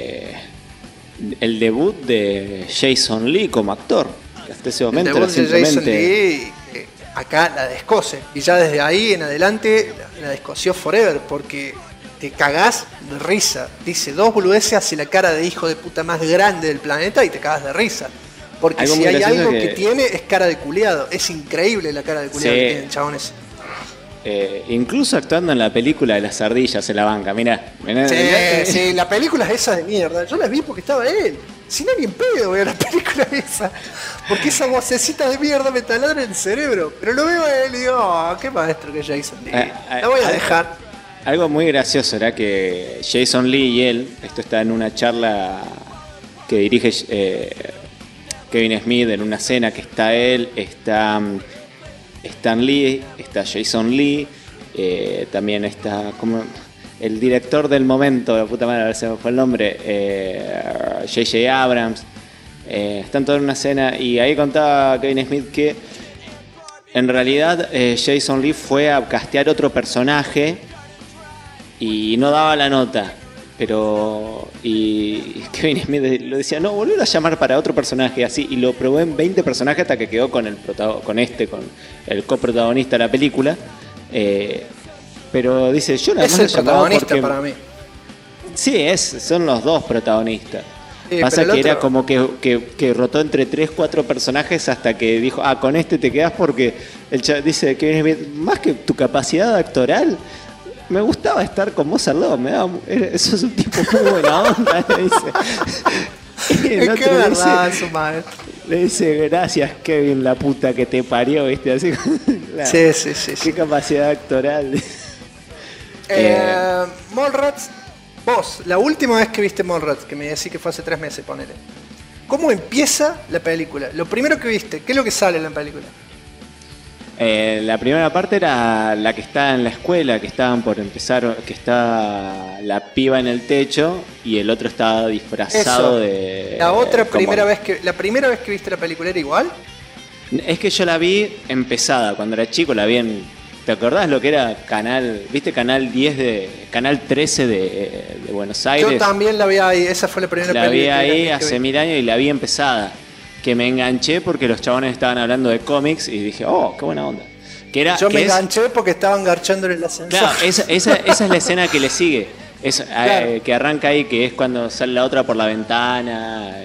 [SPEAKER 2] el debut de Jason Lee como actor. Hasta ese momento
[SPEAKER 1] el debut de Jason Lee, acá la descose. Y ya desde ahí en adelante la descoció forever, porque te cagás de risa. Dice 2 boludeces, hace la cara de hijo de puta más grande del planeta y te cagás de risa. Porque si hay algo que tiene es cara de culiado. Es increíble la cara de culiado que tiene el chabón ese.
[SPEAKER 2] Incluso actuando en la película de las ardillas en la banca, mirá.
[SPEAKER 1] Sí, la película es esa de mierda. Yo la vi porque estaba él. Si no, ni en pedo veo la película esa. Porque esa vocecita de mierda me taladra en el cerebro. Pero lo veo a él y digo, qué maestro que es Jason Lee. La voy a dejar.
[SPEAKER 2] Algo muy gracioso era que Jason Lee y él, esto está en una charla que dirige Kevin Smith, en una cena que está él, está Stan Lee, está Jason Lee, también está como el director del momento, la puta madre, a ver si me fue el nombre, J.J. Abrams, Están todos en una escena y ahí contaba Kevin Smith que en realidad Jason Lee fue a castear otro personaje y no daba la nota. Pero y Kevin Smith lo decía, no, volver a llamar para otro personaje así, y lo probó en 20 personajes hasta que quedó con con el coprotagonista de la película. Pero dice, yo la
[SPEAKER 1] es el protagonista porque, para mí.
[SPEAKER 2] Sí, son los dos protagonistas. Pasa que era como que rotó entre 3-4 personajes hasta que dijo, con este te quedás porque dice Kevin Smith, más que tu capacidad actoral, me gustaba estar con vos al lado, eso es un tipo muy buena onda, le dice.
[SPEAKER 1] Es que verdad, su madre.
[SPEAKER 2] Le dice, gracias Kevin, la puta que te parió, ¿viste? Así, claro,
[SPEAKER 1] sí.
[SPEAKER 2] Qué capacidad actoral.
[SPEAKER 1] Mallrats, vos, la última vez que viste Mallrats, que me decís que fue hace 3 meses, ponele. ¿Cómo empieza la película? Lo primero que viste, ¿qué es lo que sale en la película?
[SPEAKER 2] La primera parte era la que está en la escuela, que estaban por empezar, que está la piba en el techo y el otro estaba disfrazado de...
[SPEAKER 1] La primera vez que viste la película era igual.
[SPEAKER 2] Es que yo la vi empezada, cuando era chico la vi en... ¿Te acordás lo que era Canal 10 Canal 13 de Buenos Aires?
[SPEAKER 1] Yo también la vi ahí, esa fue la primera película.
[SPEAKER 2] La vi ahí hace 1000 años y la vi empezada. Que me enganché porque los chabones estaban hablando de cómics y dije, qué buena onda.
[SPEAKER 1] Yo me enganché porque estaban garchando en el ascensor.
[SPEAKER 2] Claro, esa es la escena que le sigue. Claro. Que arranca ahí, que es cuando sale la otra por la ventana.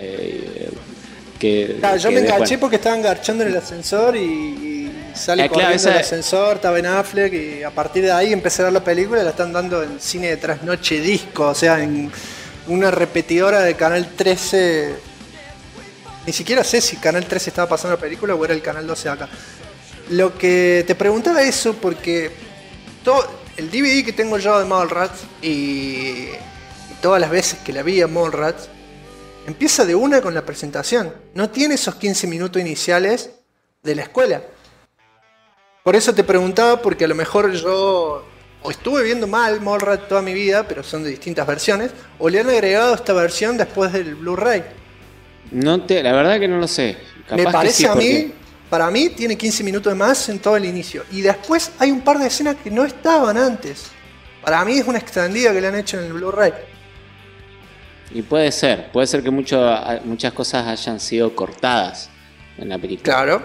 [SPEAKER 1] Yo me enganché porque estaban garchando en el ascensor y sale corriendo el ascensor, está Ben Affleck, y a partir de ahí empecé a ver la película. La están dando en cine de trasnoche disco, o sea, en una repetidora de Canal 13. Ni siquiera sé si Canal 13 estaba pasando la película o era el Canal 12 acá. Lo que te preguntaba eso porque el DVD que tengo yo de Mallrats y todas las veces que la vi a Mallrats, empieza de una con la presentación. No tiene esos 15 minutos iniciales de la escuela. Por eso te preguntaba, porque a lo mejor yo o estuve viendo mal Mallrats toda mi vida, pero son de distintas versiones, o le han agregado esta versión después del Blu-ray.
[SPEAKER 2] La verdad que no lo sé.
[SPEAKER 1] Capaz me parece que sí, para mí tiene 15 minutos más en todo el inicio. Y después hay un par de escenas que no estaban antes. Para mí es una extendida que le han hecho en el Blu-ray.
[SPEAKER 2] Y puede ser que muchas cosas hayan sido cortadas en la película.
[SPEAKER 1] Claro.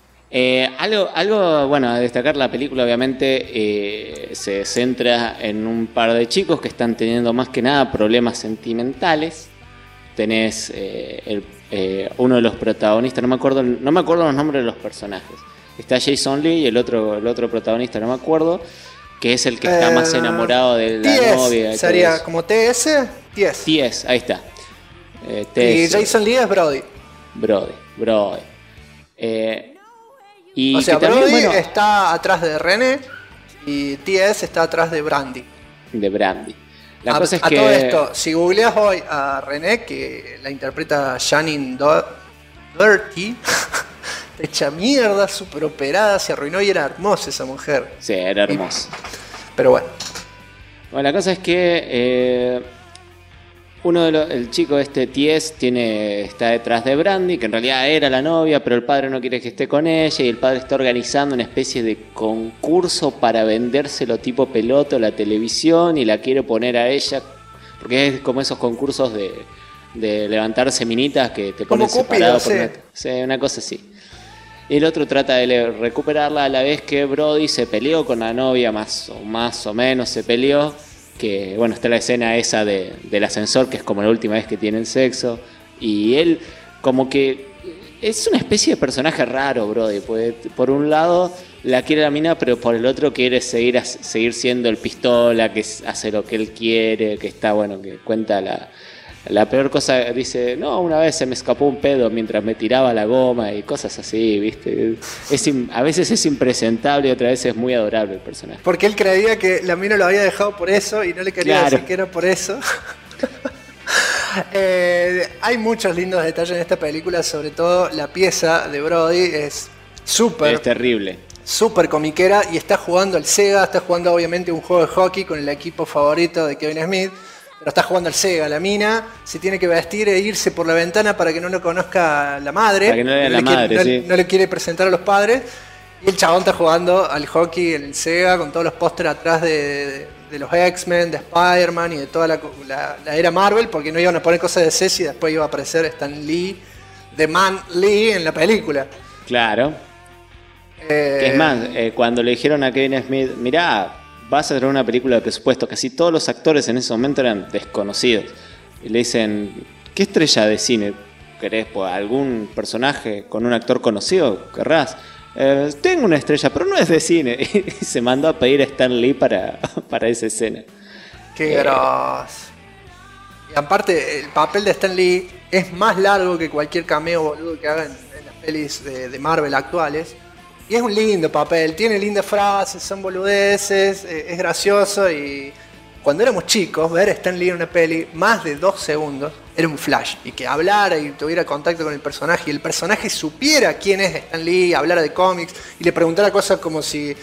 [SPEAKER 2] Algo bueno a destacar, la película obviamente se centra en un par de chicos que están teniendo más que nada problemas sentimentales. Tenés uno de los protagonistas, no me acuerdo los nombres de los personajes. Está Jason Lee y el otro protagonista, no me acuerdo, que es el que está más enamorado de la novia.
[SPEAKER 1] Sería como TS,
[SPEAKER 2] TS, ahí está.
[SPEAKER 1] Y Jason Lee es Brody.
[SPEAKER 2] Brody.
[SPEAKER 1] O sea, Brody está atrás de René y TS está atrás de Brandy.
[SPEAKER 2] La cosa es que...
[SPEAKER 1] todo esto, si googleas hoy a René, que la interpreta Janine Doherty, te echa mierda, súper operada, se arruinó y era hermosa esa mujer.
[SPEAKER 2] Sí, era hermosa.
[SPEAKER 1] Pero bueno.
[SPEAKER 2] Bueno, la cosa es que el chico TS está detrás de Brandy, que en realidad era la novia, pero el padre no quiere que esté con ella y el padre está organizando una especie de concurso para vendérselo tipo peloto a la televisión y la quiere poner a ella, porque es como esos concursos de levantarse minitas que te ponen separado por una cosa así. Y el otro trata de recuperarla a la vez que Brody se peleó con la novia, más o menos se peleó. Que bueno, está la escena esa del ascensor, que es como la última vez que tienen sexo. Y él como que es una especie de personaje raro, Brody. Pues, por un lado la quiere la mina, pero por el otro quiere seguir siendo el pistola, que hace lo que él quiere, que está bueno, que cuenta la peor cosa. Dice, no, una vez se me escapó un pedo mientras me tiraba la goma y cosas así, ¿viste? A veces es impresentable y otra vez es muy adorable el personaje.
[SPEAKER 1] Porque él creía que la mina lo había dejado por eso y no le quería decir que era por eso. Hay muchos lindos detalles en esta película, sobre todo la pieza de Brody es súper...
[SPEAKER 2] Es terrible.
[SPEAKER 1] Súper comiquera y está jugando al Sega, está jugando obviamente un juego de hockey con el equipo favorito de Kevin Smith. pero está jugando al Sega. La mina se tiene que vestir e irse por la ventana para que no lo conozca la madre.
[SPEAKER 2] Para que no le vea la madre, sí.
[SPEAKER 1] No le quiere presentar a los padres. Y el chabón está jugando al hockey en el Sega con todos los pósteres atrás de los X-Men, de Spider-Man y de toda la era Marvel, porque no iban a poner cosas de Ceci y después iba a aparecer Stan Lee, The Man Lee, en la película.
[SPEAKER 2] Claro. Que es más, cuando le dijeron a Kevin Smith, mirá, vas a hacer una película de presupuesto, casi todos los actores en ese momento eran desconocidos. Y le dicen, ¿qué estrella de cine querés? Pues, ¿algún personaje con un actor conocido querrás? Tengo una estrella, pero no es de cine. Y se mandó a pedir a Stan Lee para esa escena.
[SPEAKER 1] Qué grosso. Y aparte, el papel de Stan Lee es más largo que cualquier cameo boludo que hagan en las pelis de Marvel actuales. Y es un lindo papel, tiene lindas frases, son boludeces, es gracioso. Y cuando éramos chicos, ver a Stan Lee en una peli más de 2 segundos era un flash. Y que hablara y tuviera contacto con el personaje y el personaje supiera quién es Stan Lee, hablara de cómics y le preguntara cosas como si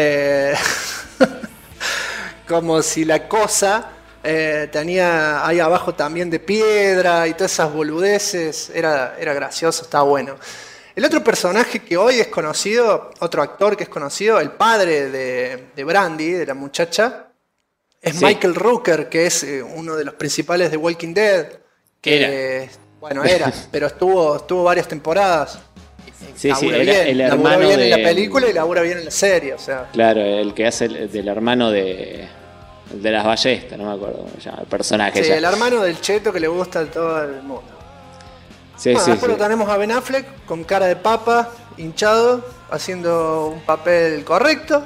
[SPEAKER 1] como si la cosa tenía ahí abajo también de piedra y todas esas boludeces. Era gracioso, estaba bueno. El otro personaje que hoy es conocido, otro actor que es conocido, el padre de Brandy, de la muchacha, es sí. Michael Rooker, que es uno de los principales de Walking Dead.
[SPEAKER 2] Era.
[SPEAKER 1] Bueno, pero estuvo varias temporadas.
[SPEAKER 2] Sí, era el hermano
[SPEAKER 1] labura bien
[SPEAKER 2] de...
[SPEAKER 1] en la película y labura bien en la serie, o sea.
[SPEAKER 2] Claro, el que hace del hermano de las ballestas, no me acuerdo cómo se llama el personaje.
[SPEAKER 1] Sí,
[SPEAKER 2] ya.
[SPEAKER 1] El hermano del cheto que le gusta a todo el mundo.
[SPEAKER 2] Sí,
[SPEAKER 1] después tenemos a Ben Affleck con cara de papa, hinchado, haciendo un papel correcto.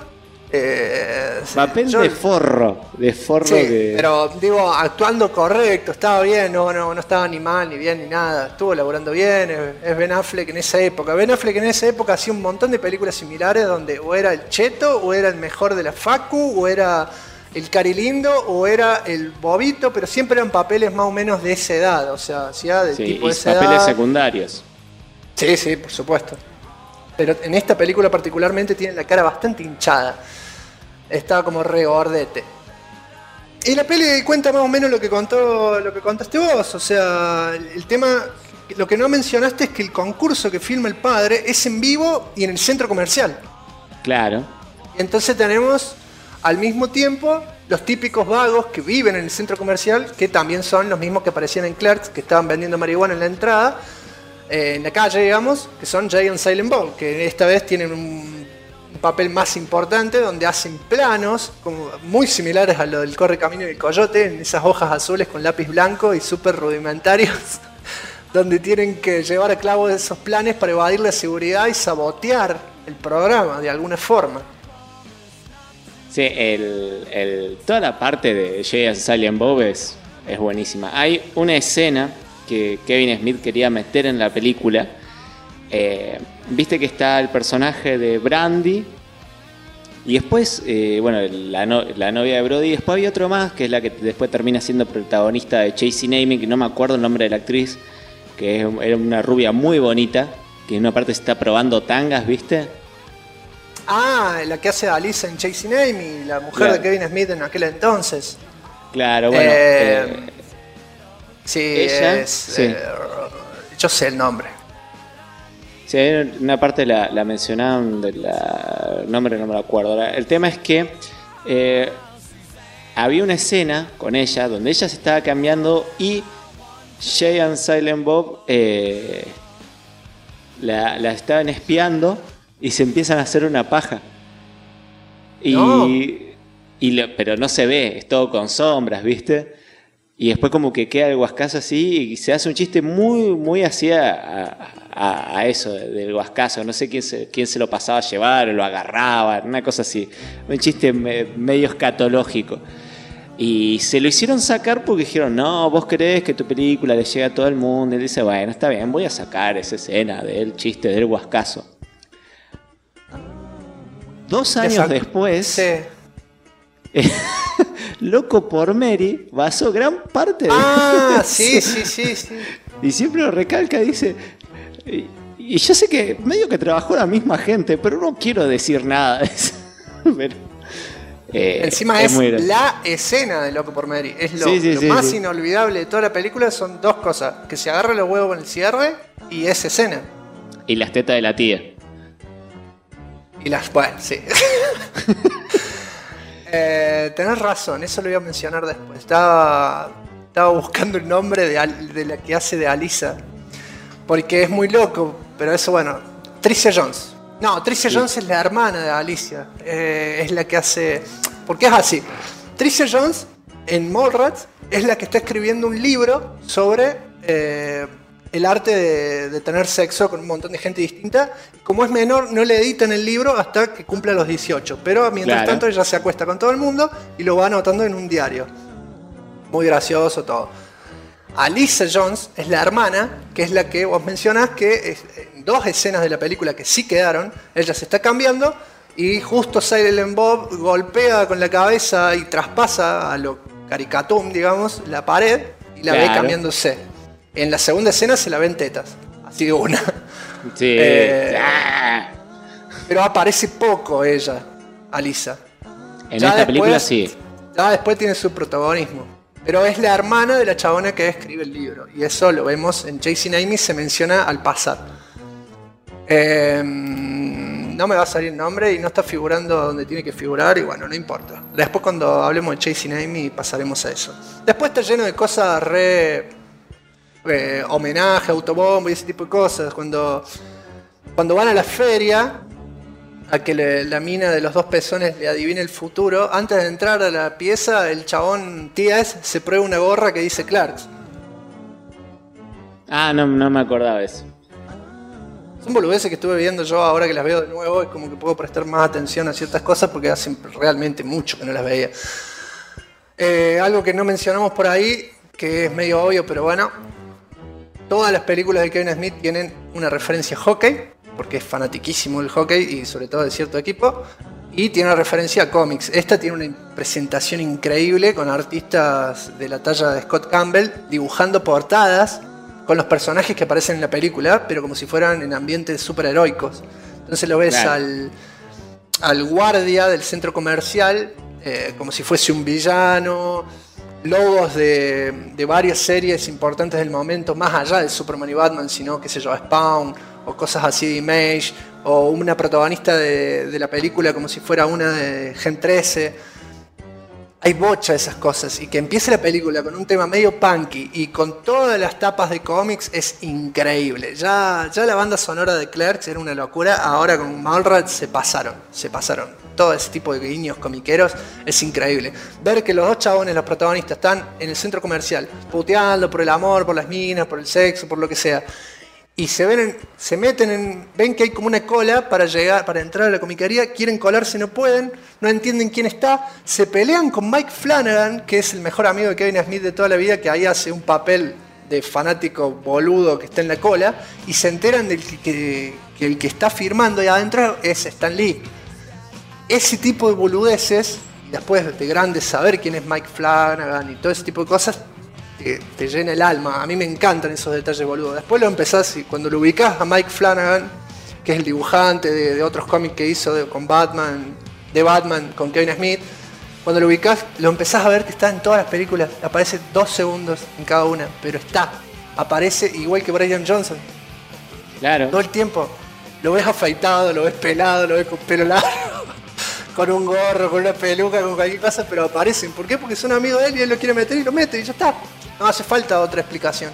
[SPEAKER 2] Papel de forro sí, que...
[SPEAKER 1] pero digo, actuando correcto, estaba bien, no estaba ni mal, ni bien, ni nada, estuvo laburando bien, es Ben Affleck en esa época. Ben Affleck en esa época hacía un montón de películas similares donde o era el cheto, o era el mejor de la facu, o era el carilindo, o era el bobito, pero siempre eran papeles más o menos de esa edad, o sea, hacía del tipo de esa edad.
[SPEAKER 2] Papeles secundarios.
[SPEAKER 1] Sí, por supuesto. Pero en esta película particularmente tiene la cara bastante hinchada. Estaba como re gordete. Y la peli cuenta más o menos lo que contaste vos. O sea, el tema, lo que no mencionaste es que el concurso que filma el padre es en vivo y en el centro comercial.
[SPEAKER 2] Claro.
[SPEAKER 1] Y entonces tenemos al mismo tiempo los típicos vagos que viven en el centro comercial, que también son los mismos que aparecían en Clerks, que estaban vendiendo marihuana en la entrada, en la calle, digamos, que son Jay and Silent Bob, que esta vez tienen un papel más importante, donde hacen planos como muy similares a lo del Correcamino y el Coyote, en esas hojas azules con lápiz blanco y súper rudimentarios, donde tienen que llevar a cabo esos planes para evadir la seguridad y sabotear el programa de alguna forma.
[SPEAKER 2] Sí, toda la parte de Jay and Silent Bob es buenísima. Hay una escena que Kevin Smith quería meter en la película. Viste que está el personaje de Brandy y después, la novia de Brody. Después había otro más, que es la que después termina siendo protagonista de Chasing Amy, que no me acuerdo el nombre de la actriz, que era una rubia muy bonita, que en una parte se está probando tangas, ¿viste?
[SPEAKER 1] Ah, la que hace Alice en Chasing Amy, la mujer de Kevin Smith en aquel entonces.
[SPEAKER 2] Claro, bueno.
[SPEAKER 1] Sí,
[SPEAKER 2] ella,
[SPEAKER 1] yo sé el nombre.
[SPEAKER 2] Sí, una parte la mencionaban, el nombre no me lo acuerdo. Ahora, el tema es que había una escena con ella donde ella se estaba cambiando y Jay and Silent Bob la estaban espiando y se empiezan a hacer una paja. Pero no se ve, es todo con sombras, ¿viste? Y después como que queda el guascazo así y se hace un chiste muy hacia a eso del guascazo. No sé quién se lo pasaba a llevar o lo agarraba, una cosa así. Un chiste medio escatológico. Y se lo hicieron sacar porque dijeron, no, vos querés que tu película le llegue a todo el mundo. Y él dice, bueno, está bien, voy a sacar esa escena del chiste del guascazo. 2 años después...
[SPEAKER 1] Sí.
[SPEAKER 2] Loco por Mary basó gran parte de...
[SPEAKER 1] sí.
[SPEAKER 2] Y siempre lo recalca, dice... Y yo sé que medio que trabajó la misma gente, pero no quiero decir nada.
[SPEAKER 1] Encima es
[SPEAKER 2] muy gracioso.
[SPEAKER 1] la escena de Loco por Mary. Es lo
[SPEAKER 2] Sí,
[SPEAKER 1] más
[SPEAKER 2] sí.
[SPEAKER 1] inolvidable de toda la película. Son dos cosas: que se agarra los huevos con el cierre y esa escena.
[SPEAKER 2] Y las tetas de la tía.
[SPEAKER 1] Y las. Bueno, sí. Tenés razón, eso lo voy a mencionar después. Estaba buscando el nombre de la que hace de Alisa. Porque es muy loco, pero eso bueno. Tricia Jones. No, Tricia Jones es la hermana de Alicia. Es la que hace. Porque es así. Tricia Jones en Mallrats es la que está escribiendo un libro sobre el arte de tener sexo con un montón de gente distinta. Como es menor, no le editan el libro hasta que cumpla los 18. Pero mientras tanto, ella se acuesta con todo el mundo y lo va anotando en un diario. Muy gracioso todo. Alisa Jones es la hermana, que es la que vos mencionás, que en dos escenas de la película que sí quedaron, ella se está cambiando y justo Silent Bob golpea con la cabeza y traspasa a lo caricatum, digamos, la pared y la ve cambiándose. En la segunda escena se la ven tetas, así de una.
[SPEAKER 2] Sí.
[SPEAKER 1] Pero aparece poco ella, Alisa.
[SPEAKER 2] En esta película sí.
[SPEAKER 1] Ya después tiene su protagonismo. Pero es la hermana de la chabona que escribe el libro. Y eso lo vemos en Chasing Amy, se menciona al pasar. No me va a salir el nombre y no está figurando donde tiene que figurar. Y bueno, no importa. Después cuando hablemos de Chasing Amy pasaremos a eso. Después está lleno de cosas homenaje, autobombo y ese tipo de cosas. Cuando van a la feria a que la mina de los dos pezones le adivine el futuro, antes de entrar a la pieza, el chabón T.S. se prueba una gorra que dice Clarks.
[SPEAKER 2] Ah, no me acordaba de eso.
[SPEAKER 1] Son boludeces que estuve viendo yo ahora que las veo de nuevo y como que puedo prestar más atención a ciertas cosas porque hace realmente mucho que no las veía. Algo que no mencionamos por ahí, que es medio obvio, pero bueno, todas las películas de Kevin Smith tienen una referencia a hockey, porque es fanatiquísimo el hockey y sobre todo de cierto equipo, y tiene una referencia a cómics. Esta tiene una presentación increíble con artistas de la talla de Scott Campbell dibujando portadas con los personajes que aparecen en la película, pero como si fueran en ambientes superheroicos. Entonces lo ves al guardia del centro comercial como si fuese un villano, logos de varias series importantes del momento, más allá de Superman y Batman, sino, qué sé yo, Spawn o cosas así de Image, o una protagonista de la película como si fuera una de Gen 13. Hay bocha de esas cosas, y que empiece la película con un tema medio punky y con todas las tapas de cómics es increíble. Ya la banda sonora de Clerks era una locura, ahora con Mallrats se pasaron. Todo ese tipo de guiños comiqueros es increíble. Ver que los dos chabones, los protagonistas, están en el centro comercial puteando por el amor, por las minas, por el sexo, por lo que sea, y ven que hay como una cola para entrar a la comiquería, quieren colarse, no pueden, no entienden quién está, se pelean con Mike Flanagan, que es el mejor amigo de Kevin Smith de toda la vida, que ahí hace un papel de fanático boludo que está en la cola, y se enteran de que el que está firmando ahí adentro es Stan Lee. Ese tipo de boludeces, después de grandes saber quién es Mike Flanagan y todo ese tipo de cosas, te llena el alma. A mí me encantan esos detalles boludos. Después lo empezás y cuando lo ubicás a Mike Flanagan, que es el dibujante de otros cómics que hizo de Batman con Kevin Smith, cuando lo ubicás, lo empezás a ver que está en todas las películas. Aparece 2 segundos en cada una, pero aparece igual que Brian Johnson.
[SPEAKER 2] Claro.
[SPEAKER 1] Todo el tiempo. Lo ves afeitado, lo ves pelado, lo ves con pelo largo, con un gorro, con una peluca, con cualquier cosa, pero aparecen. ¿Por qué? Porque son amigos de él y él lo quiere meter y lo mete y ya está. No hace falta otra explicación.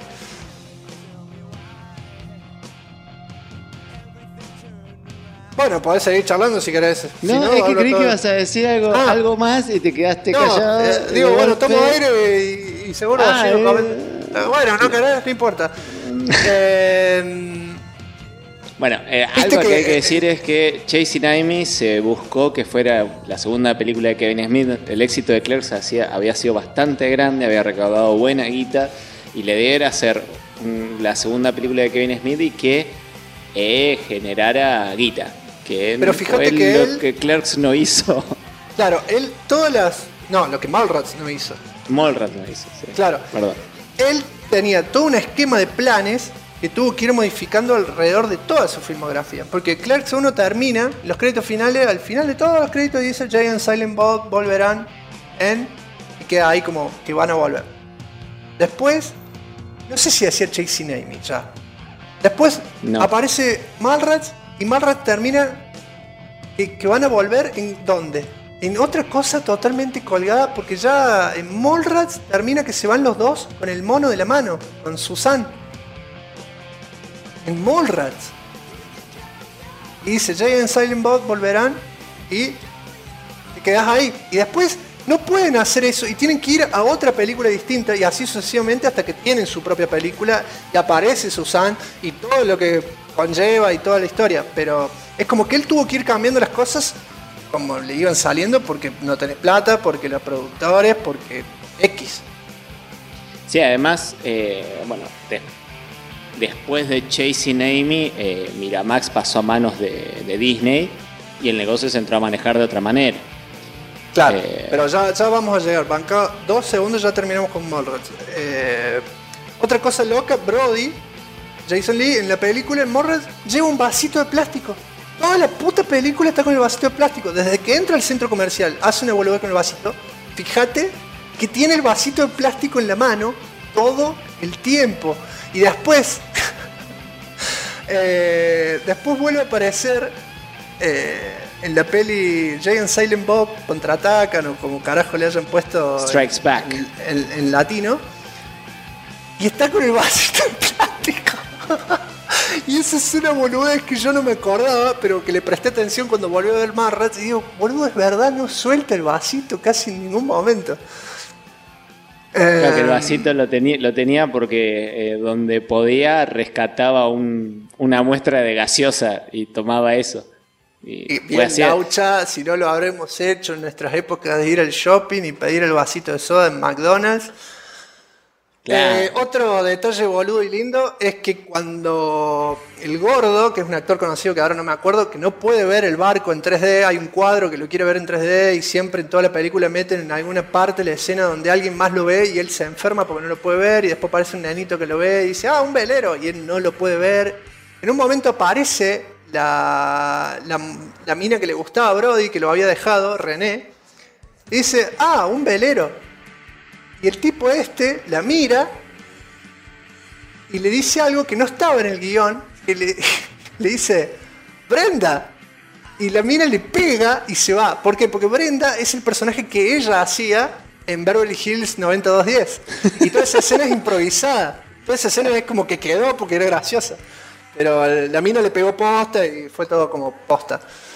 [SPEAKER 1] Bueno, podés seguir charlando si querés.
[SPEAKER 2] No, es que creí que ibas a decir algo más y te quedaste callado.
[SPEAKER 1] Digo, bueno, tomo aire y seguro bueno, no querés, no importa.
[SPEAKER 2] Bueno, algo que hay que decir es que Chasing Amy se buscó que fuera la segunda película de Kevin Smith. El éxito de Clerks había sido bastante grande, había recaudado buena guita, y la idea era hacer la segunda película de Kevin Smith y que generara guita.
[SPEAKER 1] Pero fíjate que
[SPEAKER 2] lo que Clerks no hizo.
[SPEAKER 1] Claro, lo que Mallrats no hizo.
[SPEAKER 2] Mallrats no hizo, sí.
[SPEAKER 1] Claro.
[SPEAKER 2] Perdón.
[SPEAKER 1] Él tenía todo un esquema de planes que tuvo que ir modificando alrededor de toda su filmografía. Porque Clerks 1 termina, los créditos finales, al final de todos los créditos dice Jay and Silent Bob volverán y queda ahí como que van a volver. Después, no sé si decía Chasing Amy ya. Después aparece Mallrats y Mallrats termina que van a volver ¿en dónde? En otra cosa totalmente colgada, porque ya en Mallrats termina que se van los dos con el mono de la mano, con Susan. En Mallrats. Y dice, Jay and Silent Bob volverán y te quedas ahí. Y después no pueden hacer eso y tienen que ir a otra película distinta y así sucesivamente hasta que tienen su propia película y aparece Susan y todo lo que conlleva y toda la historia. Pero es como que él tuvo que ir cambiando las cosas como le iban saliendo porque no tenés plata, porque los productores, porque X.
[SPEAKER 2] Sí, además, después de Chasing Amy, Miramax pasó a manos de Disney y el negocio se entró a manejar de otra manera.
[SPEAKER 1] Claro, pero ya vamos a llegar. Banca 2 segundos, ya terminamos con Mallrats. Otra cosa loca, Brody, Jason Lee, en la película en Mallrats lleva un vasito de plástico. Toda la puta película está con el vasito de plástico. Desde que entra al centro comercial, hace una boludez con el vasito. Fíjate que tiene el vasito de plástico en la mano todo el tiempo. Y después vuelve a aparecer en la peli Jay and Silent Bob contraatacan o como carajo le hayan puesto
[SPEAKER 2] Strikes Back
[SPEAKER 1] en latino. Y está con el vasito de plástico. Y esa es una boludez que yo no me acordaba, pero que le presté atención cuando volvió a ver Mallrats y digo, boludo, es verdad, no suelta el vasito casi en ningún momento.
[SPEAKER 2] Creo que el vasito lo tenía porque donde podía rescataba una muestra de gaseosa y tomaba eso.
[SPEAKER 1] Y bien gaucha, si no lo habremos hecho en nuestras épocas de ir al shopping y pedir el vasito de soda en McDonald's. Claro. Otro detalle boludo y lindo es que cuando el gordo, que es un actor conocido que ahora no me acuerdo, que no puede ver el barco en 3D, hay un cuadro que lo quiere ver en 3D y siempre en toda la película meten en alguna parte la escena donde alguien más lo ve y él se enferma porque no lo puede ver y después aparece un nenito que lo ve y dice, un velero, y él no lo puede ver. En un momento aparece la mina que le gustaba a Brody, que lo había dejado, René, y dice, un velero. Y el tipo la mira y le dice algo que no estaba en el guión, que le dice, Brenda. Y la mina le pega y se va. ¿Por qué? Porque Brenda es el personaje que ella hacía en Beverly Hills 90210. Y toda esa escena es improvisada. Toda esa escena es como que quedó porque era graciosa. Pero la mina le pegó posta y fue todo como posta.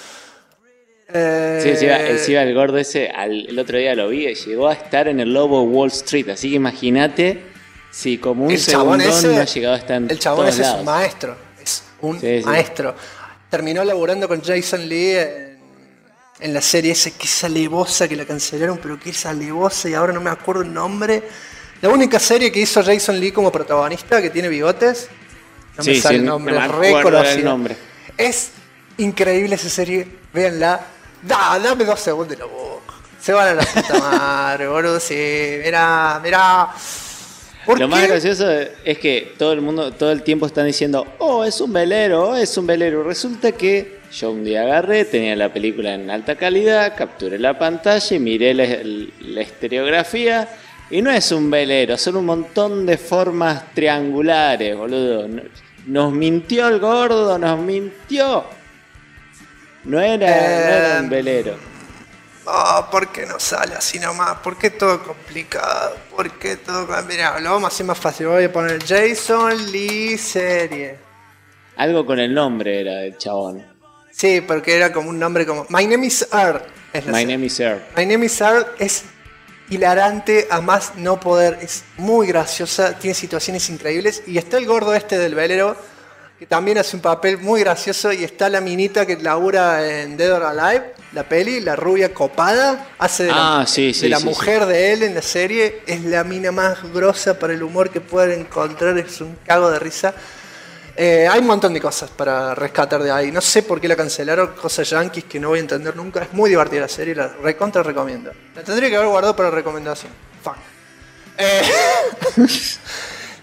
[SPEAKER 2] Sí, encima el gordo ese, el otro día lo vi y llegó a estar en el Lobo Wall Street. Así que imagínate si como un segundón no ha llegado a estar en
[SPEAKER 1] el chabón ese
[SPEAKER 2] lados.
[SPEAKER 1] Es un maestro. Es un maestro. Terminó laburando con Jason Lee en la serie esa que es alevosa, que la cancelaron, pero que es alevosa y ahora no me acuerdo el nombre. La única serie que hizo Jason Lee como protagonista, que tiene bigotes. No me sale el nombre,
[SPEAKER 2] no me acuerdo del nombre.
[SPEAKER 1] Es increíble esa serie, véanla. Dame 2 segundos de la boca. Se van a la puta madre, boludo. Sí, mirá.
[SPEAKER 2] Lo más gracioso es que todo el tiempo están diciendo, es un velero, es un velero. Resulta que yo un día agarré, tenía la película en alta calidad, capturé la pantalla y miré la estereografía. Y no es un velero, son un montón de formas triangulares, boludo. Nos mintió el gordo, nos mintió. No era un velero.
[SPEAKER 1] ¿Por qué no sale así nomás? ¿Por qué todo complicado? ¿Por qué todo? Mirá, lo vamos a hacer más fácil. Voy a poner Jason Lee serie.
[SPEAKER 2] Algo con el nombre era del chabón.
[SPEAKER 1] Sí, porque era como un nombre como My Name is Earl. My Name is Earl es hilarante a más no poder. Es muy graciosa, tiene situaciones increíbles. Y está el gordo del velero, que también hace un papel muy gracioso, y está la minita que labura en Dead or Alive, la peli, la rubia copada, hace de la mujer de él en la serie. Es la mina más grosa para el humor que pueden encontrar, es un cago de risa. Hay un montón de cosas para rescatar de ahí. No sé por qué la cancelaron, cosas yankees que no voy a entender nunca. Es muy divertida la serie, la recontra recomiendo. La tendría que haber guardado para recomendación. Fuck.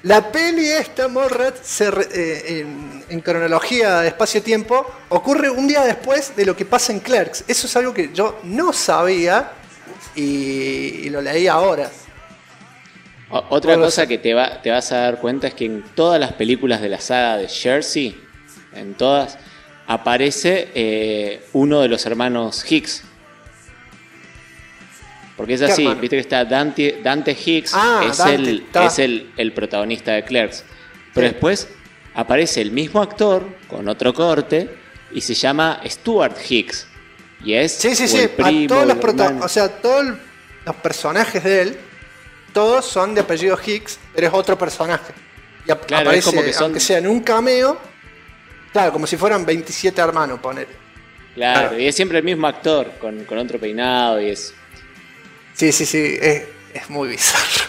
[SPEAKER 1] La peli esta, Mallrats, en cronología de espacio-tiempo, ocurre un día después de lo que pasa en Clerks. Eso es algo que yo no sabía y lo leí ahora.
[SPEAKER 2] Otra cosa que te vas a dar cuenta es que en todas las películas de la saga de Jersey, en todas, aparece uno de los hermanos Hicks. Porque es así, viste que está Dante Hicks, es el protagonista de Clerks. Pero después aparece el mismo actor con otro corte y se llama Stuart Hicks. Y es el primo,
[SPEAKER 1] todos los personajes de él, todos son de apellido Hicks, pero es otro personaje. Y aparece, es como que aunque sea en un cameo, claro, como si fueran 27 hermanos, poner.
[SPEAKER 2] Claro, y es siempre el mismo actor, con otro peinado y es...
[SPEAKER 1] Sí, es muy bizarro.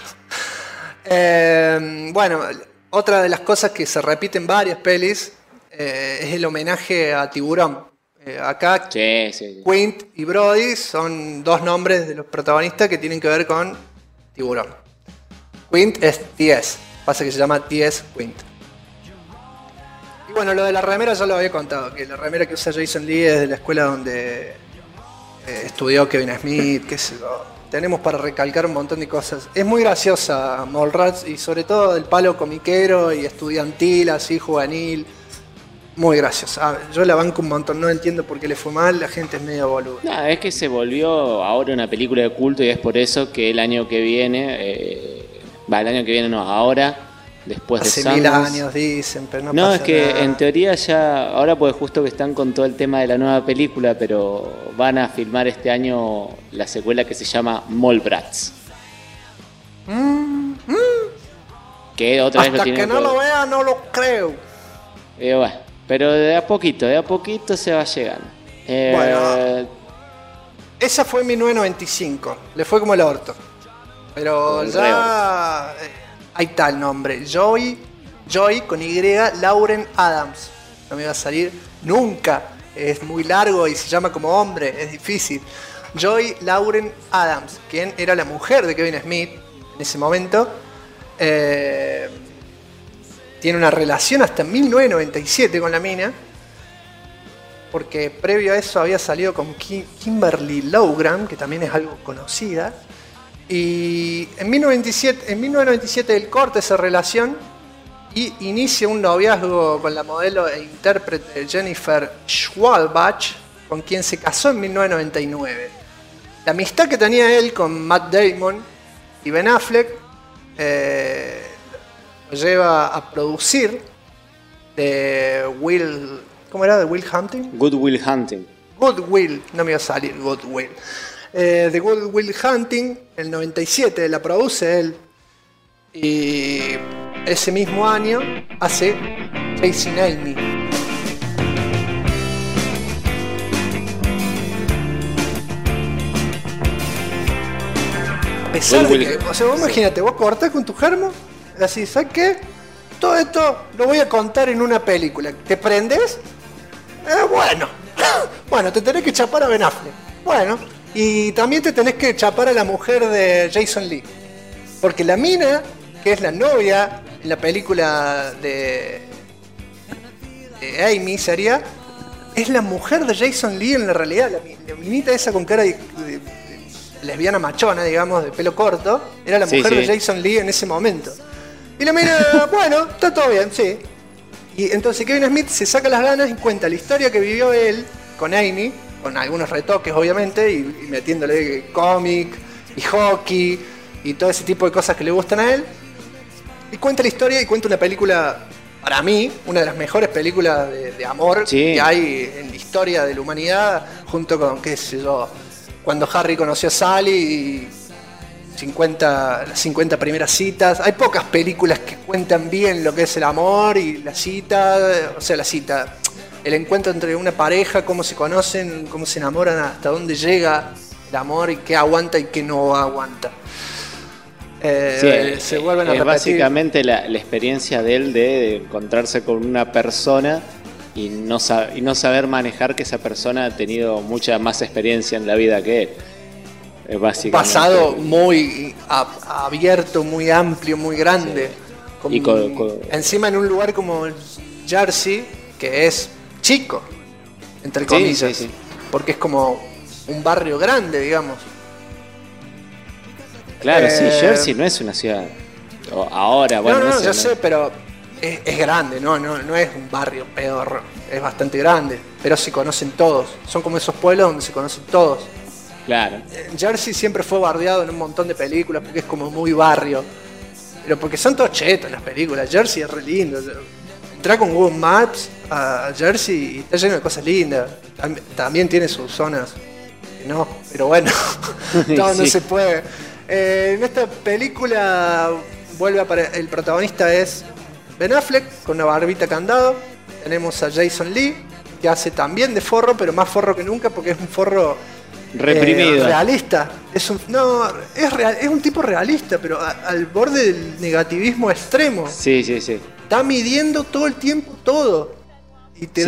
[SPEAKER 1] Bueno, otra de las cosas que se repite en varias pelis es el homenaje a Tiburón. Acá Quint y Brody son dos nombres de los protagonistas que tienen que ver con Tiburón. Quint es T.S., pasa que se llama T.S. Quint. Y bueno, lo de la remera ya lo había contado, que la remera que usa Jason Lee es de la escuela donde estudió Kevin Smith, qué sé yo. Tenemos para recalcar un montón de cosas. Es muy graciosa Mallrats y sobre todo el palo comiquero y estudiantil, así juvenil. Muy graciosa. Yo la banco un montón, no entiendo por qué le fue mal, la gente es medio boluda.
[SPEAKER 2] Nada, es que se volvió ahora una película de culto y es por eso que el año que viene, ahora, después
[SPEAKER 1] hace
[SPEAKER 2] de Sundance...
[SPEAKER 1] 1000 años dicen, pero no
[SPEAKER 2] No,
[SPEAKER 1] pasa
[SPEAKER 2] es que
[SPEAKER 1] nada.
[SPEAKER 2] en teoría ya, ahora pues justo que están con todo el tema de la nueva película, pero van a filmar este año la secuela que se llama Mallrats. Que otra vez lo
[SPEAKER 1] Hasta
[SPEAKER 2] tienen
[SPEAKER 1] que no lo vea, no lo creo.
[SPEAKER 2] bueno, pero de a poquito se va llegando.
[SPEAKER 1] Bueno, esa fue en 1995, le fue como el orto. Pero ya ahí está el nombre, Joy con Y, Lauren Adams. No me va a salir nunca, es muy largo y se llama como hombre, es difícil. Joy Lauren Adams, quien era la mujer de Kevin Smith en ese momento. Tiene una relación hasta 1997 con la mina, porque previo a eso había salido con Kimberly Loughram, que también es algo conocida. Y en 1997 él corta esa relación y inicia un noviazgo con la modelo e intérprete Jennifer Schwalbach, con quien se casó en 1999. La amistad que tenía él con Matt Damon y Ben Affleck lo lleva a producir ¿cómo era? ¿De Will Hunting?
[SPEAKER 2] Good Will Hunting.
[SPEAKER 1] Good Will, no me iba a salir Good Will. The Good Will Hunting, el 97 la produce él. Y ese mismo año hace Chasing Amy. A pesar de que, o sea, vos imagínate, vos cortás con tu germo, así, ¿sabes qué? Todo esto lo voy a contar en una película. ¿Te prendes? Bueno. Bueno, te tenés que chapar a Ben Affleck. Bueno. Y también te tenés que chapar a la mujer de Jason Lee. Porque la mina, que es la novia en la película de Amy sería, es la mujer de Jason Lee en la realidad. La minita esa con cara de lesbiana machona, digamos, de pelo corto, era la mujer de Jason Lee en ese momento. Y la mina, bueno, está todo bien, sí. Y entonces Kevin Smith se saca las ganas y cuenta la historia que vivió él con Amy, con algunos retoques obviamente, y metiéndole cómic y hockey y todo ese tipo de cosas que le gustan a él. Y cuenta la historia y cuenta una película, para mí, una de las mejores películas de amor que hay en la historia de la humanidad, junto con, qué sé yo, cuando Harry conoció a Sally y las 50 primeras citas. Hay pocas películas que cuentan bien lo que es el amor y la cita, el encuentro entre una pareja, cómo se conocen, cómo se enamoran, hasta dónde llega el amor y qué aguanta y qué no aguanta. Se vuelven a repetir.
[SPEAKER 2] Básicamente la experiencia de él de encontrarse con una persona y no saber manejar que esa persona ha tenido mucha más experiencia en la vida que él. Es básicamente
[SPEAKER 1] un pasado muy abierto, muy amplio, muy grande.
[SPEAKER 2] Y
[SPEAKER 1] encima en un lugar como Jersey, que es chico, entre comillas,
[SPEAKER 2] sí.
[SPEAKER 1] porque es como un barrio grande, digamos.
[SPEAKER 2] Claro, sí, Jersey no es una ciudad. Ahora, bueno,
[SPEAKER 1] no,
[SPEAKER 2] no sé,
[SPEAKER 1] yo sé, pero es grande, no es un barrio pedorro, es bastante grande, pero se conocen todos. Son como esos pueblos donde se conocen todos.
[SPEAKER 2] Claro.
[SPEAKER 1] Jersey siempre fue bardeado en un montón de películas porque es como muy barrio. Pero porque son todos chetos las películas. Jersey es re lindo. Entrá con Google Maps a Jersey y está lleno de cosas lindas. También tiene sus zonas que no, pero bueno, no se puede. En esta película el protagonista es Ben Affleck con una barbita candado. Tenemos a Jason Lee, que hace también de forro, pero más forro que nunca porque es un forro
[SPEAKER 2] reprimido.
[SPEAKER 1] Realista. Es un tipo realista, pero al borde del negativismo extremo.
[SPEAKER 2] Sí.
[SPEAKER 1] Está midiendo todo el tiempo todo. Y te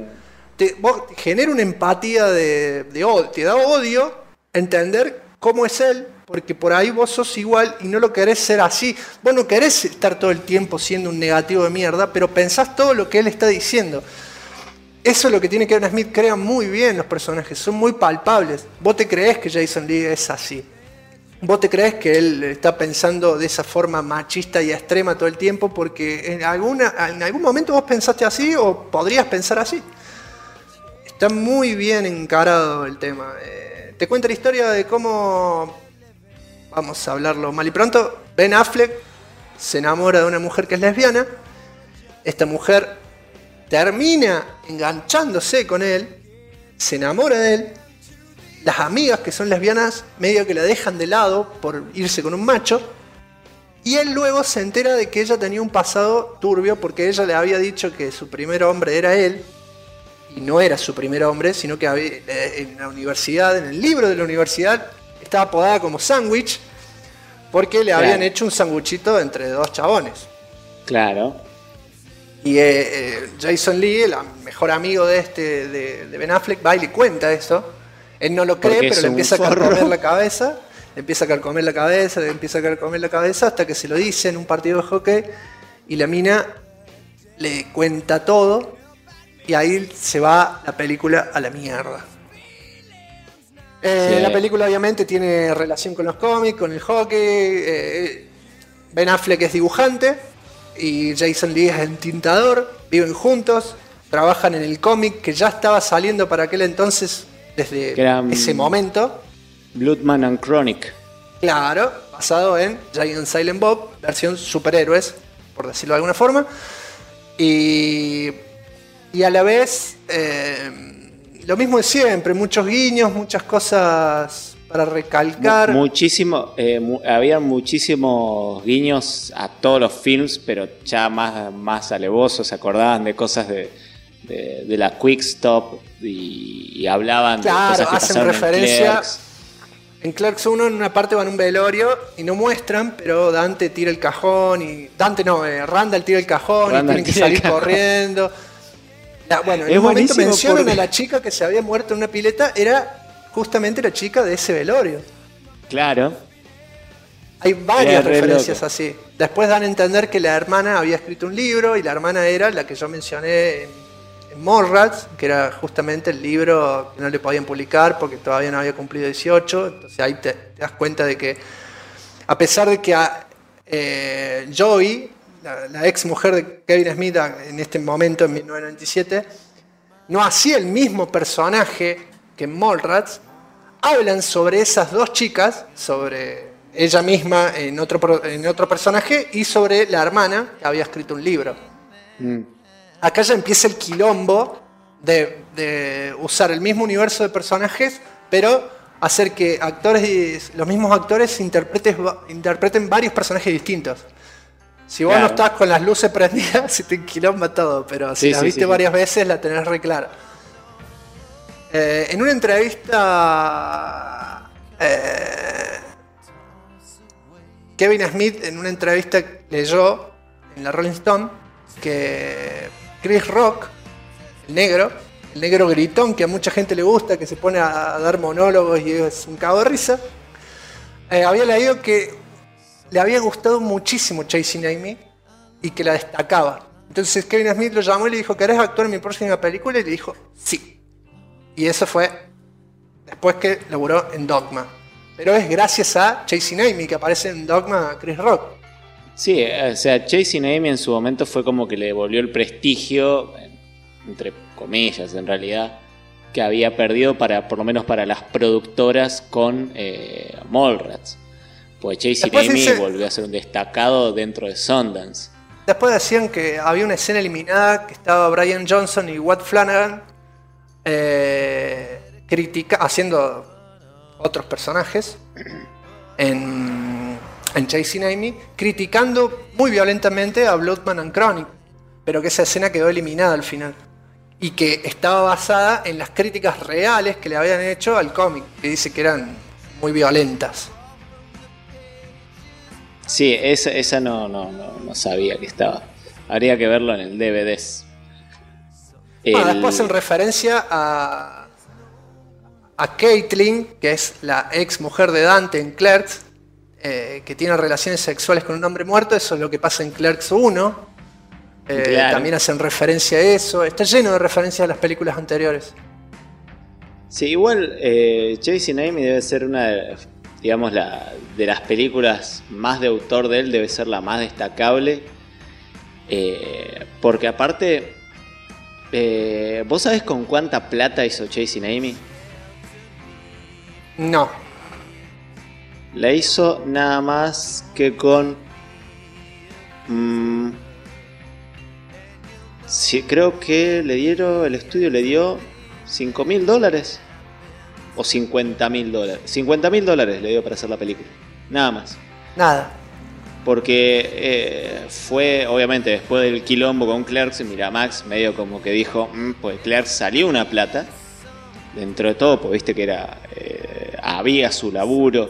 [SPEAKER 1] genera una empatía de odio. Te da odio entender cómo es él, porque por ahí vos sos igual y no lo querés ser así. Vos no querés estar todo el tiempo siendo un negativo de mierda, pero pensás todo lo que él está diciendo. Eso es lo que tiene Kevin Smith, crea muy bien los personajes, son muy palpables. Vos te creés que Jason Lee es así. Vos te creés que él está pensando de esa forma machista y extrema todo el tiempo porque en algún momento vos pensaste así o podrías pensar así. Está muy bien encarado el tema. Te cuento la historia de cómo, vamos a hablarlo mal y pronto, Ben Affleck se enamora de una mujer que es lesbiana. Esta mujer termina enganchándose con él, se enamora de él. Las amigas que son lesbianas medio que la dejan de lado por irse con un macho. Y él luego se entera de que ella tenía un pasado turbio porque ella le había dicho que su primer hombre era él. Y no era su primer hombre, sino que en la universidad, en el libro de la universidad, estaba apodada como Sándwich porque le habían hecho un sanguchito entre dos chabones.
[SPEAKER 2] Claro.
[SPEAKER 1] Y Jason Lee, el mejor amigo de Ben Affleck, va y le cuenta eso. Él no lo cree, pero le empieza a carcomer la cabeza. Le empieza a carcomer la cabeza hasta que se lo dice en un partido de hockey. Y la mina le cuenta todo. Y ahí se va la película a la mierda. La película obviamente tiene relación con los cómics, con el hockey. Ben Affleck es dibujante. Y Jason Lee es entintador, viven juntos, trabajan en el cómic que ya estaba saliendo para aquel entonces, desde ese momento.
[SPEAKER 2] Bloodman and Chronic.
[SPEAKER 1] Claro, basado en Giant Silent Bob, versión superhéroes, por decirlo de alguna forma. Y a la vez, lo mismo de siempre, muchos guiños, muchas cosas para recalcar.
[SPEAKER 2] Había muchísimos guiños a todos los films, pero ya más alevosos, se acordaban de cosas de la Quick Stop y hablaban de cosas que
[SPEAKER 1] hacen
[SPEAKER 2] pasaron
[SPEAKER 1] referencia.
[SPEAKER 2] en Clerks.
[SPEAKER 1] En Clerks 1 en una parte van a un velorio y no muestran, pero Dante tira el cajón y... Randall tira el cajón y tienen que salir corriendo. En un momento mencionan a la chica que se había muerto en una pileta, era justamente la chica de ese velorio.
[SPEAKER 2] Claro.
[SPEAKER 1] Hay varias referencias así. Después dan a entender que la hermana había escrito un libro y la hermana era la que yo mencioné en Mallrats, que era justamente el libro que no le podían publicar porque todavía no había cumplido 18. Entonces ahí te das cuenta de que, a pesar de que Joey, la ex mujer de Kevin Smith en este momento, en 1997, no hacía el mismo personaje que en Mallrats, hablan sobre esas dos chicas, sobre ella misma en otro personaje y sobre la hermana que había escrito un libro. Acá ya empieza el quilombo de usar el mismo universo de personajes, pero hacer que los mismos actores interpreten varios personajes distintos. Si vos no estás con las luces prendidas, se te enquilomba todo, pero si la viste varias veces, la tenés re clara. En una entrevista, Kevin Smith en una entrevista leyó en la Rolling Stone que Chris Rock, el negro gritón que a mucha gente le gusta, que se pone a dar monólogos y es un cago de risa, había leído que le había gustado muchísimo Chasing Amy y que la destacaba. Entonces Kevin Smith lo llamó y le dijo, ¿querés actuar en mi próxima película? Y le dijo, sí. Y eso fue después que laburó en Dogma. Pero es gracias a Chasing Amy que aparece en Dogma Chris Rock.
[SPEAKER 2] Sí, o sea, Chasing Amy en su momento fue como que le devolvió el prestigio, entre comillas en realidad, que había perdido por lo menos para las productoras con Mallrats. Pues Chasing Amy volvió a ser un destacado dentro de Sundance.
[SPEAKER 1] Después decían que había una escena eliminada que estaba Brian Johnson y Watt Flanagan haciendo otros personajes en Chasing Amy, criticando muy violentamente a Bloodman and Chronic, pero que esa escena quedó eliminada al final y que estaba basada en las críticas reales que le habían hecho al cómic, que dice que eran muy violentas.
[SPEAKER 2] Sí, esa no sabía que estaba. Habría que verlo en el DVDs.
[SPEAKER 1] Después hacen referencia a Caitlin, que es la ex mujer de Dante en Clerks, que tiene relaciones sexuales con un hombre muerto. Eso es lo que pasa en Clerks 1. Claro. También hacen referencia a eso. Está lleno de referencias a las películas anteriores.
[SPEAKER 2] Sí, igual Chasing Amy debe ser una digamos, de las películas más de autor de él, debe ser la más destacable. Porque aparte, ¿vos sabés con cuánta plata hizo Chasing Amy?
[SPEAKER 1] No.
[SPEAKER 2] La hizo nada más que con... sí, creo que el estudio le dio $5.000 o $50.000. $50.000 le dio para hacer la película. Nada más.
[SPEAKER 1] Nada.
[SPEAKER 2] Porque fue, obviamente, después del quilombo con Clerks, Miramax medio como que dijo, pues Clerks salió una plata. Dentro de todo, pues viste que era había su laburo.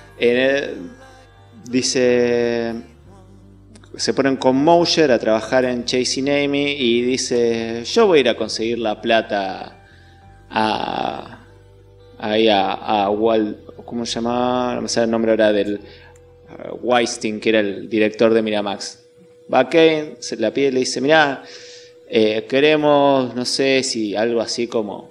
[SPEAKER 2] Dice, se ponen con Mosher a trabajar en Chasing Amy y dice, yo voy a ir a conseguir la plata a Walt, ¿cómo se llamaba? No me sale el nombre ahora del Weinstein, que era el director de Miramax. Va Kane, se la pide y le dice, mirá, queremos, no sé si algo así como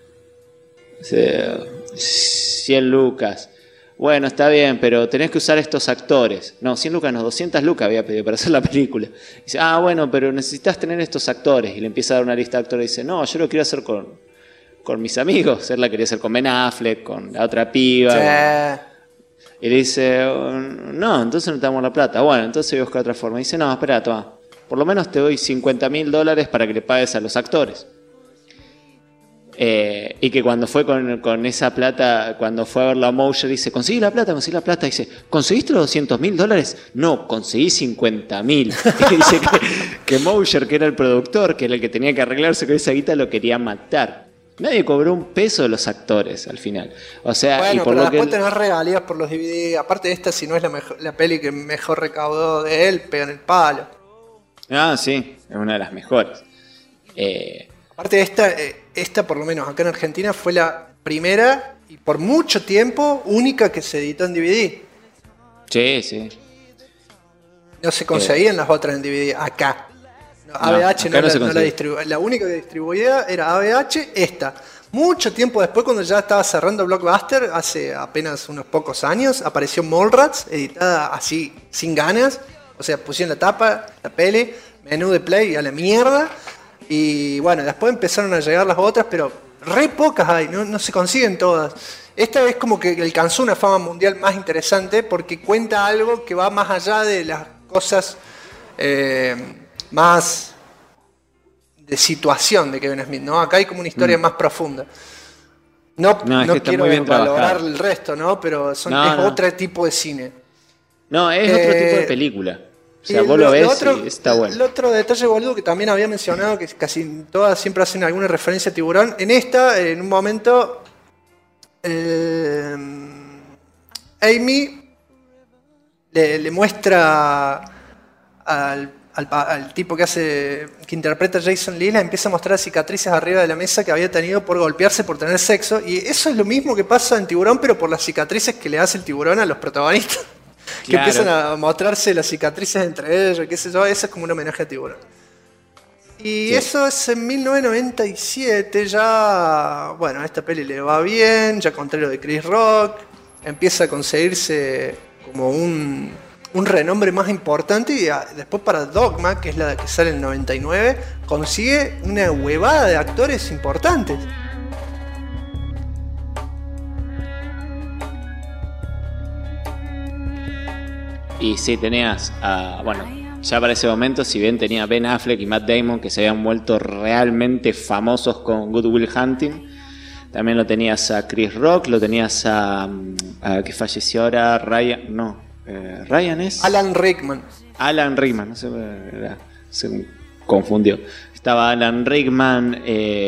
[SPEAKER 2] 100 lucas. Bueno, está bien, pero tenés que usar estos actores. No, 100 lucas no, 200 lucas había pedido para hacer la película. Dice, bueno, pero necesitas tener estos actores. Y le empieza a dar una lista de actores y dice, no, yo lo quiero hacer con mis amigos. Él la quería hacer con Ben Affleck, con la otra piba.
[SPEAKER 1] Sí.
[SPEAKER 2] Y le dice, no, entonces no te damos la plata. Bueno, entonces voy a buscar otra forma. Y dice, no, espera, toma. Por lo menos te doy $50.000 para que le pagues a los actores. Y que cuando fue con esa plata, cuando fue a verlo a Mosher, dice, conseguí la plata. Dice, ¿conseguiste los $200.000? No, conseguí 50.000. Y dice que Mosher, que era el productor, que era el que tenía que arreglarse con esa guita, lo quería matar. Nadie cobró un peso de los actores al final. O sea,
[SPEAKER 1] bueno,
[SPEAKER 2] y por
[SPEAKER 1] pero
[SPEAKER 2] lo
[SPEAKER 1] después
[SPEAKER 2] que
[SPEAKER 1] tenés regalías por los DVD. Aparte de esta, si no es la peli que mejor recaudó de él, pegan el palo.
[SPEAKER 2] sí, es una de las mejores.
[SPEAKER 1] Aparte de esta por lo menos acá en Argentina fue la primera y por mucho tiempo única que se editó en DVD.
[SPEAKER 2] Sí.
[SPEAKER 1] No se conseguían las otras en DVD acá. ABH no la distribuía. La única que distribuía era ABH, esta. Mucho tiempo después, cuando ya estaba cerrando Blockbuster, hace apenas unos pocos años, apareció Mallrats, editada así, sin ganas. O sea, pusieron la tapa, la peli, menú de play a la mierda. Y bueno, después empezaron a llegar las otras, pero re pocas hay, no se consiguen todas. Esta es como que alcanzó una fama mundial más interesante porque cuenta algo que va más allá de las cosas más de situación de Kevin Smith, ¿no? Acá hay como una historia más profunda. No quiero valorar el resto, ¿no? Pero es otro tipo de cine.
[SPEAKER 2] No, es otro tipo de película. O sea, vos lo ves y está bueno.
[SPEAKER 1] El otro detalle, boludo, que también había mencionado, que casi todas siempre hacen alguna referencia a Tiburón. En esta, en un momento, Amy le muestra al tipo que interpreta a Jason Lee, le empieza a mostrar cicatrices arriba de la mesa que había tenido por golpearse por tener sexo. Y eso es lo mismo que pasa en Tiburón, pero por las cicatrices que le hace el tiburón a los protagonistas. Que empiezan a mostrarse las cicatrices entre ellos, qué sé yo, eso es como un homenaje a Tiburón. Y eso es en 1997, ya, bueno, a esta peli le va bien, ya contrario de Chris Rock, empieza a conseguirse como un renombre más importante y después para Dogma, que es la que sale en el 99, consigue una huevada de actores importantes.
[SPEAKER 2] Y sí, tenías, bueno, ya para ese momento, si bien tenía Ben Affleck y Matt Damon que se habían vuelto realmente famosos con Good Will Hunting, también lo tenías a Chris Rock, lo tenías a que falleció ahora, Ryan es...
[SPEAKER 1] Alan Rickman,
[SPEAKER 2] no sé, se confundió. Estaba Alan Rickman,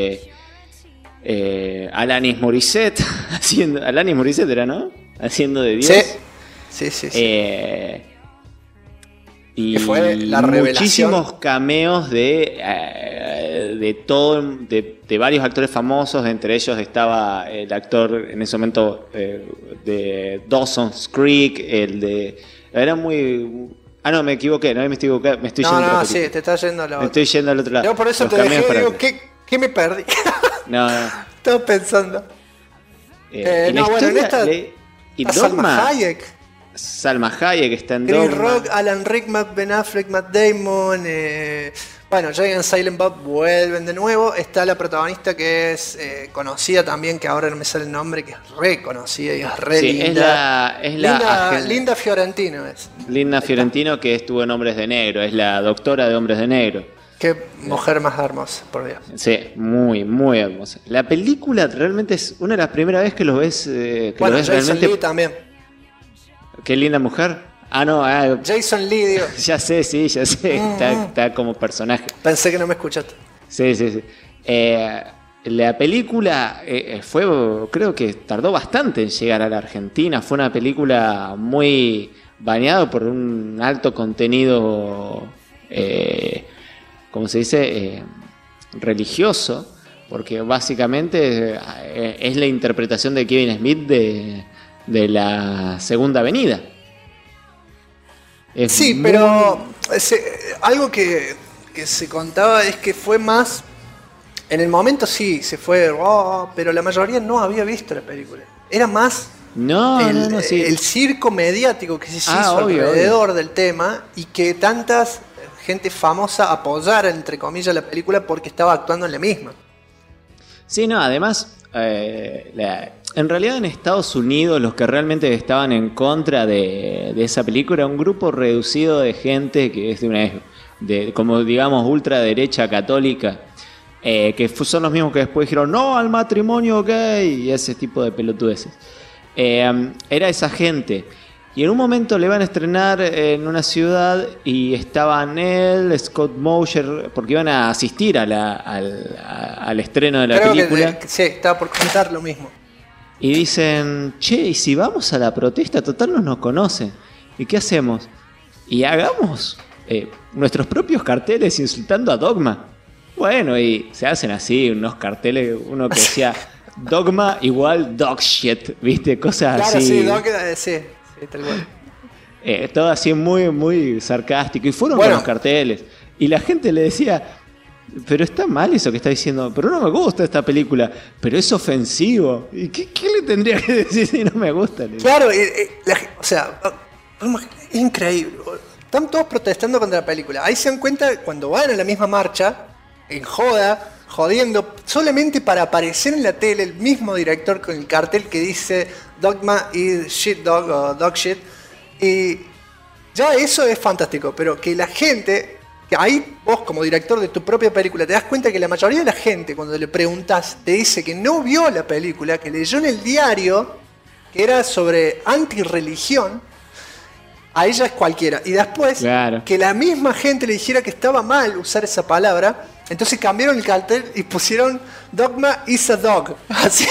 [SPEAKER 2] Alanis Morissette, Alanis Morissette era, ¿no? Haciendo de Dios.
[SPEAKER 1] Sí.
[SPEAKER 2] Y
[SPEAKER 1] que fue la revelación.
[SPEAKER 2] Muchísimos cameos de varios actores famosos. Entre ellos estaba el actor en ese momento de Dawson's Creek, era muy... no, me equivoqué, me estoy yendo
[SPEAKER 1] sí, te estás yendo a la otra.
[SPEAKER 2] Me estoy yendo al otro lado.
[SPEAKER 1] Yo por eso te dejé, digo, ¿qué me perdí?
[SPEAKER 2] No.
[SPEAKER 1] Estaba pensando.
[SPEAKER 2] En esta... Y
[SPEAKER 1] Salma Hayek.
[SPEAKER 2] Salma Hayek está en
[SPEAKER 1] Chris
[SPEAKER 2] Dogma.
[SPEAKER 1] Rock, Alan Rickman, Ben Affleck, Matt Damon. Bueno, Jay and Silent Bob vuelven de nuevo. Está la protagonista que es conocida también, que ahora no me sale el nombre, que es re conocida y es re linda. Linda Fiorentino es.
[SPEAKER 2] Linda Fiorentino, que estuvo en Hombres de Negro, es la doctora de Hombres de Negro.
[SPEAKER 1] Qué mujer más hermosa, por Dios.
[SPEAKER 2] Sí, muy, muy hermosa. La película realmente es una de las primeras veces que lo ves.
[SPEAKER 1] Bueno,
[SPEAKER 2] ves
[SPEAKER 1] Jason
[SPEAKER 2] realmente...
[SPEAKER 1] Lee también.
[SPEAKER 2] Qué linda mujer.
[SPEAKER 1] Jason Lee, digo.
[SPEAKER 2] Ya sé, está como personaje.
[SPEAKER 1] Pensé que no me escuchaste.
[SPEAKER 2] Sí. La película creo que tardó bastante en llegar a la Argentina. Fue una película muy bañada por un alto contenido, ¿cómo se dice? Religioso, porque básicamente es la interpretación de Kevin Smith de la Segunda Avenida.
[SPEAKER 1] Pero algo que se contaba es que fue más... En el momento sí, se fue, pero la mayoría no había visto la película. Era más el circo mediático que se hizo alrededor del tema y que tantas gente famosa apoyara, entre comillas, la película porque estaba actuando en la misma.
[SPEAKER 2] Sí, no, además... en realidad en Estados Unidos los que realmente estaban en contra de esa película era un grupo reducido de gente que es como digamos ultraderecha católica, que son los mismos que después dijeron no al matrimonio gay y ese tipo de pelotudeces. Era esa gente. Y en un momento le iban a estrenar en una ciudad y estaban él, Scott Mosier, porque iban a asistir al estreno de la película.
[SPEAKER 1] Sí, estaba por contar lo mismo.
[SPEAKER 2] Y dicen, che, ¿y si vamos a la protesta? Total no nos conocen. ¿Y qué hacemos? Y hagamos nuestros propios carteles insultando a Dogma. Bueno, y se hacen así unos carteles, uno que decía Dogma igual dog shit, ¿viste? Cosas así.
[SPEAKER 1] Sí, tal cual.
[SPEAKER 2] Todo así muy, muy sarcástico. Y fueron con los carteles. Y la gente le decía, pero está mal eso que está diciendo. Pero no me gusta esta película. Pero es ofensivo. ¿Y qué le tendría que decir si no me gusta?
[SPEAKER 1] Claro, o sea, es increíble. Están todos protestando contra la película. Ahí se dan cuenta cuando van a la misma marcha, en joda, jodiendo, solamente para aparecer en la tele el mismo director con el cartel que dice Dogma is shit dog o dog shit. Y ya eso es fantástico, pero que la gente, que ahí vos como director de tu propia película te das cuenta que la mayoría de la gente cuando le preguntás te dice que no vio la película, que leyó en el diario que era sobre antirreligión. Ahí ya es cualquiera. Y después, que la misma gente le dijera que estaba mal usar esa palabra, entonces cambiaron el cartel y pusieron Dogma is a dog. Así.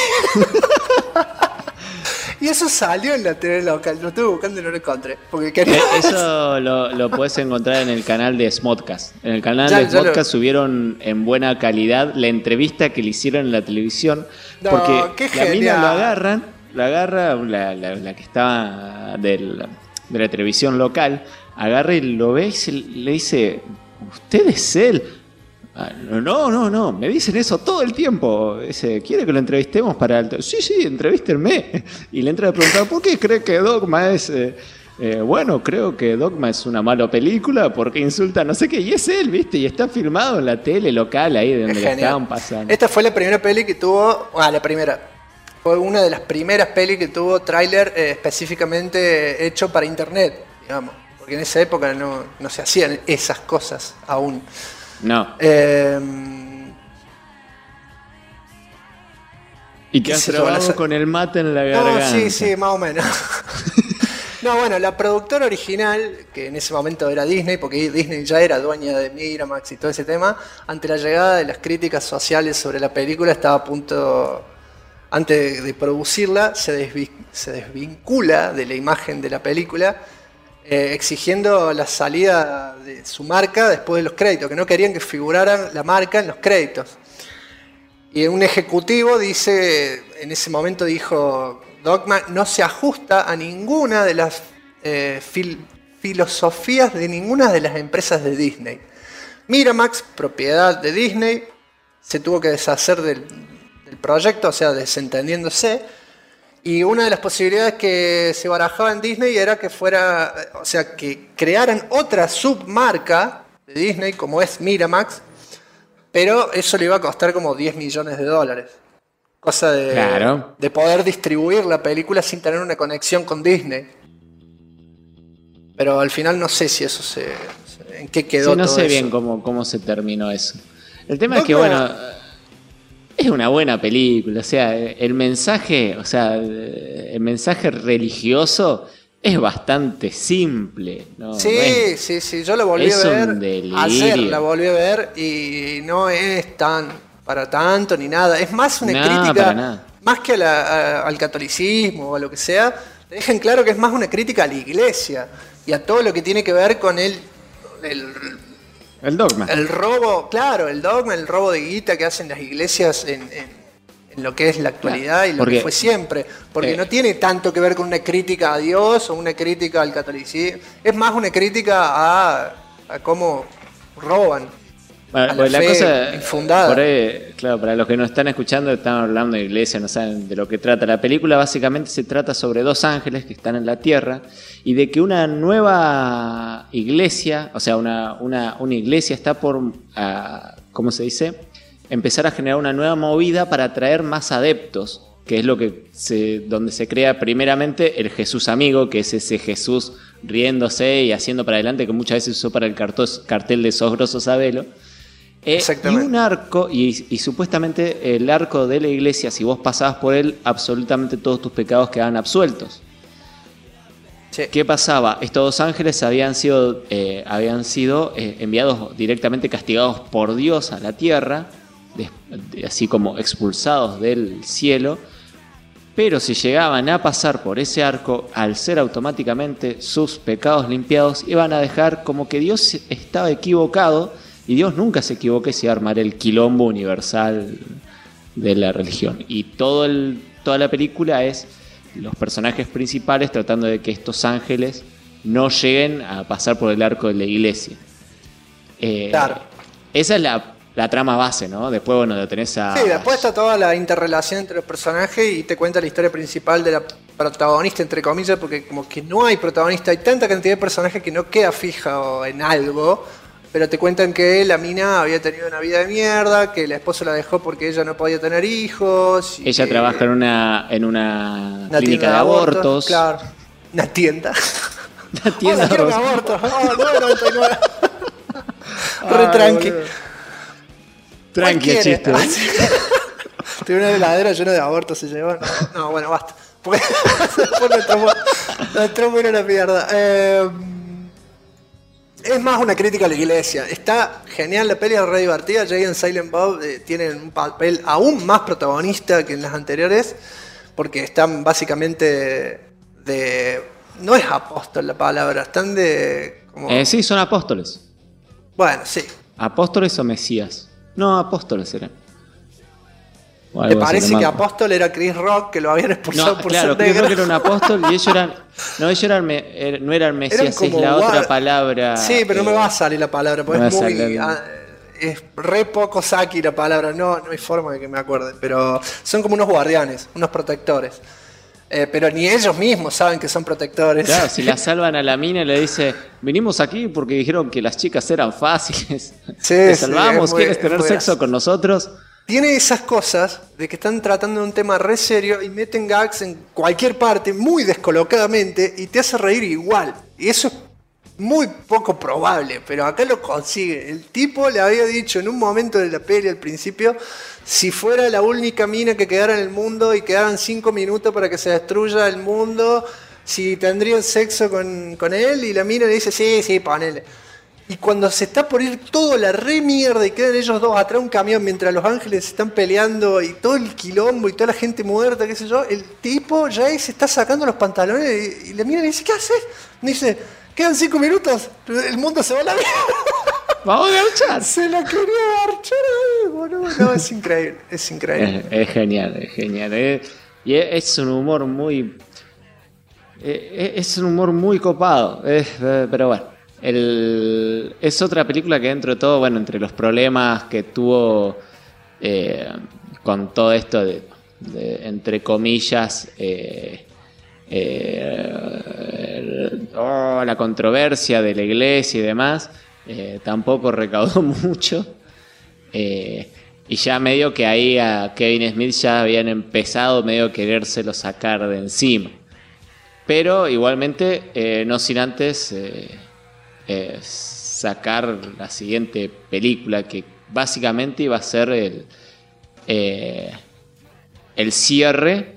[SPEAKER 1] Y eso salió en la TV local. Lo estuve buscando y no lo encontré. Porque quería...
[SPEAKER 2] Eso lo puedes encontrar en el canal de Smodcast. En el canal de Smodcast subieron en buena calidad la entrevista que le hicieron en la televisión.
[SPEAKER 1] No,
[SPEAKER 2] porque la mina la agarra la que estaba de la televisión local, agarra y lo ve y le dice, ¿usted es él? No, me dicen eso todo el tiempo. Dice, ¿quiere que lo entrevistemos para el...? Sí, entrevístenme. Y le entra a preguntar, ¿por qué cree que Dogma es...? Bueno, creo que Dogma es una mala película porque insulta no sé qué. Y es él, ¿viste? Y está filmado en la tele local ahí de donde le estaban pasando.
[SPEAKER 1] Esta fue la primera peli que tuvo... Fue una de las primeras pelis que tuvo tráiler específicamente hecho para internet, digamos. Porque en esa época no se hacían esas cosas aún.
[SPEAKER 2] No. ¿Y qué has trabajado con el mate en la garganta?
[SPEAKER 1] No, sí, más o menos. No, bueno, la productora original, que en ese momento era Disney, porque Disney ya era dueña de Miramax y todo ese tema, ante la llegada de las críticas sociales sobre la película, estaba a punto, antes de producirla, se desvincula de la imagen de la película, exigiendo la salida de su marca después de los créditos, que no querían que figurara la marca en los créditos. Y un ejecutivo en ese momento dijo, Dogma no se ajusta a ninguna de las filosofías de ninguna de las empresas de Disney. Miramax, propiedad de Disney, se tuvo que deshacer del proyecto, o sea, desentendiéndose. Y una de las posibilidades que se barajaba en Disney era que que crearan otra submarca de Disney, como es Miramax, pero eso le iba a costar como $10 millones. Cosa de poder distribuir la película sin tener una conexión con Disney. Pero al final no sé si eso en qué quedó.
[SPEAKER 2] Sí, no
[SPEAKER 1] todo
[SPEAKER 2] sé
[SPEAKER 1] eso.
[SPEAKER 2] bien cómo se terminó eso. El tema es que, bueno, es una buena película. O sea, el mensaje religioso es bastante simple, ¿no?
[SPEAKER 1] Sí, yo la volví a ver.
[SPEAKER 2] Un delirio.
[SPEAKER 1] Ayer la volví a ver y no es para tanto ni nada. Es más una crítica, más que al catolicismo o a lo que sea. Te dejan claro que es más una crítica a la iglesia y a todo lo que tiene que ver con el
[SPEAKER 2] dogma.
[SPEAKER 1] El robo, claro, el dogma, el robo de guita que hacen las iglesias en lo que es la actualidad y lo que fue siempre. Porque no tiene tanto que ver con una crítica a Dios o una crítica al catolicismo. Es más una crítica a cómo roban.
[SPEAKER 2] Bueno, la cosa infundada. Por ahí, claro, para los que nos están escuchando, estamos hablando de iglesia, no saben de lo que trata. La película básicamente se trata sobre dos ángeles que están en la tierra y de que una nueva iglesia, o sea, una iglesia está por, ¿cómo se dice? Empezar a generar una nueva movida para atraer más adeptos, que es donde se crea primeramente el Jesús amigo, que es ese Jesús riéndose y haciendo para adelante, que muchas veces usó para el cartel de Sos Grosso Sabelo. Y un arco, y supuestamente el arco de la iglesia, si vos pasabas por él, absolutamente todos tus pecados quedaban absueltos. Sí. ¿Qué pasaba? Estos dos ángeles habían sido enviados directamente, castigados por Dios a la tierra, así como expulsados del cielo, pero si llegaban a pasar por ese arco, al ser automáticamente sus pecados limpiados, iban a dejar como que Dios estaba equivocado. Y Dios nunca se equivoca y se armará el quilombo universal de la religión. Y toda la película es los personajes principales tratando de que estos ángeles no lleguen a pasar por el arco de la iglesia. Claro. Esa es la trama base, ¿no? Después, bueno, lo tenés a...
[SPEAKER 1] Sí, después está toda la interrelación entre los personajes y te cuenta la historia principal de la protagonista, entre comillas, porque como que no hay protagonista. Hay tanta cantidad de personajes que no queda fija en algo... Pero te cuentan que la mina había tenido una vida de mierda, que el esposo la dejó porque ella no podía tener hijos.
[SPEAKER 2] Ella trabaja en una clínica de abortos.
[SPEAKER 1] Claro, una tienda.
[SPEAKER 2] Una tienda
[SPEAKER 1] de abortos. 9.99. Re tranqui.
[SPEAKER 2] Tranqui el chiste.
[SPEAKER 1] Tiene una heladera llena de abortos, se llevó. No, bueno, basta. Porque después nos tromó una mierda. Es más una crítica a la iglesia. Está genial la peli, es re divertida. Jay and Silent Bob tienen un papel aún más protagonista que en las anteriores, porque están básicamente no es apóstol la palabra, están
[SPEAKER 2] sí, son apóstoles.
[SPEAKER 1] Bueno, sí.
[SPEAKER 2] ¿Apóstoles o mesías? No, apóstoles eran. O
[SPEAKER 1] Me
[SPEAKER 2] algo así,
[SPEAKER 1] parece
[SPEAKER 2] no
[SPEAKER 1] que
[SPEAKER 2] me-
[SPEAKER 1] apóstol era Chris Rock, que lo habían expulsado
[SPEAKER 2] No,
[SPEAKER 1] por
[SPEAKER 2] claro,
[SPEAKER 1] ser
[SPEAKER 2] Chris
[SPEAKER 1] negro.
[SPEAKER 2] Rock era un apóstol y ellos eran no eran Mesías, es
[SPEAKER 1] como
[SPEAKER 2] la otra
[SPEAKER 1] guar-
[SPEAKER 2] palabra.
[SPEAKER 1] Sí, pero no me va a salir la palabra, porque
[SPEAKER 2] no
[SPEAKER 1] es
[SPEAKER 2] va a
[SPEAKER 1] muy...
[SPEAKER 2] salir.
[SPEAKER 1] es re poco Saki la palabra, no hay forma de que me acuerde. Pero son como unos guardianes, unos protectores. Pero ni ellos mismos saben que son protectores.
[SPEAKER 2] Claro, si la salvan a la mina y le dice, vinimos aquí porque dijeron que las chicas eran fáciles.
[SPEAKER 1] Sí,
[SPEAKER 2] Te
[SPEAKER 1] sí,
[SPEAKER 2] salvamos,
[SPEAKER 1] es muy-
[SPEAKER 2] ¿quieres
[SPEAKER 1] es
[SPEAKER 2] tener
[SPEAKER 1] muy
[SPEAKER 2] sexo
[SPEAKER 1] gracioso.
[SPEAKER 2] con nosotros?
[SPEAKER 1] Tiene esas cosas de que están tratando de un tema re serio y meten gags en cualquier parte muy descolocadamente y te hace reír igual. Y eso es muy poco probable, pero acá lo consigue. El tipo le había dicho en un momento de la peli al principio, si fuera la única mina que quedara en el mundo y quedaran 5 minutos para que se destruya el mundo, si tendrían sexo con él, y la mina le dice, sí, ponele. Y cuando se está por ir toda la re mierda y quedan ellos dos atrás de un camión mientras los ángeles están peleando y todo el quilombo y toda la gente muerta, qué sé yo, el tipo ya ahí se está sacando los pantalones y la mina le dice, ¿qué haces? Me dice, quedan 5 minutos, el mundo se va a la mierda.
[SPEAKER 2] Vamos a garchar.
[SPEAKER 1] Se la quería marchar ahí, boludo. No, es increíble, es increíble.
[SPEAKER 2] Es genial, es genial. Y es un humor muy... es un humor muy copado. Pero bueno. Es otra película que dentro de todo, bueno, entre los problemas que tuvo con todo esto de entre comillas, la controversia de la iglesia y demás, tampoco recaudó mucho. Y ya medio que ahí a Kevin Smith ya habían empezado medio a querérselo sacar de encima. Pero igualmente, no sin antes sacar la siguiente película, que básicamente iba a ser el cierre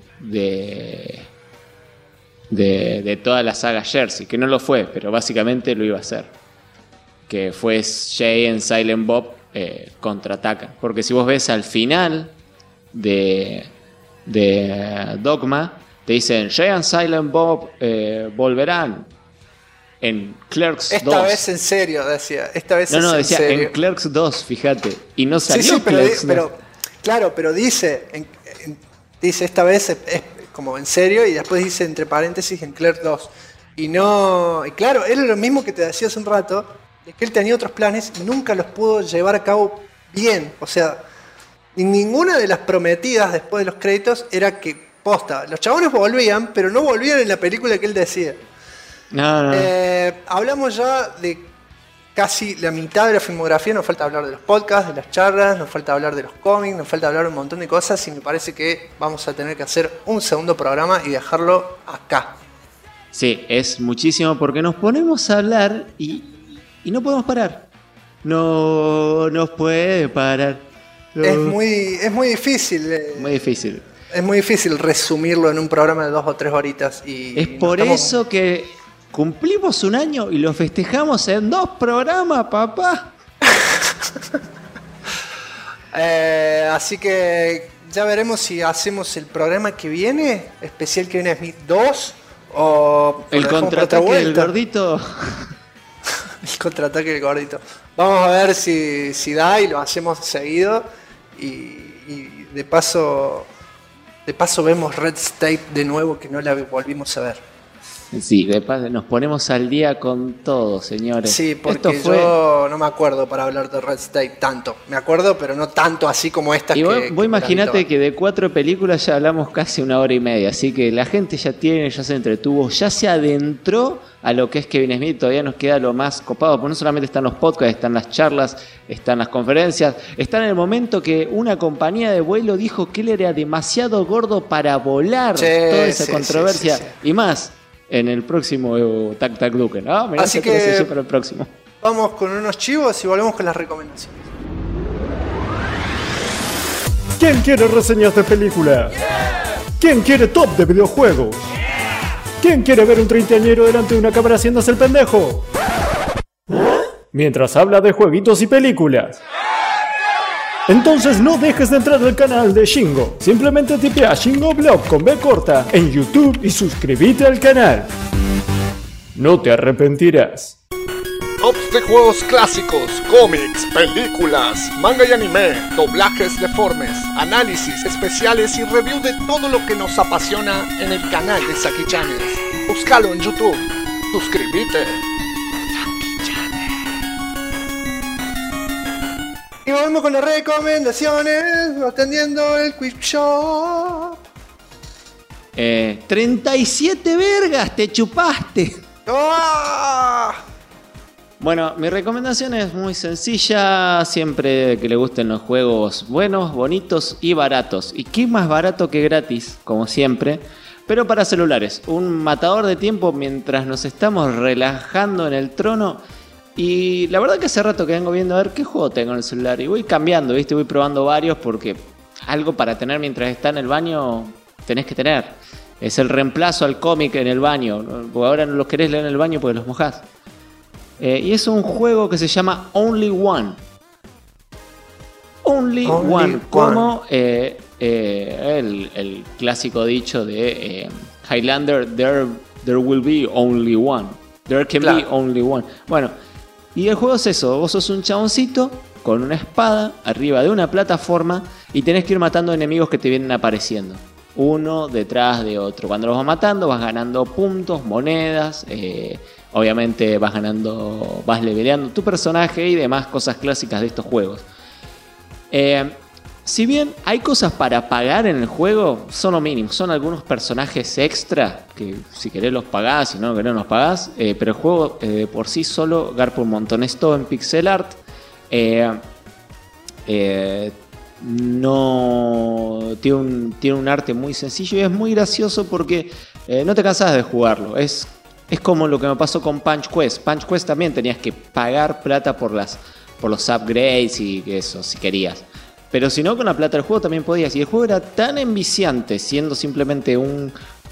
[SPEAKER 2] de toda la saga Jersey, que no lo fue, pero básicamente lo iba a hacer, que fue Jay and Silent Bob contraatacan, porque si vos ves al final de Dogma, te dicen Jay and Silent Bob volverán en Clerks 2.
[SPEAKER 1] Esta vez en serio, decía. Esta vez
[SPEAKER 2] No, decía
[SPEAKER 1] en serio.
[SPEAKER 2] en Clerks 2, fíjate. Y no salió
[SPEAKER 1] Sí,
[SPEAKER 2] Clerks 2.
[SPEAKER 1] pero dice, dice esta vez es como en serio y después dice entre paréntesis en Clerks 2. Y claro, él es lo mismo que te decía hace un rato, es que él tenía otros planes y nunca los pudo llevar a cabo bien. O sea, ninguna de las prometidas después de los créditos era que posta. Los chabones volvían, pero no volvían en la película que él decía.
[SPEAKER 2] No.
[SPEAKER 1] Hablamos ya de casi la mitad de la filmografía, nos falta hablar de los podcasts, de las charlas, nos falta hablar de los cómics, nos falta hablar de un montón de cosas y me parece que vamos a tener que hacer un segundo programa y dejarlo acá.
[SPEAKER 2] Sí, es muchísimo porque nos ponemos a hablar y no podemos parar. No nos puede parar. No.
[SPEAKER 1] Es muy difícil.
[SPEAKER 2] Muy difícil.
[SPEAKER 1] Es muy difícil resumirlo en un programa de 2 o 3 horitas.
[SPEAKER 2] Es por eso que cumplimos un año y lo festejamos en 2 programas, papá.
[SPEAKER 1] Así que ya veremos si hacemos el programa que viene, especial Kevin Smith 2, o
[SPEAKER 2] El
[SPEAKER 1] lo dejamos para otra
[SPEAKER 2] contraataque del
[SPEAKER 1] vuelta.
[SPEAKER 2] gordito.
[SPEAKER 1] El contraataque del gordito. Vamos a ver si da y lo hacemos seguido. Y de paso vemos Red State de nuevo, que no la volvimos a ver.
[SPEAKER 2] Sí, de paso nos ponemos al día con todo, señores.
[SPEAKER 1] Sí, porque
[SPEAKER 2] Esto fue...
[SPEAKER 1] yo no me acuerdo para hablar de Red State tanto. Me acuerdo, pero no tanto así como estas.
[SPEAKER 2] Y vos
[SPEAKER 1] que
[SPEAKER 2] imaginate que de 4 películas ya hablamos casi 1 hora y media, así que la gente ya se entretuvo, ya se adentró a lo que es Kevin Smith. Todavía nos queda lo más copado, porque no solamente están los podcasts, están las charlas, están las conferencias, está en el momento que una compañía de vuelo dijo que él era demasiado gordo para volar.
[SPEAKER 1] Sí,
[SPEAKER 2] toda esa
[SPEAKER 1] sí,
[SPEAKER 2] controversia
[SPEAKER 1] sí.
[SPEAKER 2] y más en el próximo Tac Tac Duque, ¿no? Mirá,
[SPEAKER 1] Así
[SPEAKER 2] ya te lo
[SPEAKER 1] que-
[SPEAKER 2] sé yo para el próximo.
[SPEAKER 1] Vamos con unos chivos y volvemos con las recomendaciones.
[SPEAKER 3] ¿Quién quiere reseñas de película? ¿Quién quiere top de videojuegos? ¿Quién quiere ver un treintañero delante de una cámara haciéndose el pendejo? Mientras habla de jueguitos y películas. Entonces no dejes de entrar al canal de Shingo. Simplemente tipea Shingo Blog con B corta en YouTube y suscríbete al canal. No te arrepentirás.
[SPEAKER 4] Tops de juegos clásicos, cómics, películas, manga y anime, doblajes deformes, análisis especiales y review de todo lo que nos apasiona en el canal de Saki Channel. Búscalo en YouTube. Suscríbete.
[SPEAKER 1] Y volvemos con las recomendaciones, atendiendo el Quick Shop.
[SPEAKER 2] 37 vergas, te chupaste.
[SPEAKER 1] ¡Oh!
[SPEAKER 2] Bueno, mi recomendación es muy sencilla, siempre que le gusten los juegos buenos, bonitos y baratos. ¿Y qué más barato que gratis? Como siempre, pero para celulares. Un matador de tiempo mientras nos estamos relajando en el trono. Y la verdad que hace rato que vengo viendo a ver qué juego tengo en el celular. Y voy cambiando, ¿viste? Voy probando varios porque algo para tener mientras está en el baño tenés que tener. Es el reemplazo al cómic en el baño. Porque ahora no los querés leer en el baño porque los mojás. Y es un juego que se llama Only One. Only One. Como el clásico dicho de Highlander, there will be only one. There can be only one. Bueno, y el juego es eso. Vos sos un chaboncito con una espada arriba de una plataforma y tenés que ir matando enemigos que te vienen apareciendo. Uno detrás de otro. Cuando los vas matando vas ganando puntos, monedas, obviamente vas leveleando tu personaje y demás cosas clásicas de estos juegos. Si bien hay cosas para pagar en el juego, son lo mínimo. Son algunos personajes extra que si querés los pagás, si no querés no los pagás. Pero el juego por sí solo garpa un montón. Es todo en pixel art. No tiene un arte muy sencillo y es muy gracioso porque no te cansás de jugarlo. Es como lo que me pasó con Punch Quest. Punch Quest también tenías que pagar plata por los upgrades y eso, si querías. Pero si no, con la plata del juego también podías. Y el juego era tan enviciante, siendo simplemente un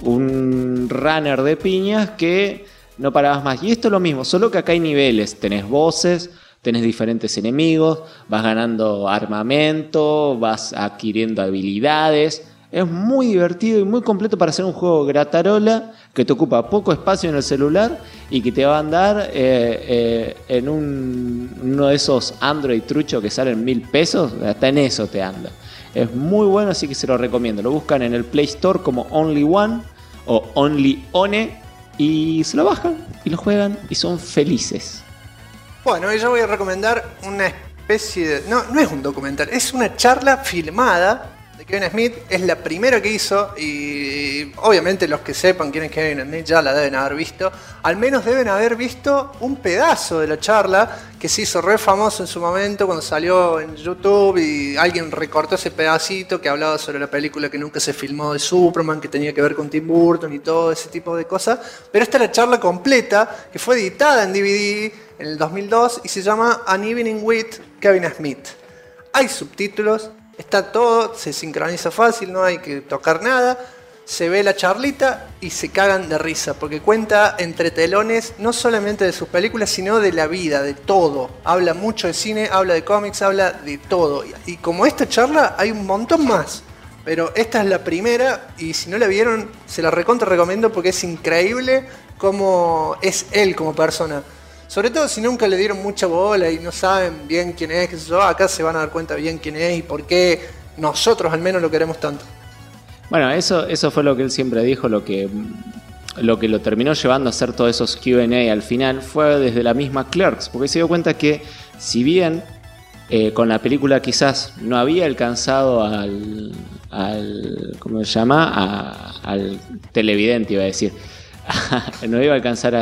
[SPEAKER 2] runner de piñas, que no parabas más. Y esto es lo mismo, solo que acá hay niveles. Tenés voces, tenés diferentes enemigos, vas ganando armamento, vas adquiriendo habilidades. Es muy divertido y muy completo para hacer un juego gratarola que te ocupa poco espacio en el celular y que te va a andar en uno de esos Android truchos que salen 1.000 pesos. Hasta en eso te anda. Es muy bueno, así que se lo recomiendo. Lo buscan en el Play Store como Only One o Only One y se lo bajan y lo juegan y son felices.
[SPEAKER 1] Bueno, yo voy a recomendar una especie de... No es un documental, es una charla filmada de Kevin Smith. Es la primera que hizo y obviamente los que sepan quién es Kevin Smith ya la deben haber visto. Al menos deben haber visto un pedazo de la charla que se hizo re famoso en su momento cuando salió en YouTube y alguien recortó ese pedacito que hablaba sobre la película que nunca se filmó de Superman, que tenía que ver con Tim Burton y todo ese tipo de cosas. Pero esta es la charla completa que fue editada en DVD en el 2002 y se llama An Evening with Kevin Smith. Hay subtítulos, está todo, se sincroniza fácil, no hay que tocar nada. Se ve la charlita y se cagan de risa porque cuenta entre telones no solamente de sus películas sino de la vida, de todo. Habla mucho de cine, habla de cómics, habla de todo. Y como esta charla hay un montón más, pero esta es la primera y si no la vieron se la recontra recomiendo porque es increíble cómo es él como persona. Sobre todo si nunca le dieron mucha bola y no saben bien quién es, qué sé yo, acá se van a dar cuenta bien quién es y por qué nosotros al menos lo queremos tanto.
[SPEAKER 2] Bueno, eso fue lo que él siempre dijo, lo que lo terminó llevando a hacer todos esos Q&A al final fue desde la misma Clerks, porque se dio cuenta que si bien con la película quizás no había alcanzado al ¿cómo se llama? Al televidente, iba a decir. No iba a alcanzar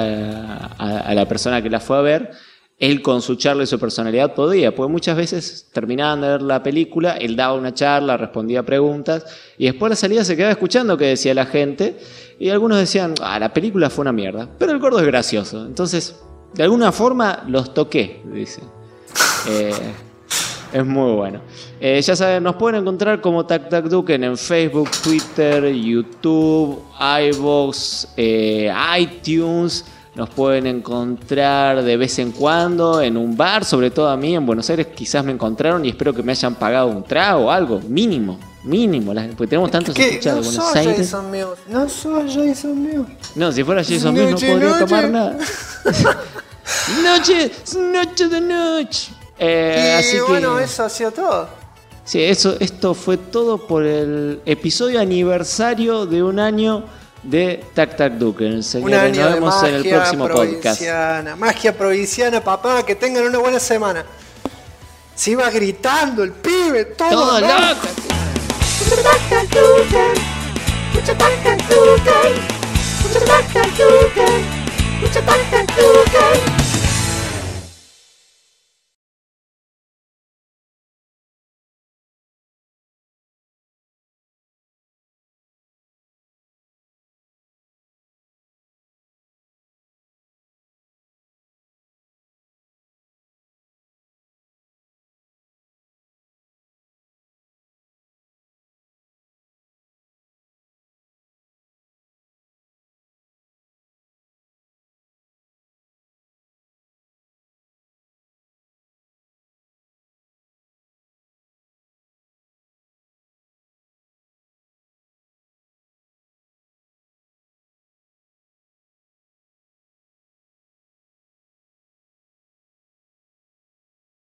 [SPEAKER 2] a la persona que la fue a ver. Él con su charla y su personalidad podía, porque muchas veces terminaban de ver la película, él daba una charla, respondía preguntas y después a la salida se quedaba escuchando qué decía la gente y algunos decían, la película fue una mierda, pero el gordo es gracioso, entonces de alguna forma los toqué, dice. Es muy bueno. Ya saben, nos pueden encontrar como TacTacDuken en Facebook, Twitter, YouTube, iVoox, iTunes. Nos pueden encontrar de vez en cuando en un bar, sobre todo a mí en Buenos Aires quizás me encontraron y espero que me hayan pagado un trago o algo, mínimo, porque tenemos tantos escuchados de Buenos Aires.
[SPEAKER 1] No soy Jason Mewes.
[SPEAKER 2] No, si fuera Jason Mewes no podría tomar nada. Noche de noche.
[SPEAKER 1] Y bueno,
[SPEAKER 2] que,
[SPEAKER 1] eso ha sido todo.
[SPEAKER 2] Sí, esto fue todo por el episodio aniversario de un año de Tac Tac Duken. Señores, nos vemos en el próximo podcast.
[SPEAKER 1] Magia provinciana, papá, que tengan una buena semana. Se iba gritando el pibe, todo
[SPEAKER 2] loco.
[SPEAKER 5] Mucha